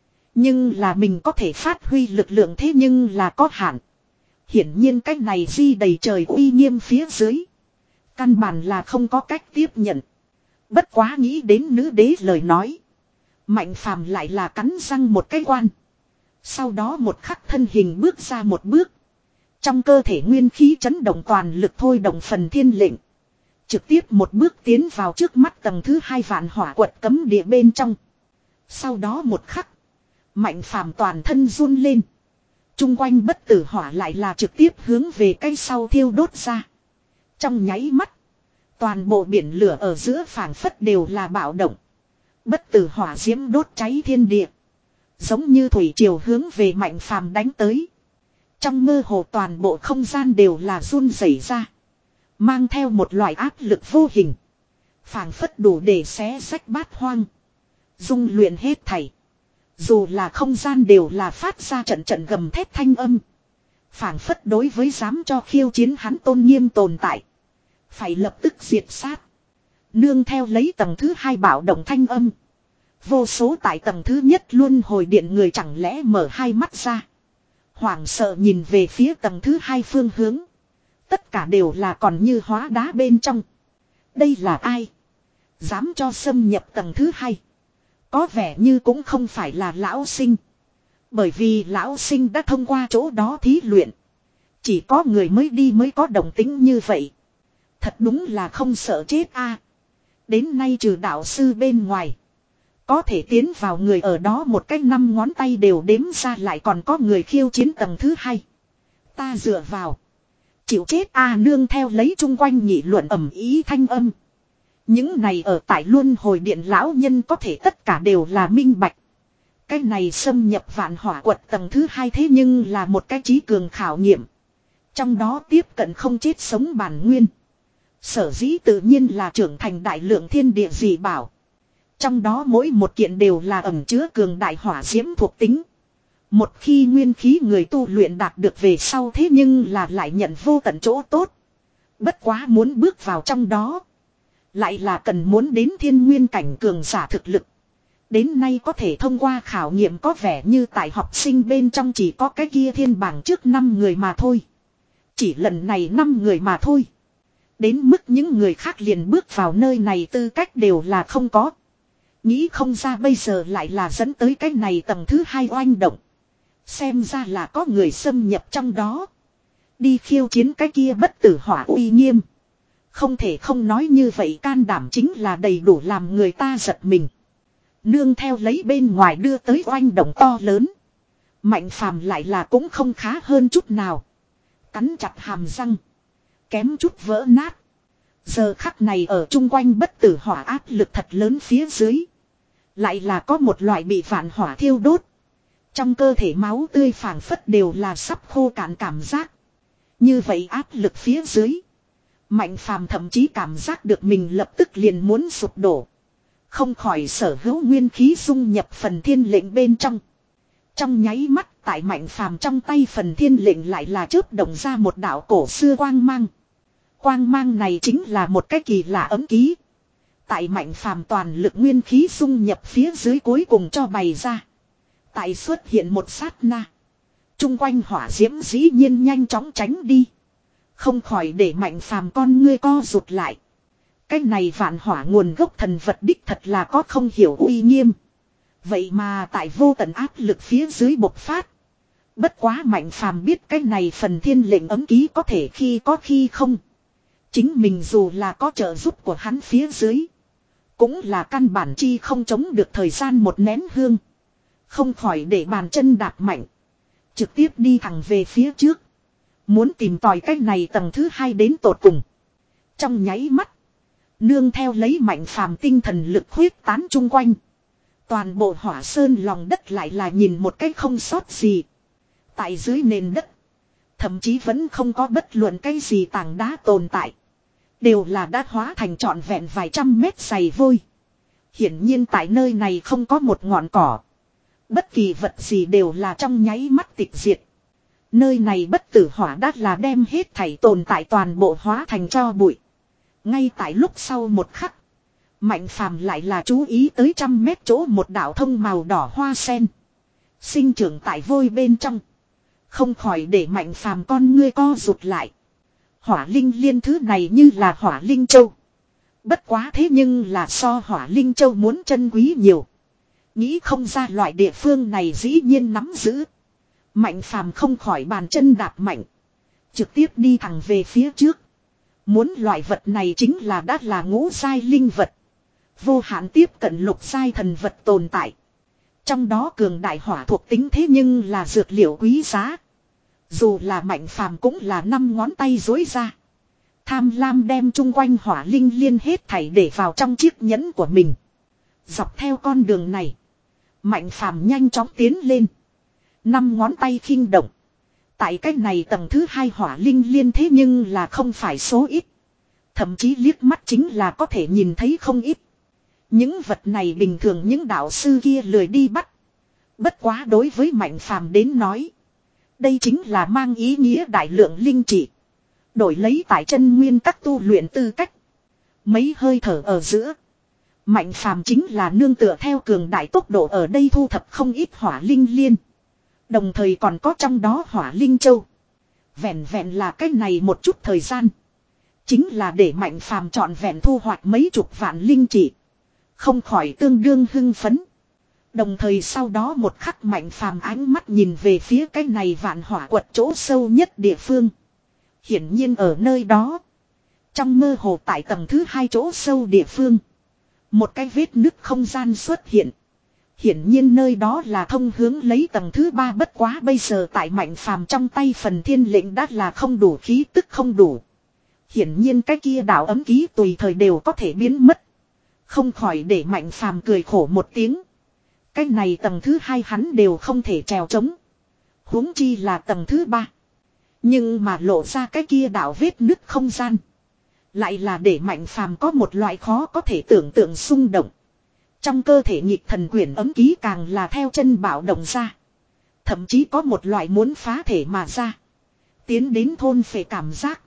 Nhưng là mình có thể phát huy lực lượng thế nhưng là có hạn. Hiển nhiên cách này di đầy trời uy nghiêm phía dưới. Căn bản là không có cách tiếp nhận. Bất quá nghĩ đến nữ đế lời nói. Mạnh phàm lại là cắn răng một cái quan. Sau đó một khắc thân hình bước ra một bước. Trong cơ thể nguyên khí chấn động toàn lực thôi động phần thiên lệnh. Trực tiếp một bước tiến vào trước mắt tầng thứ hai vạn hỏa quật cấm địa bên trong. Sau đó một khắc. Mạnh phàm toàn thân run lên. Trung quanh bất tử hỏa lại là trực tiếp hướng về cây sau thiêu đốt ra. Trong nháy mắt. Toàn bộ biển lửa ở giữa phảng phất đều là bạo động. Bất tử hỏa diễm đốt cháy thiên địa. Giống như thủy triều hướng về mạnh phàm đánh tới. Trong mơ hồ toàn bộ không gian đều là run rẩy ra. Mang theo một loại áp lực vô hình. Phảng phất đủ để xé rách bát hoang. Dung luyện hết thảy. Dù là không gian đều là phát ra trận trận gầm thét thanh âm. Phảng phất đối với dám cho khiêu chiến hắn tôn nghiêm tồn tại. Phải lập tức diệt sát. Nương theo lấy tầng thứ hai bạo động thanh âm. Vô số tại tầng thứ nhất luôn hồi điện người chẳng lẽ mở hai mắt ra. Hoảng sợ nhìn về phía tầng thứ hai phương hướng. Tất cả đều là còn như hóa đá bên trong. Đây là ai? Dám cho xâm nhập tầng thứ hai. Có vẻ như cũng không phải là lão sinh. Bởi vì lão sinh đã thông qua chỗ đó thí luyện. Chỉ có người mới đi mới có động tính như vậy. Thật đúng là không sợ chết a. Đến nay trừ đạo sư bên ngoài. Có thể tiến vào người ở đó một cách năm ngón tay đều đếm ra, lại còn có người khiêu chiến tầng thứ hai. Ta dựa vào. Chịu chết a. Nương theo lấy chung quanh nghị luận ầm ý thanh âm. Những này ở tại luân hồi điện lão nhân có thể tất cả đều là minh bạch. Cái này xâm nhập vạn hỏa quật tầng thứ hai thế nhưng là một cái trí cường khảo nghiệm. Trong đó tiếp cận không chết sống bản nguyên. Sở dĩ tự nhiên là trưởng thành đại lượng thiên địa dị bảo. Trong đó mỗi một kiện đều là ẩn chứa cường đại hỏa diễm thuộc tính. Một khi nguyên khí người tu luyện đạt được về sau thế nhưng là lại nhận vô tận chỗ tốt. Bất quá muốn bước vào trong đó. Lại là cần muốn đến thiên nguyên cảnh cường giả thực lực. Đến nay có thể thông qua khảo nghiệm có vẻ như tại học sinh bên trong chỉ có cái kia thiên bảng trước năm người mà thôi. Chỉ lần này năm người mà thôi. Đến mức những người khác liền bước vào nơi này tư cách đều là không có. Nghĩ không ra bây giờ lại là dẫn tới cái này tầng thứ hai oanh động. Xem ra là có người xâm nhập trong đó. Đi khiêu chiến cái kia bất tử hỏa uy nghiêm. Không thể không nói như vậy, can đảm chính là đầy đủ làm người ta giật mình. Nương theo lấy bên ngoài đưa tới oanh động to lớn. Mạnh phàm lại là cũng không khá hơn chút nào. Cắn chặt hàm răng. Kém chút vỡ nát. Giờ khắc này ở chung quanh bất tử hỏa áp lực thật lớn phía dưới. Lại là có một loại bị vạn hỏa thiêu đốt. Trong cơ thể máu tươi phảng phất đều là sắp khô cạn cảm giác. Như vậy áp lực phía dưới. Mạnh phàm thậm chí cảm giác được mình lập tức liền muốn sụp đổ. Không khỏi sở hữu nguyên khí dung nhập phần thiên lệnh bên trong. Trong nháy mắt tại mạnh phàm trong tay phần thiên lệnh lại là chớp động ra một đạo cổ xưa quang mang. Quang mang này chính là một cái kỳ lạ ấm ký. Tại mạnh phàm toàn lực nguyên khí dung nhập phía dưới cuối cùng cho bày ra. Tại xuất hiện một sát na. Trung quanh hỏa diễm dĩ nhiên nhanh chóng tránh đi. Không khỏi để mạnh phàm con ngươi co rụt lại. Cái này vạn hỏa nguồn gốc thần vật đích thật là có không hiểu uy nghiêm. Vậy mà tại vô tận áp lực phía dưới bộc phát. Bất quá mạnh phàm biết cái này phần thiên lệnh ấm ký có thể khi có khi không. Chính mình dù là có trợ giúp của hắn phía dưới. Cũng là căn bản chi không chống được thời gian một nén hương. Không khỏi để bàn chân đạp mạnh. Trực tiếp đi thẳng về phía trước. Muốn tìm tòi cách này tầng thứ hai đến tột cùng. Trong nháy mắt. Nương theo lấy mạnh phàm tinh thần lực huyết tán chung quanh. Toàn bộ hỏa sơn lòng đất lại là nhìn một cách không sót gì. Tại dưới nền đất. Thậm chí vẫn không có bất luận cái gì tảng đá tồn tại. Đều là đã hóa thành trọn vẹn vài trăm mét dày vôi. Hiển nhiên tại nơi này không có một ngọn cỏ. Bất kỳ vật gì đều là trong nháy mắt tịch diệt. Nơi này bất tử hỏa đát là đem hết thảy tồn tại toàn bộ hóa thành tro bụi. Ngay tại lúc sau một khắc. Mạnh phàm lại là chú ý tới trăm mét chỗ một đạo thông màu đỏ hoa sen. Sinh trưởng tại vôi bên trong. Không khỏi để mạnh phàm con ngươi co rụt lại. Hỏa linh liên thứ này như là hỏa linh châu. Bất quá thế nhưng là so hỏa linh châu muốn chân quý nhiều. Nghĩ không ra loại địa phương này dĩ nhiên nắm giữ. Mạnh phàm không khỏi bàn chân đạp mạnh. Trực tiếp đi thẳng về phía trước. Muốn loại vật này chính là đã là ngũ giai linh vật. Vô hạn tiếp cận lục giai thần vật tồn tại. Trong đó cường đại hỏa thuộc tính thế nhưng là dược liệu quý giá. Dù là mạnh phàm cũng là năm ngón tay dối ra. Tham lam đem chung quanh hỏa linh liên hết thảy để vào trong chiếc nhẫn của mình. Dọc theo con đường này. Mạnh phàm nhanh chóng tiến lên. Năm ngón tay khinh động. Tại cách này tầng thứ hai hỏa linh liên thế nhưng là không phải số ít. Thậm chí liếc mắt chính là có thể nhìn thấy không ít. Những vật này bình thường những đạo sư kia lười đi bắt. Bất quá đối với mạnh phàm đến nói. Đây chính là mang ý nghĩa đại lượng linh trị. Đổi lấy tại chân nguyên các tu luyện tư cách. Mấy hơi thở ở giữa. Mạnh phàm chính là nương tựa theo cường đại tốc độ ở đây thu thập không ít hỏa linh liên. Đồng thời còn có trong đó hỏa linh châu. Vẹn vẹn là cái này một chút thời gian. Chính là để Mạnh Phàm trọn vẹn thu hoạch mấy chục vạn linh trị. Không khỏi tương đương hưng phấn. Đồng thời sau đó một khắc Mạnh Phàm ánh mắt nhìn về phía cái này vạn hỏa quật chỗ sâu nhất địa phương. Hiển nhiên ở nơi đó. Trong mơ hồ tại tầng thứ hai chỗ sâu địa phương. Một cái vết nứt không gian xuất hiện. Hiển nhiên nơi đó là thông hướng lấy tầng thứ ba, bất quá bây giờ tại Mạnh Phàm trong tay phần thiên lệnh đã là không đủ, khí tức không đủ. Hiển nhiên cái kia đạo ấm ký tùy thời đều có thể biến mất. Không khỏi để Mạnh Phàm cười khổ một tiếng. Cái này tầng thứ hai hắn đều không thể trèo trống. Huống chi là tầng thứ ba. Nhưng mà lộ ra cái kia đạo vết nứt không gian. Lại là để Mạnh Phàm có một loại khó có thể tưởng tượng xung động. Trong cơ thể nhịp thần quyển ấm ký càng là theo chân bạo động ra. Thậm chí có một loại muốn phá thể mà ra. Tiến đến thôn phệ cảm giác.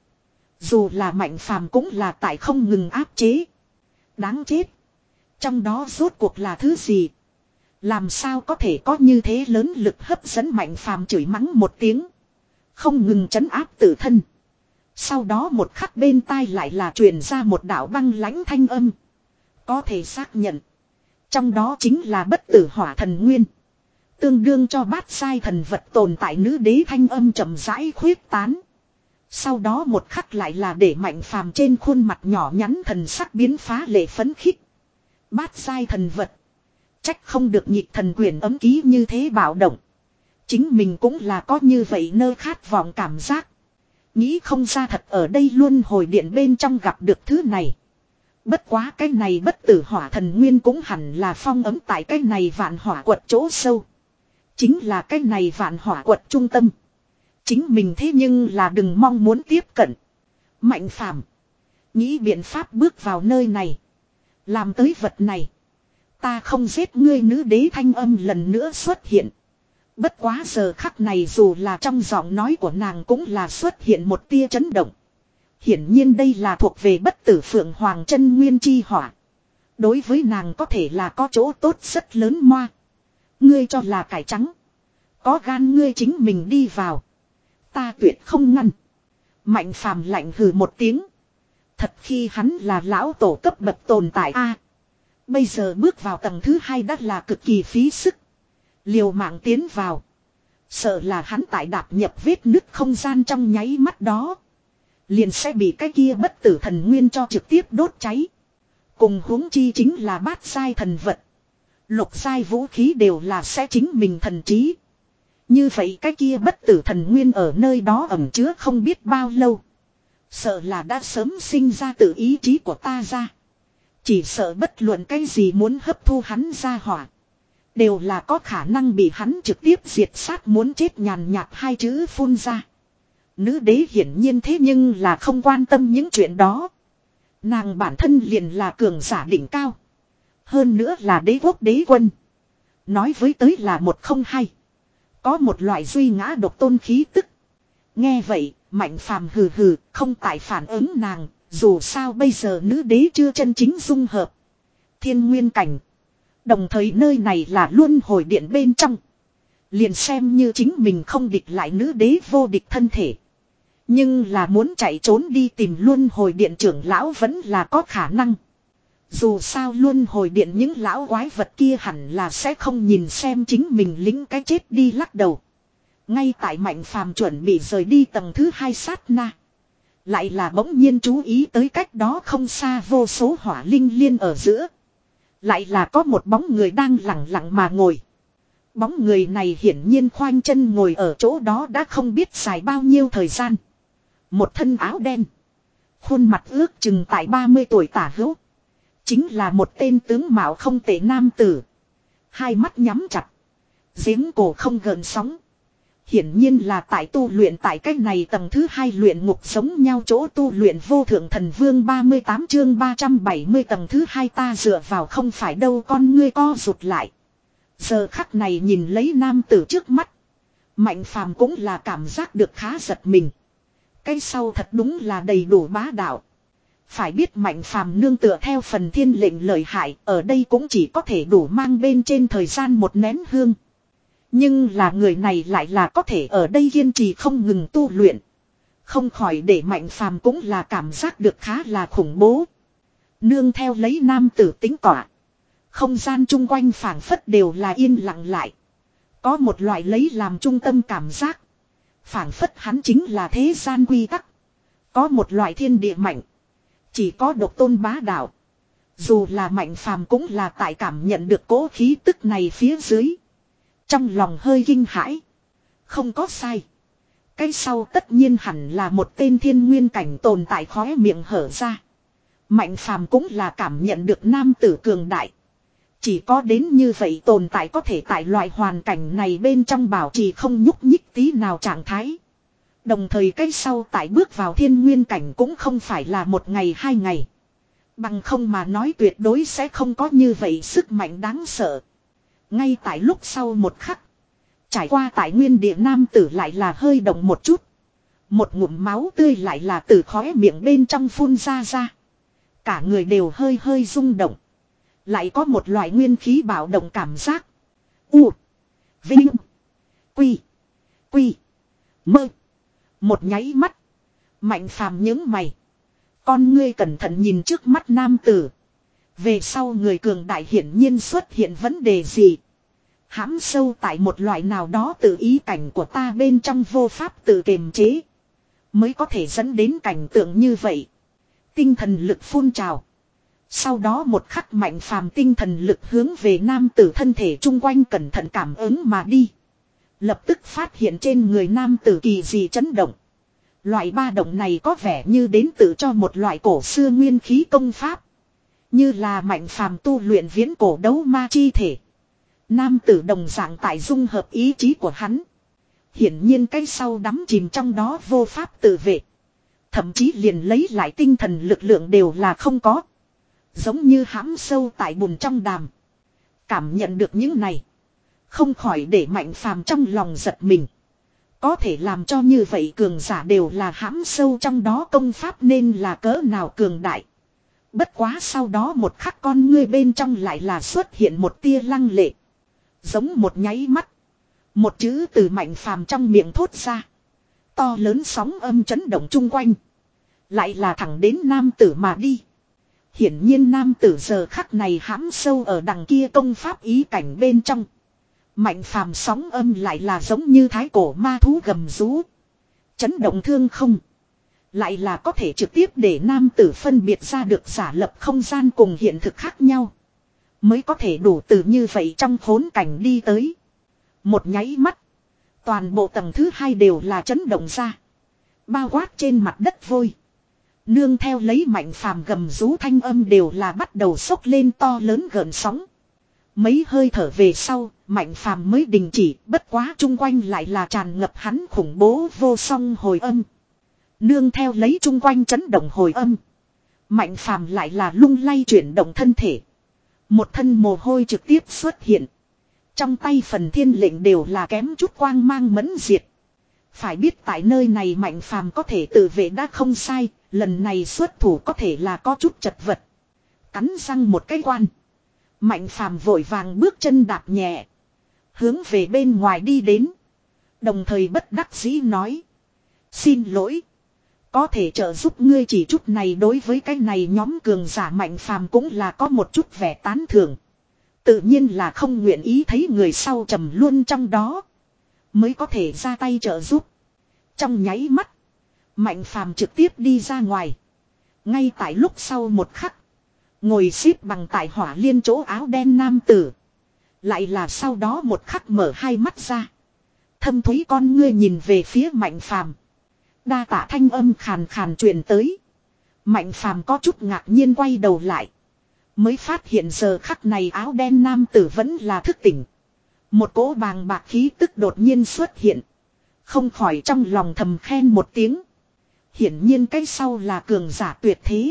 Dù là Mạnh Phàm cũng là tại không ngừng áp chế. Đáng chết. Trong đó rốt cuộc là thứ gì? Làm sao có thể có như thế lớn lực hấp dẫn? Mạnh Phàm chửi mắng một tiếng. Không ngừng trấn áp tự thân. Sau đó một khắc bên tai lại là truyền ra một đạo băng lãnh thanh âm. Có thể xác nhận. Trong đó chính là bất tử hỏa thần nguyên. Tương đương cho bát sai thần vật tồn tại nữ đế thanh âm chậm rãi khuyết tán. Sau đó một khắc lại là để Mạnh Phàm trên khuôn mặt nhỏ nhắn thần sắc biến phá lệ phấn khích. Bát sai thần vật. Trách không được nhịp thần quyền ấm ký như thế bạo động. Chính mình cũng là có như vậy nơi khát vọng cảm giác. Nghĩ không ra thật ở đây luôn hồi điện bên trong gặp được thứ này. Bất quá cái này bất tử hỏa thần nguyên cũng hẳn là phong ấm tại cái này vạn hỏa quật chỗ sâu. Chính là cái này vạn hỏa quật trung tâm. Chính mình thế nhưng là đừng mong muốn tiếp cận. Mạnh Phàm nghĩ biện pháp bước vào nơi này. Làm tới vật này. Ta không giết ngươi, nữ đế thanh âm lần nữa xuất hiện. Bất quá giờ khắc này dù là trong giọng nói của nàng cũng là xuất hiện một tia chấn động. Hiển nhiên đây là thuộc về bất tử phượng hoàng chân nguyên chi hỏa. Đối với nàng có thể là có chỗ tốt rất lớn moa. Ngươi cho là cải trắng. Có gan ngươi chính mình đi vào. Ta tuyệt không ngăn. Mạnh Phàm lạnh hừ một tiếng. Thật khi hắn là lão tổ cấp bậc tồn tại a. Bây giờ bước vào tầng thứ hai đã là cực kỳ phí sức. Liều mạng tiến vào. Sợ là hắn tại đạp nhập vết nứt không gian trong nháy mắt đó. Liền sẽ bị cái kia bất tử thần nguyên cho trực tiếp đốt cháy. Cùng huống chi chính là bát sai thần vật. Lục sai vũ khí đều là sẽ chính mình thần trí. Như vậy cái kia bất tử thần nguyên ở nơi đó ẩn chứa không biết bao lâu. Sợ là đã sớm sinh ra tự ý chí của ta ra. Chỉ sợ bất luận cái gì muốn hấp thu hắn ra hỏa. Đều là có khả năng bị hắn trực tiếp diệt sát, muốn chết nhàn nhạt hai chữ phun ra. Nữ đế hiển nhiên thế nhưng là không quan tâm những chuyện đó. Nàng bản thân liền là cường giả đỉnh cao. Hơn nữa là đế quốc đế quân. Nói với tới là một không hay. Có một loại duy ngã độc tôn khí tức. Nghe vậy, Mạnh Phàm hừ hừ, không tại phản ứng nàng. Dù sao bây giờ nữ đế chưa chân chính dung hợp. Thiên nguyên cảnh. Đồng thời nơi này là luân hồi điện bên trong. Liền xem như chính mình không địch lại nữ đế vô địch thân thể. Nhưng là muốn chạy trốn đi tìm luân hồi điện trưởng lão vẫn là có khả năng. Dù sao luân hồi điện những lão quái vật kia hẳn là sẽ không nhìn xem chính mình lính cái chết đi lắc đầu. Ngay tại Mạnh Phàm chuẩn bị rời đi tầng thứ hai sát na. Lại là bỗng nhiên chú ý tới cách đó không xa vô số hỏa linh liên ở giữa. Lại là có một bóng người đang lặng lặng mà ngồi. Bóng người này hiển nhiên khoanh chân ngồi ở chỗ đó đã không biết dài bao nhiêu thời gian. Một thân áo đen. Khuôn mặt ước chừng tại ba mươi tuổi tả hữu. Chính là một tên tướng mạo không tệ nam tử. Hai mắt nhắm chặt. Giếng cổ không gợn sóng. Hiển nhiên là tại tu luyện tại cách này tầng thứ hai luyện ngục giống nhau chỗ tu luyện vô thượng thần vương ba mươi tám chương ba trăm bảy mươi tầng thứ hai ta dựa vào không phải đâu con ngươi co rụt lại. Giờ khắc này nhìn lấy nam tử trước mắt. Mạnh Phàm cũng là cảm giác được khá giật mình. Cái sau thật đúng là đầy đủ bá đạo. Phải biết Mạnh Phàm nương tựa theo phần thiên lệnh lợi hại ở đây cũng chỉ có thể đủ mang bên trên thời gian một nén hương. Nhưng là người này lại là có thể ở đây kiên trì không ngừng tu luyện. Không khỏi để Mạnh Phàm cũng là cảm giác được khá là khủng bố. Nương theo lấy nam tử tính tỏa. Không gian chung quanh phảng phất đều là yên lặng lại. Có một loại lấy làm trung tâm cảm giác. Phảng phất hắn chính là thế gian quy tắc. Có một loại thiên địa mạnh. Chỉ có độc tôn bá đạo. Dù là Mạnh Phàm cũng là tại cảm nhận được cỗ khí tức này phía dưới. Trong lòng hơi kinh hãi. Không có sai. Cái sau tất nhiên hẳn là một tên thiên nguyên cảnh tồn tại, khóe miệng hở ra. Mạnh Phàm cũng là cảm nhận được nam tử cường đại. Chỉ có đến như vậy tồn tại có thể tại loại hoàn cảnh này bên trong bảo trì không nhúc nhích tí nào trạng thái. Đồng thời cái sau tại bước vào thiên nguyên cảnh cũng không phải là một ngày hai ngày. Bằng không mà nói tuyệt đối sẽ không có như vậy sức mạnh đáng sợ. Ngay tại lúc sau một khắc. Trải qua tại nguyên địa nam tử lại là hơi động một chút. Một ngụm máu tươi lại là từ khóe miệng bên trong phun ra ra. Cả người đều hơi hơi rung động. Lại có một loại nguyên khí bạo động cảm giác. U. Vinh. Quy. Quy. Mơ. Một nháy mắt. Mạnh Phàm nhướng mày. Con ngươi cẩn thận nhìn trước mắt nam tử. Về sau người cường đại hiển nhiên xuất hiện vấn đề gì. Hãm sâu tại một loại nào đó tự ý cảnh của ta bên trong vô pháp tự kiềm chế. Mới có thể dẫn đến cảnh tượng như vậy. Tinh thần lực phun trào. Sau đó một khắc Mạnh Phàm tinh thần lực hướng về nam tử thân thể chung quanh cẩn thận cảm ứng mà đi. Lập tức phát hiện trên người nam tử kỳ dị chấn động. Loại ba động này có vẻ như đến tự cho một loại cổ xưa nguyên khí công pháp. Như là Mạnh Phàm tu luyện viễn cổ đấu ma chi thể. Nam tử đồng dạng tại dung hợp ý chí của hắn. Hiển nhiên cái sau đắm chìm trong đó vô pháp tự vệ. Thậm chí liền lấy lại tinh thần lực lượng đều là không có. Giống như hãm sâu tại bùn trong đàm. Cảm nhận được những này. Không khỏi để Mạnh Phàm trong lòng giật mình. Có thể làm cho như vậy cường giả đều là hãm sâu trong đó công pháp nên là cỡ nào cường đại. Bất quá sau đó một khắc con ngươi bên trong lại là xuất hiện một tia lăng lệ. Giống một nháy mắt. Một chữ từ Mạnh Phàm trong miệng thốt ra. To lớn sóng âm chấn động chung quanh. Lại là thẳng đến nam tử mà đi. Hiển nhiên nam tử giờ khắc này hãm sâu ở đằng kia công pháp ý cảnh bên trong. Mạnh Phàm sóng âm lại là giống như thái cổ ma thú gầm rú. Chấn động thương không. Lại là có thể trực tiếp để nam tử phân biệt ra được giả lập không gian cùng hiện thực khác nhau. Mới có thể đủ từ như vậy trong khốn cảnh đi tới. Một nháy mắt. Toàn bộ tầng thứ hai đều là chấn động ra. Bao quát trên mặt đất vôi. Nương theo lấy Mạnh Phàm gầm rú thanh âm đều là bắt đầu sốc lên to lớn gợn sóng. Mấy hơi thở về sau, Mạnh Phàm mới đình chỉ, bất quá chung quanh lại là tràn ngập hắn khủng bố vô song hồi âm. Nương theo lấy chung quanh chấn động hồi âm. Mạnh Phàm lại là lung lay chuyển động thân thể. Một thân mồ hôi trực tiếp xuất hiện. Trong tay phần thiên lệnh đều là kém chút quang mang mẫn diệt. Phải biết tại nơi này Mạnh Phàm có thể tự vệ đã không sai, lần này xuất thủ có thể là có chút chật vật. Cắn răng một cái quan. Mạnh Phàm vội vàng bước chân đạp nhẹ. Hướng về bên ngoài đi đến. Đồng thời bất đắc dĩ nói. Xin lỗi. Có thể trợ giúp ngươi chỉ chút này đối với cái này nhóm cường giả Mạnh Phàm cũng là có một chút vẻ tán thưởng. Tự nhiên là không nguyện ý thấy người sau trầm luôn trong đó. Mới có thể ra tay trợ giúp. Trong nháy mắt. Mạnh Phàm trực tiếp đi ra ngoài. Ngay tại lúc sau một khắc. Ngồi xếp bằng tại hỏa liên chỗ áo đen nam tử. Lại là sau đó một khắc mở hai mắt ra. Thâm thúy con ngươi nhìn về phía Mạnh Phàm. Đa tạ thanh âm khàn khàn truyền tới. Mạnh Phàm có chút ngạc nhiên quay đầu lại. Mới phát hiện giờ khắc này áo đen nam tử vẫn là thức tỉnh. Một cỗ bàng bạc khí tức đột nhiên xuất hiện. Không khỏi trong lòng thầm khen một tiếng. Hiển nhiên cái sau là cường giả tuyệt thế.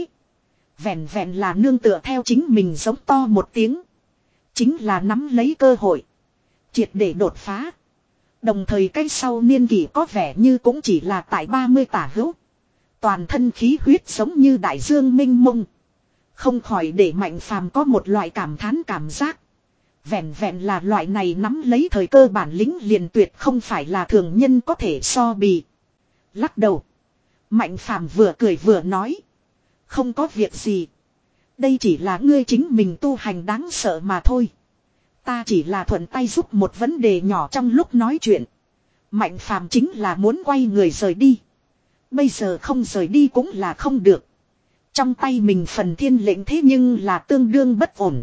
Vẹn vẹn là nương tựa theo chính mình giống to một tiếng. Chính là nắm lấy cơ hội. Triệt để đột phá. Đồng thời cái sau niên kỷ có vẻ như cũng chỉ là tại ba mươi tả hữu. Toàn thân khí huyết giống như đại dương minh mông. Không khỏi để Mạnh Phàm có một loại cảm thán cảm giác. Vẹn vẹn là loại này nắm lấy thời cơ bản lĩnh liền tuyệt không phải là thường nhân có thể so bì. Lắc đầu. Mạnh phàm vừa cười vừa nói. Không có việc gì. Đây chỉ là ngươi chính mình tu hành đáng sợ mà thôi. Ta chỉ là thuận tay giúp một vấn đề nhỏ trong lúc nói chuyện. Mạnh phàm chính là muốn quay người rời đi. Bây giờ không rời đi cũng là không được. Trong tay mình phần thiên lệnh thế nhưng là tương đương bất ổn.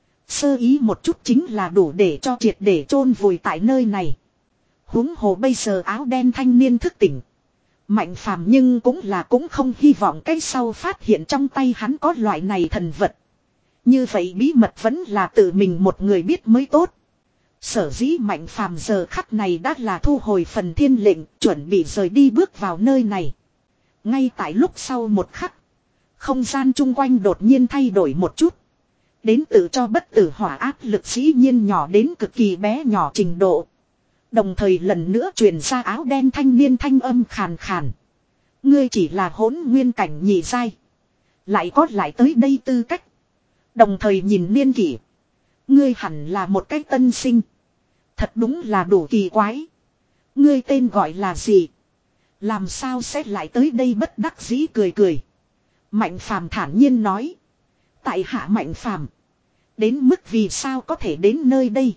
Sơ ý một chút chính là đủ để cho triệt để chôn vùi tại nơi này. Huống hồ bây giờ áo đen thanh niên thức tỉnh. Mạnh phàm nhưng cũng là cũng không hy vọng cái sau phát hiện trong tay hắn có loại này thần vật. Như vậy bí mật vẫn là tự mình một người biết mới tốt. Sở dĩ mạnh phàm giờ khắc này đã là thu hồi phần thiên lệnh, chuẩn bị rời đi bước vào nơi này. Ngay tại lúc sau một khắc, không gian chung quanh đột nhiên thay đổi một chút. Đến tự cho bất tử hỏa áp lực dĩ nhiên nhỏ đến cực kỳ bé nhỏ trình độ. Đồng thời lần nữa truyền ra áo đen thanh niên thanh âm khàn khàn. Ngươi chỉ là hỗn nguyên cảnh nhị giai. Lại có lại tới đây tư cách. Đồng thời nhìn niên kỷ. Ngươi hẳn là một cái tân sinh. Thật đúng là đủ kỳ quái. Ngươi tên gọi là gì? Làm sao sẽ lại tới đây bất đắc dĩ cười cười. Mạnh phàm thản nhiên nói. Tại hạ Mạnh phàm. Đến mức vì sao có thể đến nơi đây.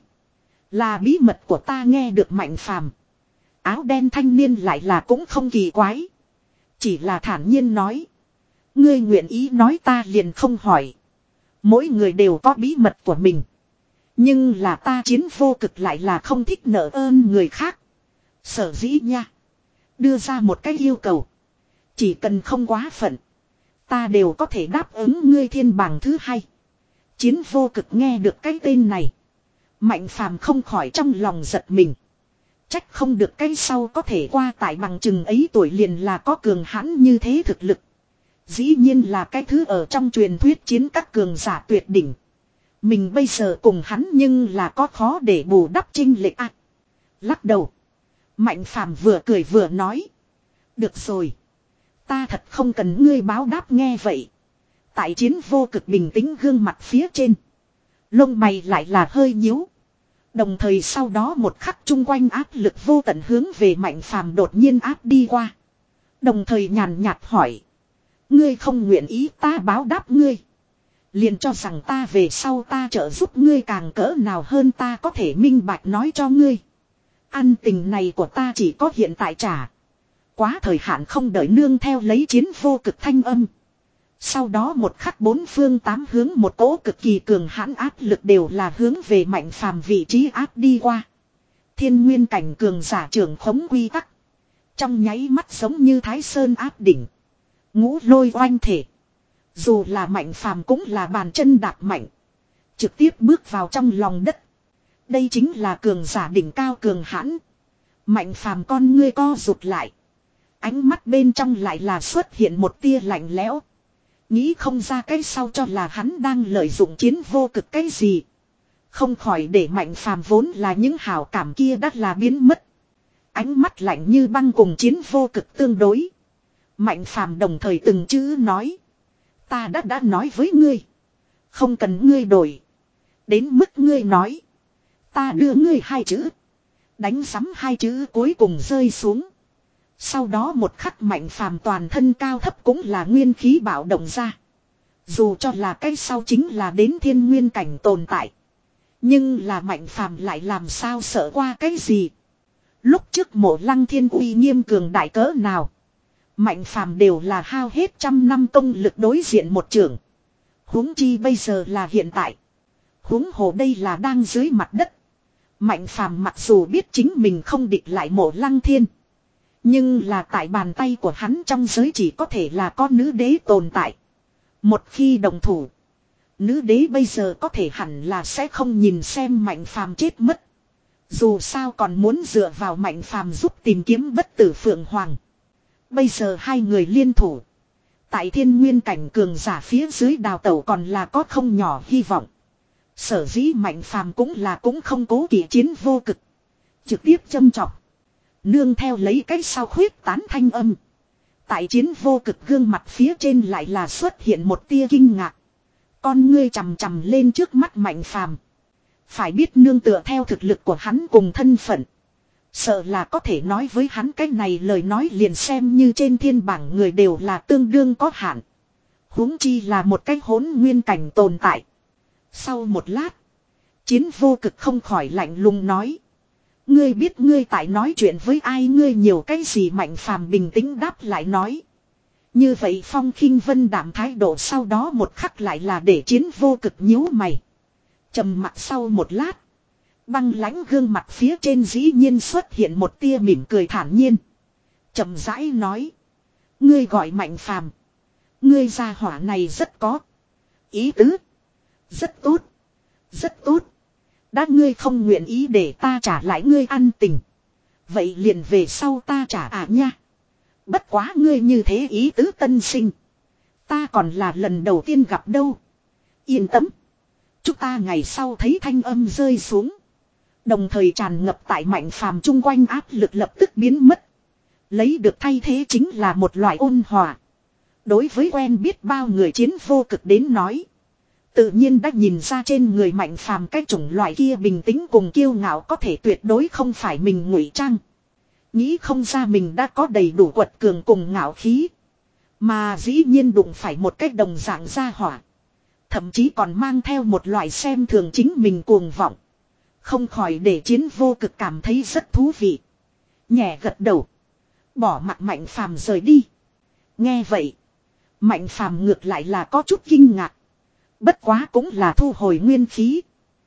Là bí mật của ta nghe được Mạnh phàm. Áo đen thanh niên lại là cũng không kỳ quái. Chỉ là thản nhiên nói. Ngươi nguyện ý nói ta liền không hỏi. Mỗi người đều có bí mật của mình. Nhưng là ta chiến vô cực lại là không thích nợ ơn người khác. Sở dĩ nha. Đưa ra một cái yêu cầu. Chỉ cần không quá phận. Ta đều có thể đáp ứng ngươi thiên bảng thứ hai. Chiến vô cực nghe được cái tên này. Mạnh phàm không khỏi trong lòng giật mình. Trách không được cái sau có thể qua tại bằng chừng ấy tuổi liền là có cường hãn như thế thực lực. Dĩ nhiên là cái thứ ở trong truyền thuyết chiến các cường giả tuyệt đỉnh. Mình bây giờ cùng hắn nhưng là có khó để bù đắp chênh lệch à. Lắc đầu. Mạnh phàm vừa cười vừa nói. Được rồi. Ta thật không cần ngươi báo đáp nghe vậy. Tại chiến vô cực bình tĩnh gương mặt phía trên. Lông mày lại là hơi nhíu. Đồng thời sau đó một khắc chung quanh áp lực vô tận hướng về mạnh phàm đột nhiên áp đi qua. Đồng thời nhàn nhạt hỏi. Ngươi không nguyện ý ta báo đáp ngươi. Liền cho rằng ta về sau ta trợ giúp ngươi càng cỡ nào hơn ta có thể minh bạch nói cho ngươi. Ăn tình này của ta chỉ có hiện tại trả. Quá thời hạn không đợi nương theo lấy chiến vô cực thanh âm. Sau đó một khắc bốn phương tám hướng một cỗ cực kỳ cường hãn áp lực đều là hướng về mạnh phàm vị trí áp đi qua. Thiên nguyên cảnh cường giả trưởng khống quy tắc. Trong nháy mắt giống như thái sơn áp đỉnh. Ngũ lôi oanh thể. Dù là mạnh phàm cũng là bàn chân đạp mạnh. Trực tiếp bước vào trong lòng đất. Đây chính là cường giả đỉnh cao cường hãn. Mạnh phàm con ngươi co rụt lại. Ánh mắt bên trong lại là xuất hiện một tia lạnh lẽo. Nghĩ không ra cái sau cho là hắn đang lợi dụng chiến vô cực cái gì. Không khỏi để mạnh phàm vốn là những hảo cảm kia đắt là biến mất. Ánh mắt lạnh như băng cùng chiến vô cực tương đối. Mạnh phàm đồng thời từng chữ nói. Ta đã đã nói với ngươi. Không cần ngươi đổi. Đến mức ngươi nói. Ta đưa ngươi hai chữ. Đánh sắm hai chữ cuối cùng rơi xuống. Sau đó một khắc mạnh phàm toàn thân cao thấp cũng là nguyên khí bạo động ra. Dù cho là cái sau chính là đến thiên nguyên cảnh tồn tại. Nhưng là mạnh phàm lại làm sao sợ qua cái gì. Lúc trước mộ lăng thiên uy nghiêm cường đại cỡ nào. Mạnh phàm đều là hao hết trăm năm công lực đối diện một trưởng. Huống chi bây giờ là hiện tại. Huống hồ đây là đang dưới mặt đất. Mạnh phàm mặc dù biết chính mình không địch lại mộ lăng thiên. Nhưng là tại bàn tay của hắn trong giới chỉ có thể là có nữ đế tồn tại. Một khi đồng thủ. Nữ đế bây giờ có thể hẳn là sẽ không nhìn xem mạnh phàm chết mất. Dù sao còn muốn dựa vào mạnh phàm giúp tìm kiếm bất tử phượng hoàng. Bây giờ hai người liên thủ. Tại thiên nguyên cảnh cường giả phía dưới đào tẩu còn là có không nhỏ hy vọng. Sở dĩ mạnh phàm cũng là cũng không cố kỵ chiến vô cực. Trực tiếp châm chọc. Nương theo lấy cái sau khuyết tán thanh âm. Tại chiến vô cực gương mặt phía trên lại là xuất hiện một tia kinh ngạc. Con ngươi chằm chằm lên trước mắt mạnh phàm. Phải biết nương tựa theo thực lực của hắn cùng thân phận. Sợ là có thể nói với hắn cái này lời nói liền xem như trên thiên bảng người đều là tương đương có hạn. Huống chi là một cái hỗn nguyên cảnh tồn tại. Sau một lát. Chiến vô cực không khỏi lạnh lùng nói. Ngươi biết ngươi tại nói chuyện với ai, ngươi nhiều cái gì? Mạnh phàm bình tĩnh đáp lại nói. Như vậy Phong Khinh Vân đảm thái độ sau đó một khắc lại là để chiến vô cực nhíu mày. Trầm mặc sau một lát. Băng lãnh gương mặt phía trên dĩ nhiên xuất hiện một tia mỉm cười thản nhiên. Chậm rãi nói. Ngươi gọi Mạnh phàm. Ngươi gia hỏa này rất có ý tứ. Rất tốt. Rất tốt. Đã ngươi không nguyện ý để ta trả lại ngươi ăn tình. Vậy liền về sau ta trả à nha. Bất quá ngươi như thế ý tứ tân sinh. Ta còn là lần đầu tiên gặp đâu. Yên tâm. Chúng ta ngày sau thấy thanh âm rơi xuống. Đồng thời tràn ngập tại Mạnh phàm chung quanh áp lực lập tức biến mất. Lấy được thay thế chính là một loại ôn hòa. Đối với quen biết bao người chiến vô cực đến nói. Tự nhiên đã nhìn ra trên người Mạnh phàm cái chủng loại kia bình tĩnh cùng kiêu ngạo có thể tuyệt đối không phải mình ngụy trang. Nghĩ không ra mình đã có đầy đủ quật cường cùng ngạo khí. Mà dĩ nhiên đụng phải một cách đồng dạng gia hỏa. Thậm chí còn mang theo một loại xem thường chính mình cuồng vọng. Không khỏi để chiến vô cực cảm thấy rất thú vị. Nhẹ gật đầu. Bỏ mặt Mạnh phàm rời đi. Nghe vậy. Mạnh phàm ngược lại là có chút kinh ngạc. Bất quá cũng là thu hồi nguyên khí.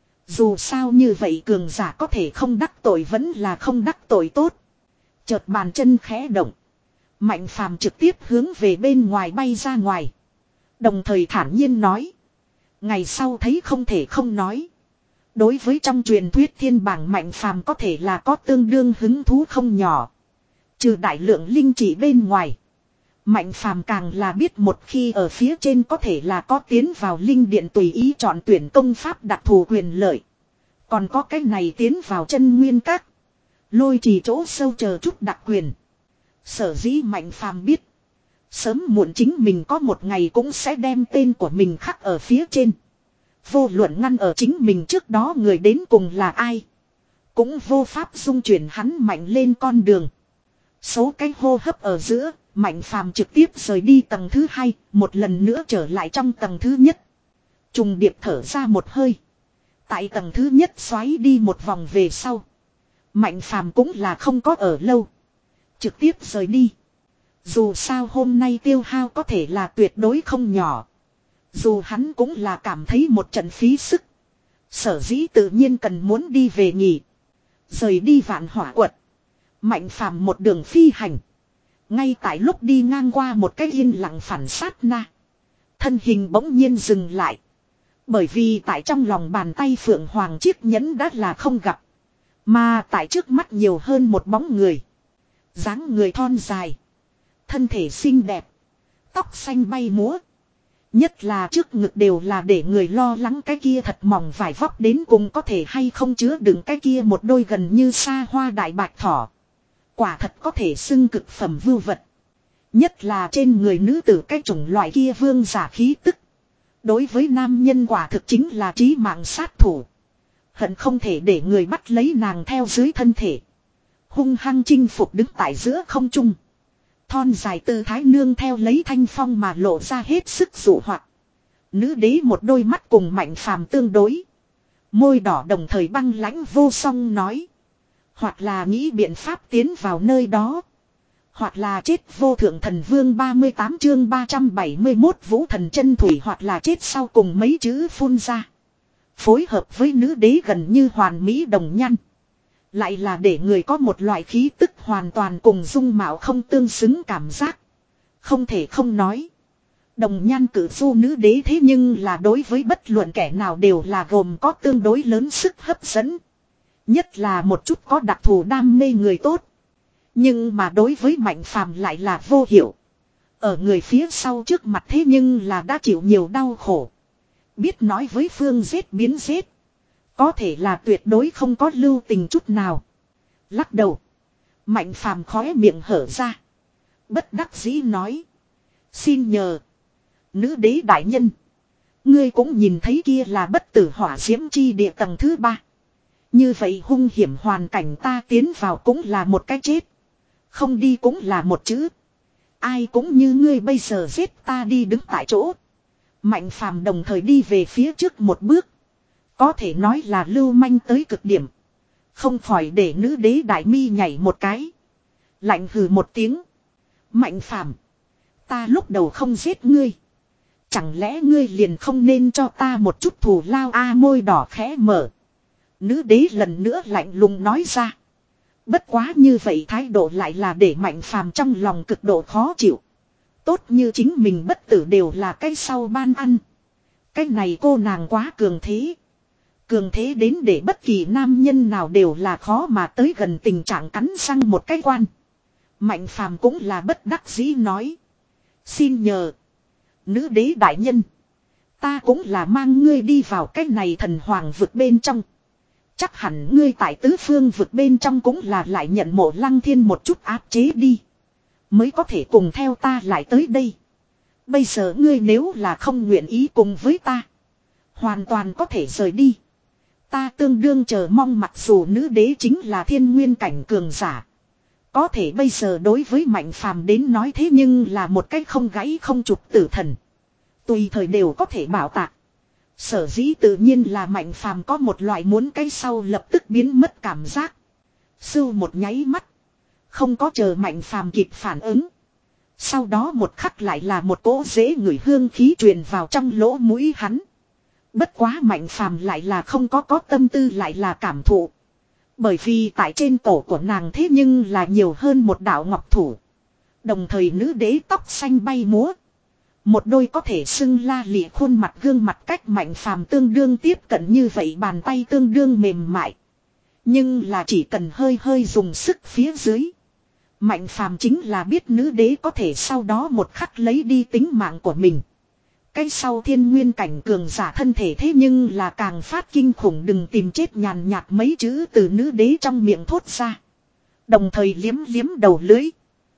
Dù sao như vậy cường giả có thể không đắc tội vẫn là không đắc tội tốt. Chợt bàn chân khẽ động. Mạnh phàm trực tiếp hướng về bên ngoài bay ra ngoài. Đồng thời thản nhiên nói. Ngày sau thấy không thể không nói. Đối với trong truyền thuyết thiên bảng Mạnh phàm có thể là có tương đương hứng thú không nhỏ. Trừ đại lượng linh chỉ bên ngoài. Mạnh phàm càng là biết một khi ở phía trên có thể là có tiến vào linh điện tùy ý chọn tuyển công pháp đặc thù quyền lợi. Còn có cái này tiến vào chân nguyên các. Lôi trì chỗ sâu chờ chút đặc quyền. Sở dĩ Mạnh phàm biết. Sớm muộn chính mình có một ngày cũng sẽ đem tên của mình khắc ở phía trên. Vô luận ngăn ở chính mình trước đó người đến cùng là ai. Cũng vô pháp dung chuyển hắn mạnh lên con đường. Số cái hô hấp ở giữa. Mạnh phàm trực tiếp rời đi tầng thứ hai. Một lần nữa trở lại trong tầng thứ nhất. Trùng điệp thở ra một hơi. Tại tầng thứ nhất xoáy đi một vòng về sau. Mạnh phàm cũng là không có ở lâu. Trực tiếp rời đi. Dù sao hôm nay tiêu hao có thể là tuyệt đối không nhỏ. Dù hắn cũng là cảm thấy một trận phí sức. Sở dĩ tự nhiên cần muốn đi về nghỉ. Rời đi Vạn Hỏa Quật. Mạnh phàm một đường phi hành. Ngay tại lúc đi ngang qua một cái yên lặng phản sát na. Thân hình bỗng nhiên dừng lại. Bởi vì tại trong lòng bàn tay Phượng Hoàng chiếc nhẫn đã là không gặp. Mà tại trước mắt nhiều hơn một bóng người. Dáng người thon dài. Thân thể xinh đẹp. Tóc xanh bay múa. Nhất là trước ngực đều là để người lo lắng cái kia thật mỏng vải vóc đến cùng có thể hay không chứa đựng cái kia một đôi gần như xa hoa đại bạch thỏ. Quả thật có thể xưng cực phẩm vưu vật. Nhất là trên người nữ tử cái chủng loại kia vương giả khí tức. Đối với nam nhân quả thực chính là trí mạng sát thủ. Hận không thể để người bắt lấy nàng theo dưới thân thể. Hung hăng chinh phục đứng tại giữa không trung. Thon dài tư thái nương theo lấy thanh phong mà lộ ra hết sức dụ hoặc. Nữ đế một đôi mắt cùng Mạnh phàm tương đối. Môi đỏ đồng thời băng lãnh vô song nói. Hoặc là nghĩ biện pháp tiến vào nơi đó. Hoặc là chết vô thượng thần vương ba mươi tám chương ba trăm bảy mươi mốt vũ thần chân thủy. Hoặc là chết sau cùng mấy chữ phun ra. Phối hợp với nữ đế gần như hoàn mỹ đồng nhăn. Lại là để người có một loại khí tức hoàn toàn cùng dung mạo không tương xứng cảm giác. Không thể không nói. Đồng nhan cử du nữ đế thế nhưng là đối với bất luận kẻ nào đều là gồm có tương đối lớn sức hấp dẫn. Nhất là một chút có đặc thù đam mê người tốt. Nhưng mà đối với Mạnh phàm lại là vô hiệu. Ở người phía sau trước mặt thế nhưng là đã chịu nhiều đau khổ. Biết nói với phương giết biến giết. Có thể là tuyệt đối không có lưu tình chút nào. Lắc đầu. Mạnh phàm khóe miệng hở ra. Bất đắc dĩ nói. Xin nhờ. Nữ đế đại nhân. Ngươi cũng nhìn thấy kia là bất tử hỏa diễm chi địa tầng thứ ba. Như vậy hung hiểm hoàn cảnh ta tiến vào cũng là một cái chết. Không đi cũng là một chữ. Ai cũng như ngươi bây giờ giết ta đi đứng tại chỗ. Mạnh phàm đồng thời đi về phía trước một bước. Có thể nói là lưu manh tới cực điểm. Không khỏi để nữ đế đại mi nhảy một cái. Lạnh hừ một tiếng. Mạnh phàm. Ta lúc đầu không giết ngươi. Chẳng lẽ ngươi liền không nên cho ta một chút thù lao a môi đỏ khẽ mở. Nữ đế lần nữa lạnh lùng nói ra. Bất quá như vậy thái độ lại là để mạnh phàm trong lòng cực độ khó chịu. Tốt như chính mình bất tử đều là cái sau ban ăn. Cái này cô nàng quá cường thế. Cường thế đến để bất kỳ nam nhân nào đều là khó mà tới gần tình trạng cắn răng một cái quan. Mạnh phàm cũng là bất đắc dĩ nói. Xin nhờ. Nữ đế đại nhân. Ta cũng là mang ngươi đi vào cái này thần hoàng vực bên trong. Chắc hẳn ngươi tại tứ phương vực bên trong cũng là lại nhận mộ lăng thiên một chút áp chế đi. Mới có thể cùng theo ta lại tới đây. Bây giờ ngươi nếu là không nguyện ý cùng với ta. Hoàn toàn có thể rời đi. Ta tương đương chờ mong mặc dù nữ đế chính là thiên nguyên cảnh cường giả. Có thể bây giờ đối với mạnh phàm đến nói thế nhưng là một cách không gãy không chụp tử thần. Tùy thời đều có thể bảo tạc. Sở dĩ tự nhiên là mạnh phàm có một loại muốn cái sau lập tức biến mất cảm giác. Sưu một nháy mắt. Không có chờ mạnh phàm kịp phản ứng. Sau đó một khắc lại là một cỗ dễ ngửi hương khí truyền vào trong lỗ mũi hắn. Bất quá mạnh phàm lại là không có có tâm tư lại là cảm thụ. Bởi vì tại trên cổ của nàng thế nhưng là nhiều hơn một đạo ngọc thủ. Đồng thời nữ đế tóc xanh bay múa. Một đôi có thể xưng la lịa khuôn mặt gương mặt cách mạnh phàm tương đương tiếp cận như vậy bàn tay tương đương mềm mại. Nhưng là chỉ cần hơi hơi dùng sức phía dưới. Mạnh phàm chính là biết nữ đế có thể sau đó một khắc lấy đi tính mạng của mình. Cái sau thiên nguyên cảnh cường giả thân thể thế nhưng là càng phát kinh khủng đừng tìm chết nhàn nhạt mấy chữ từ nữ đế trong miệng thốt ra. Đồng thời liếm liếm đầu lưới.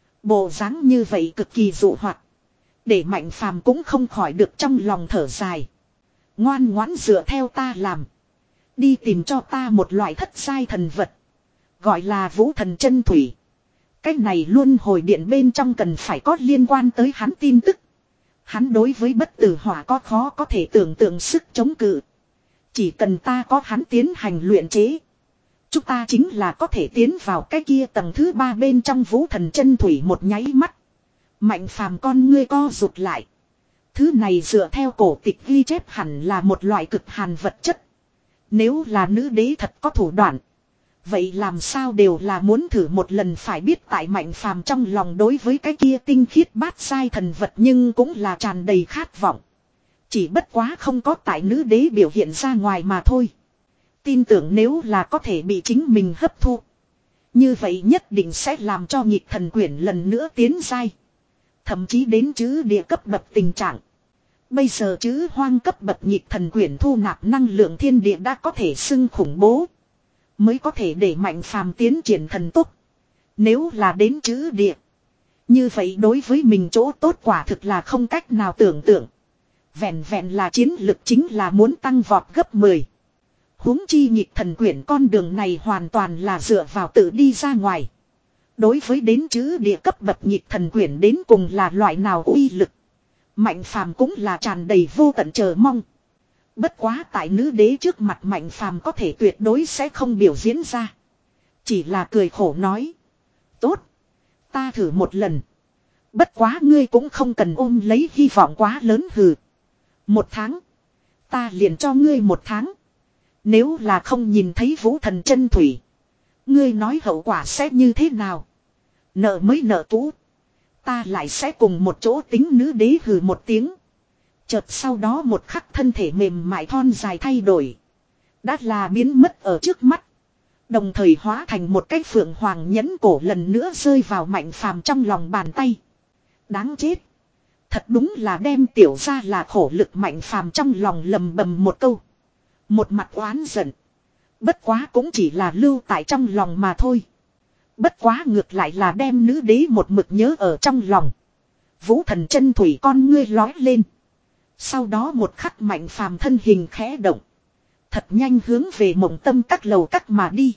Bộ dáng như vậy cực kỳ dụ hoạt. Để mạnh phàm cũng không khỏi được trong lòng thở dài. Ngoan ngoãn dựa theo ta làm. Đi tìm cho ta một loại thất giai thần vật. Gọi là vũ thần chân thủy. Cái này luôn hồi điện bên trong cần phải có liên quan tới hắn tin tức. Hắn đối với bất tử hỏa có khó có thể tưởng tượng sức chống cự. Chỉ cần ta có hắn tiến hành luyện chế. Chúng ta chính là có thể tiến vào cái kia tầng thứ ba bên trong vũ thần chân thủy một nháy mắt. Mạnh phàm con ngươi co rụt lại. Thứ này dựa theo cổ tịch ghi chép hẳn là một loại cực hàn vật chất. Nếu là nữ đế thật có thủ đoạn. Vậy làm sao đều là muốn thử một lần phải biết tại mạnh phàm trong lòng đối với cái kia tinh khiết bát sai thần vật nhưng cũng là tràn đầy khát vọng. Chỉ bất quá không có tại nữ đế biểu hiện ra ngoài mà thôi. Tin tưởng nếu là có thể bị chính mình hấp thu. Như vậy nhất định sẽ làm cho nhịp thần quyển lần nữa tiến giai. Thậm chí đến chữ địa cấp bậc tình trạng. Bây giờ chữ hoang cấp bậc nhịp thần quyển thu nạp năng lượng thiên địa đã có thể xưng khủng bố. Mới có thể để mạnh phàm tiến triển thần tốc. Nếu là đến chữ địa. Như vậy đối với mình chỗ tốt quả thực là không cách nào tưởng tượng. Vẹn vẹn là chiến lực chính là muốn tăng vọt gấp mười. Huống chi nhịp thần quyển con đường này hoàn toàn là dựa vào tự đi ra ngoài. Đối với đến chữ địa cấp bậc nhịp thần quyển đến cùng là loại nào uy lực. Mạnh phàm cũng là tràn đầy vô tận chờ mong. Bất quá tại nữ đế trước mặt mạnh phàm có thể tuyệt đối sẽ không biểu diễn ra. Chỉ là cười khổ nói. Tốt. Ta thử một lần. Bất quá ngươi cũng không cần ôm lấy hy vọng quá lớn hừ. Một tháng. Ta liền cho ngươi một tháng. Nếu là không nhìn thấy vũ thần chân thủy. Ngươi nói hậu quả sẽ như thế nào? Nợ mới nợ cũ. Ta lại sẽ cùng một chỗ tính nữ đế hừ một tiếng. Chợt sau đó một khắc thân thể mềm mại thon dài thay đổi. Đã là biến mất ở trước mắt. Đồng thời hóa thành một cái phượng hoàng nhẫn cổ lần nữa rơi vào mạnh phàm trong lòng bàn tay. Đáng chết. Thật đúng là đem tiểu ra là khổ lực mạnh phàm trong lòng lầm bầm một câu. Một mặt oán giận. Bất quá cũng chỉ là lưu tại trong lòng mà thôi. Bất quá ngược lại là đem nữ đế một mực nhớ ở trong lòng. Vũ thần chân thủy con ngươi lói lên. Sau đó một khắc mạnh phàm thân hình khẽ động. Thật nhanh hướng về Mộng Tâm các lầu các mà đi.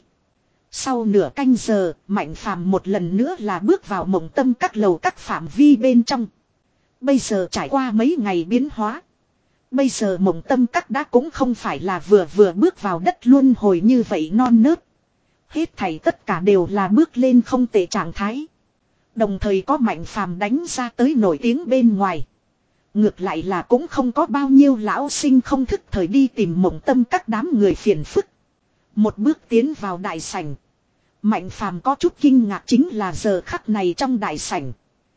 Sau nửa canh giờ, Mạnh Phàm một lần nữa là bước vào Mộng Tâm các lầu các phạm vi bên trong. Bây giờ trải qua mấy ngày biến hóa. Bây giờ Mộng Tâm các đã cũng không phải là vừa vừa bước vào đất luân hồi như vậy non nớt. Hết thảy tất cả đều là bước lên không tệ trạng thái. Đồng thời có Mạnh Phàm đánh ra tới nổi tiếng bên ngoài. Ngược lại là cũng không có bao nhiêu lão sinh không thức thời đi tìm Mộng Tâm các đám người phiền phức. Một bước tiến vào đại sảnh. Mạnh Phàm có chút kinh ngạc chính là giờ khắc này trong đại sảnh.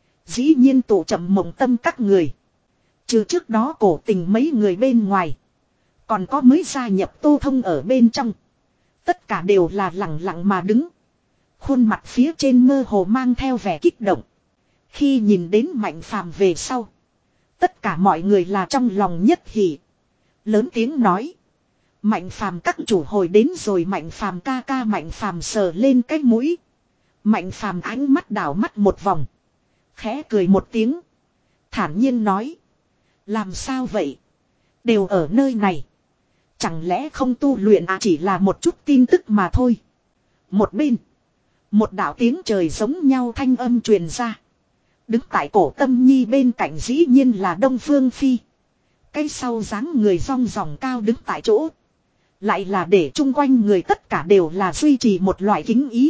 Dĩ nhiên tụ chậm Mộng Tâm các người. Trừ trước đó Cổ Tình mấy người bên ngoài. Còn có mới gia nhập Tô Thông ở bên trong. Tất cả đều là lặng lặng mà đứng. Khuôn mặt phía trên mơ hồ mang theo vẻ kích động. Khi nhìn đến Mạnh Phàm về sau. Tất cả mọi người là trong lòng nhất hỉ. Lớn tiếng nói. Mạnh Phàm các chủ hồi đến rồi. Mạnh Phàm ca ca. Mạnh Phàm sờ lên cái mũi. Mạnh Phàm ánh mắt đảo mắt một vòng. Khẽ cười một tiếng. Thản nhiên nói. Làm sao vậy? Đều ở nơi này. Chẳng lẽ không tu luyện à, chỉ là một chút tin tức mà thôi. Một bên. Một đạo tiếng trời giống nhau thanh âm truyền ra. Đứng tại Cổ Tâm Nhi bên cạnh dĩ nhiên là Đông Phương Phi. Cái sau dáng người rong ròng cao đứng tại chỗ. Lại là để chung quanh người tất cả đều là duy trì một loại kính ý.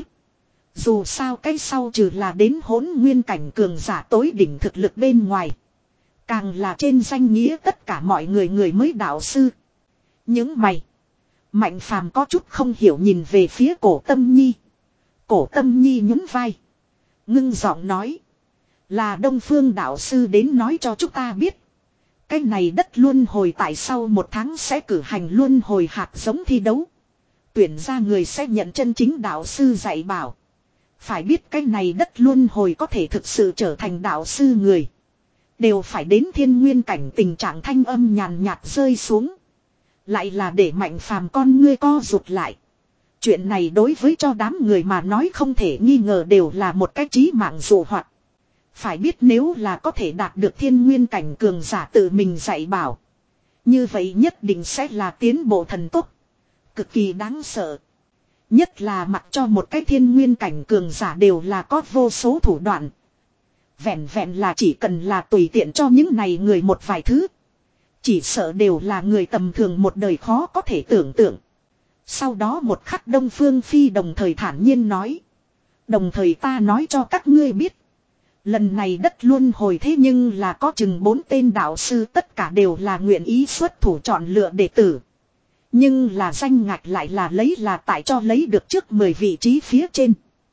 Dù sao cái sau trừ là đến hỗn nguyên cảnh cường giả tối đỉnh thực lực bên ngoài. Càng là trên danh nghĩa tất cả mọi người người mới đạo sư. Những mày. Mạnh Phàm có chút không hiểu nhìn về phía Cổ Tâm Nhi. Cổ Tâm Nhi nhún vai. Ngưng giọng nói. Là Đông Phương đạo sư đến nói cho chúng ta biết. Cái này đất luân hồi tại sau một tháng sẽ cử hành luân hồi hạt giống thi đấu. Tuyển ra người sẽ nhận chân chính đạo sư dạy bảo. Phải biết cái này đất luân hồi có thể thực sự trở thành đạo sư người. Đều phải đến thiên nguyên cảnh tình trạng thanh âm nhàn nhạt rơi xuống. Lại là để Mạnh Phàm con ngươi co rụt lại. Chuyện này đối với cho đám người mà nói không thể nghi ngờ đều là một cái chí mạng dụ hoặc. Phải biết nếu là có thể đạt được thiên nguyên cảnh cường giả tự mình dạy bảo. Như vậy nhất định sẽ là tiến bộ thần tốc. Cực kỳ đáng sợ. Nhất là mặc cho một cái thiên nguyên cảnh cường giả đều là có vô số thủ đoạn. Vẹn vẹn là chỉ cần là tùy tiện cho những này người một vài thứ. Chỉ sợ đều là người tầm thường một đời khó có thể tưởng tượng. Sau đó một khắc Đông Phương Phi đồng thời thản nhiên nói. Đồng thời ta nói cho các ngươi biết. Lần này đất luân hồi thế nhưng là có chừng bốn tên đạo sư tất cả đều là nguyện ý xuất thủ chọn lựa đệ tử. Nhưng là danh ngạch lại là lấy là tại cho lấy được trước mười vị trí phía trên.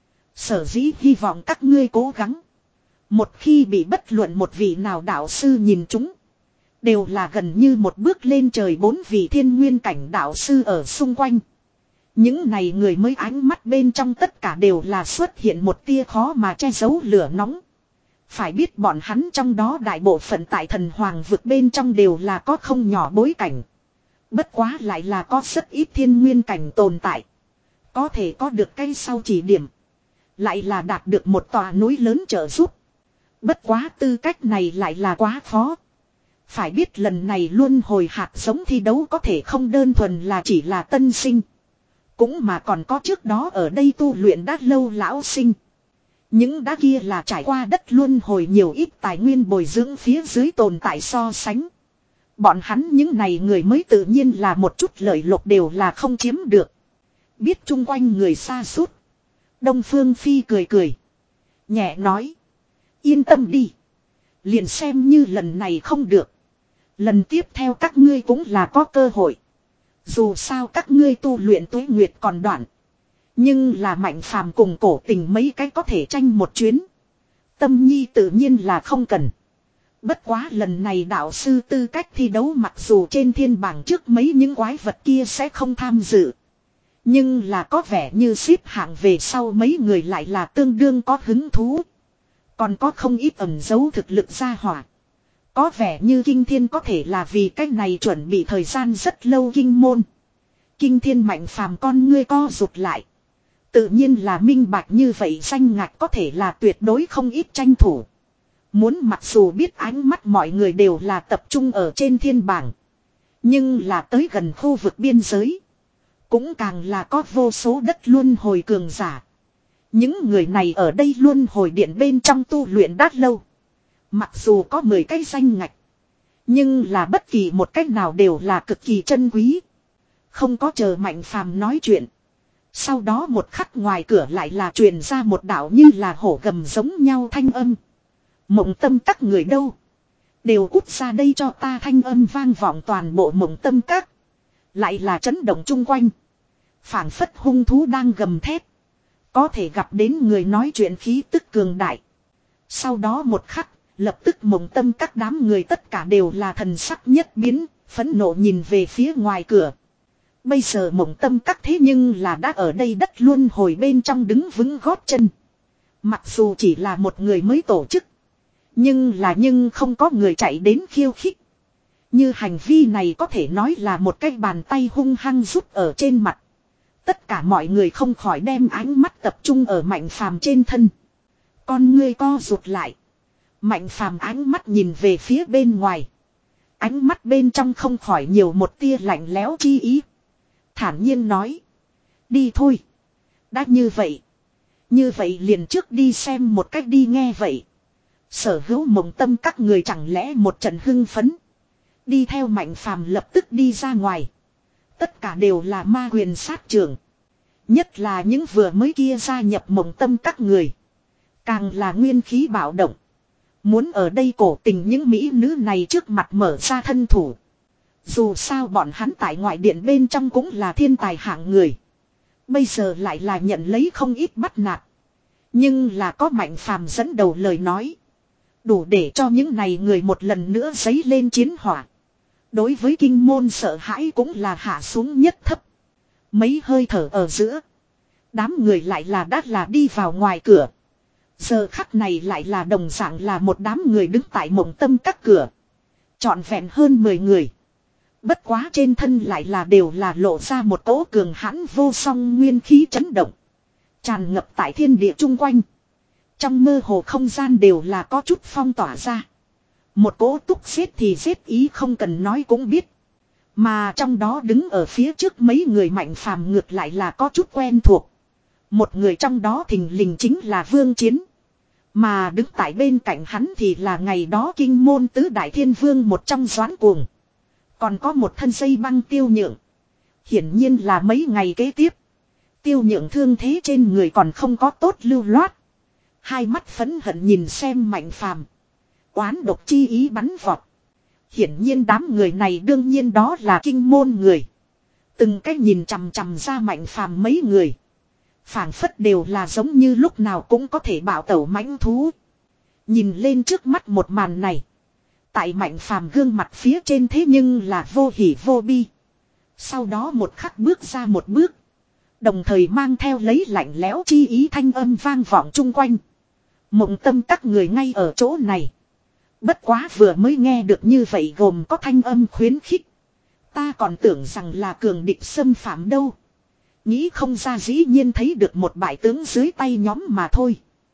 Sở dĩ hy vọng các ngươi cố gắng. Một khi bị bất luận một vị nào đạo sư nhìn chúng. Đều là gần như một bước lên trời bốn vị thiên nguyên cảnh đạo sư ở xung quanh. Những này người mới ánh mắt bên trong tất cả đều là xuất hiện một tia khó mà che giấu lửa nóng. Phải biết bọn hắn trong đó đại bộ phận tại thần hoàng vực bên trong đều là có không nhỏ bối cảnh. Bất quá lại là có rất ít thiên nguyên cảnh tồn tại. Có thể có được cái sau chỉ điểm. Lại là đạt được một tòa núi lớn trợ giúp. Bất quá tư cách này lại là quá khó. Phải biết lần này luân hồi hạt giống thi đấu có thể không đơn thuần là chỉ là tân sinh. Cũng mà còn có trước đó ở đây tu luyện đã lâu lão sinh. Những đá kia là trải qua đất luân hồi nhiều ít tài nguyên bồi dưỡng phía dưới tồn tại so sánh. Bọn hắn những này người mới tự nhiên là một chút lợi lộc đều là không chiếm được. Biết chung quanh người xa suốt. Đông Phương Phi cười cười. Nhẹ nói. Yên tâm đi. Liền xem như lần này không được. Lần tiếp theo các ngươi cũng là có cơ hội. Dù sao các ngươi tu luyện tuế nguyệt còn đoạn. Nhưng là Mạnh Phàm cùng Cổ Tình mấy cái có thể tranh một chuyến. Tâm Nhi tự nhiên là không cần. Bất quá lần này đạo sư tư cách thi đấu mặc dù trên thiên bảng trước mấy những quái vật kia sẽ không tham dự. Nhưng là có vẻ như xếp hạng về sau mấy người lại là tương đương có hứng thú. Còn có không ít ẩn giấu thực lực ra hỏa. Có vẻ như Kinh Thiên có thể là vì cách này chuẩn bị thời gian rất lâu kinh môn. Kinh Thiên Mạnh Phàm con ngươi co rụt lại. Tự nhiên là minh bạch như vậy danh ngạch có thể là tuyệt đối không ít tranh thủ. Muốn mặc dù biết ánh mắt mọi người đều là tập trung ở trên thiên bảng. Nhưng là tới gần khu vực biên giới. Cũng càng là có vô số đất luân hồi cường giả. Những người này ở đây luân hồi điện bên trong tu luyện đã lâu. Mặc dù có mười cái danh ngạch. Nhưng là bất kỳ một cách nào đều là cực kỳ chân quý. Không có chờ Mạnh Phàm nói chuyện. Sau đó một khắc ngoài cửa lại là truyền ra một đạo như là hổ gầm giống nhau thanh âm. Mộng tâm các người đâu? Đều cút ra đây cho ta, thanh âm vang vọng toàn bộ Mộng Tâm các. Lại là chấn động chung quanh. Phảng phất hung thú đang gầm thét. Có thể gặp đến người nói chuyện khí tức cường đại. Sau đó một khắc, lập tức Mộng Tâm các đám người tất cả đều là thần sắc nhất biến, phẫn nộ nhìn về phía ngoài cửa. Bây giờ Mộng Tâm các thế nhưng là đã ở đây đất luân hồi bên trong đứng vững gót chân. Mặc dù chỉ là một người mới tổ chức. Nhưng là nhưng không có người chạy đến khiêu khích. Như hành vi này có thể nói là một cái bàn tay hung hăng rút ở trên mặt. Tất cả mọi người không khỏi đem ánh mắt tập trung ở Mạnh Phàm trên thân. Con ngươi co rụt lại. Mạnh Phàm ánh mắt nhìn về phía bên ngoài. Ánh mắt bên trong không khỏi nhiều một tia lạnh lẽo chi ý. Thản nhiên nói. Đi thôi. Đã như vậy. Như vậy liền trước đi xem một cách đi, nghe vậy. Sở hữu Mộng Tâm các người chẳng lẽ một trận hưng phấn. Đi theo Mạnh Phàm lập tức đi ra ngoài. Tất cả đều là ma huyền sát trưởng. Nhất là những vừa mới kia gia nhập Mộng Tâm các người. Càng là nguyên khí bạo động. Muốn ở đây cổ tình những mỹ nữ này trước mặt mở ra thân thủ. Dù sao bọn hắn tại ngoại điện bên trong cũng là thiên tài hạng người. Bây giờ lại là nhận lấy không ít bắt nạt. Nhưng là có Mạnh Phàm dẫn đầu lời nói. Đủ để cho những này người một lần nữa dấy lên chiến hỏa. Đối với kinh môn sợ hãi cũng là hạ xuống nhất thấp. Mấy hơi thở ở giữa. Đám người lại là đã là đi vào ngoài cửa. Giờ khắc này lại là đồng dạng là một đám người đứng tại Mộng Tâm các cửa. Trọn vẹn hơn mười người. Bất quá trên thân lại là đều là lộ ra một cỗ cường hãn vô song nguyên khí chấn động. Tràn ngập tại thiên địa chung quanh. Trong mơ hồ không gian đều là có chút phong tỏa ra. Một cỗ túc xếp thì xếp ý không cần nói cũng biết. Mà trong đó đứng ở phía trước mấy người Mạnh Phàm ngược lại là có chút quen thuộc. Một người trong đó thình lình chính là Vương Chiến. Mà đứng tại bên cạnh hắn thì là ngày đó kinh môn tứ đại thiên vương một trong Doãn Cuồng. Còn có một thân dây băng Tiêu Nhượng. Hiển nhiên là mấy ngày kế tiếp. Tiêu Nhượng thương thế trên người còn không có tốt lưu loát. Hai mắt phẫn hận nhìn xem Mạnh Phàm. Oán độc chi ý bắn vọt. Hiển nhiên đám người này đương nhiên đó là kinh môn người. Từng cách nhìn chằm chằm ra Mạnh Phàm mấy người. Phảng phất đều là giống như lúc nào cũng có thể bạo tẩu mãnh thú. Nhìn lên trước mắt một màn này. Tại Mạnh Phàm gương mặt phía trên thế nhưng là vô hỉ vô bi. Sau đó một khắc bước ra một bước. Đồng thời mang theo lấy lạnh lẽo chi ý thanh âm vang vọng chung quanh. Mộng Tâm các người ngay ở chỗ này. Bất quá vừa mới nghe được như vậy gồm có thanh âm khuyến khích. Ta còn tưởng rằng là cường địch xâm phạm đâu. Nghĩ không ra dĩ nhiên thấy được một bại tướng dưới tay nhóm mà thôi.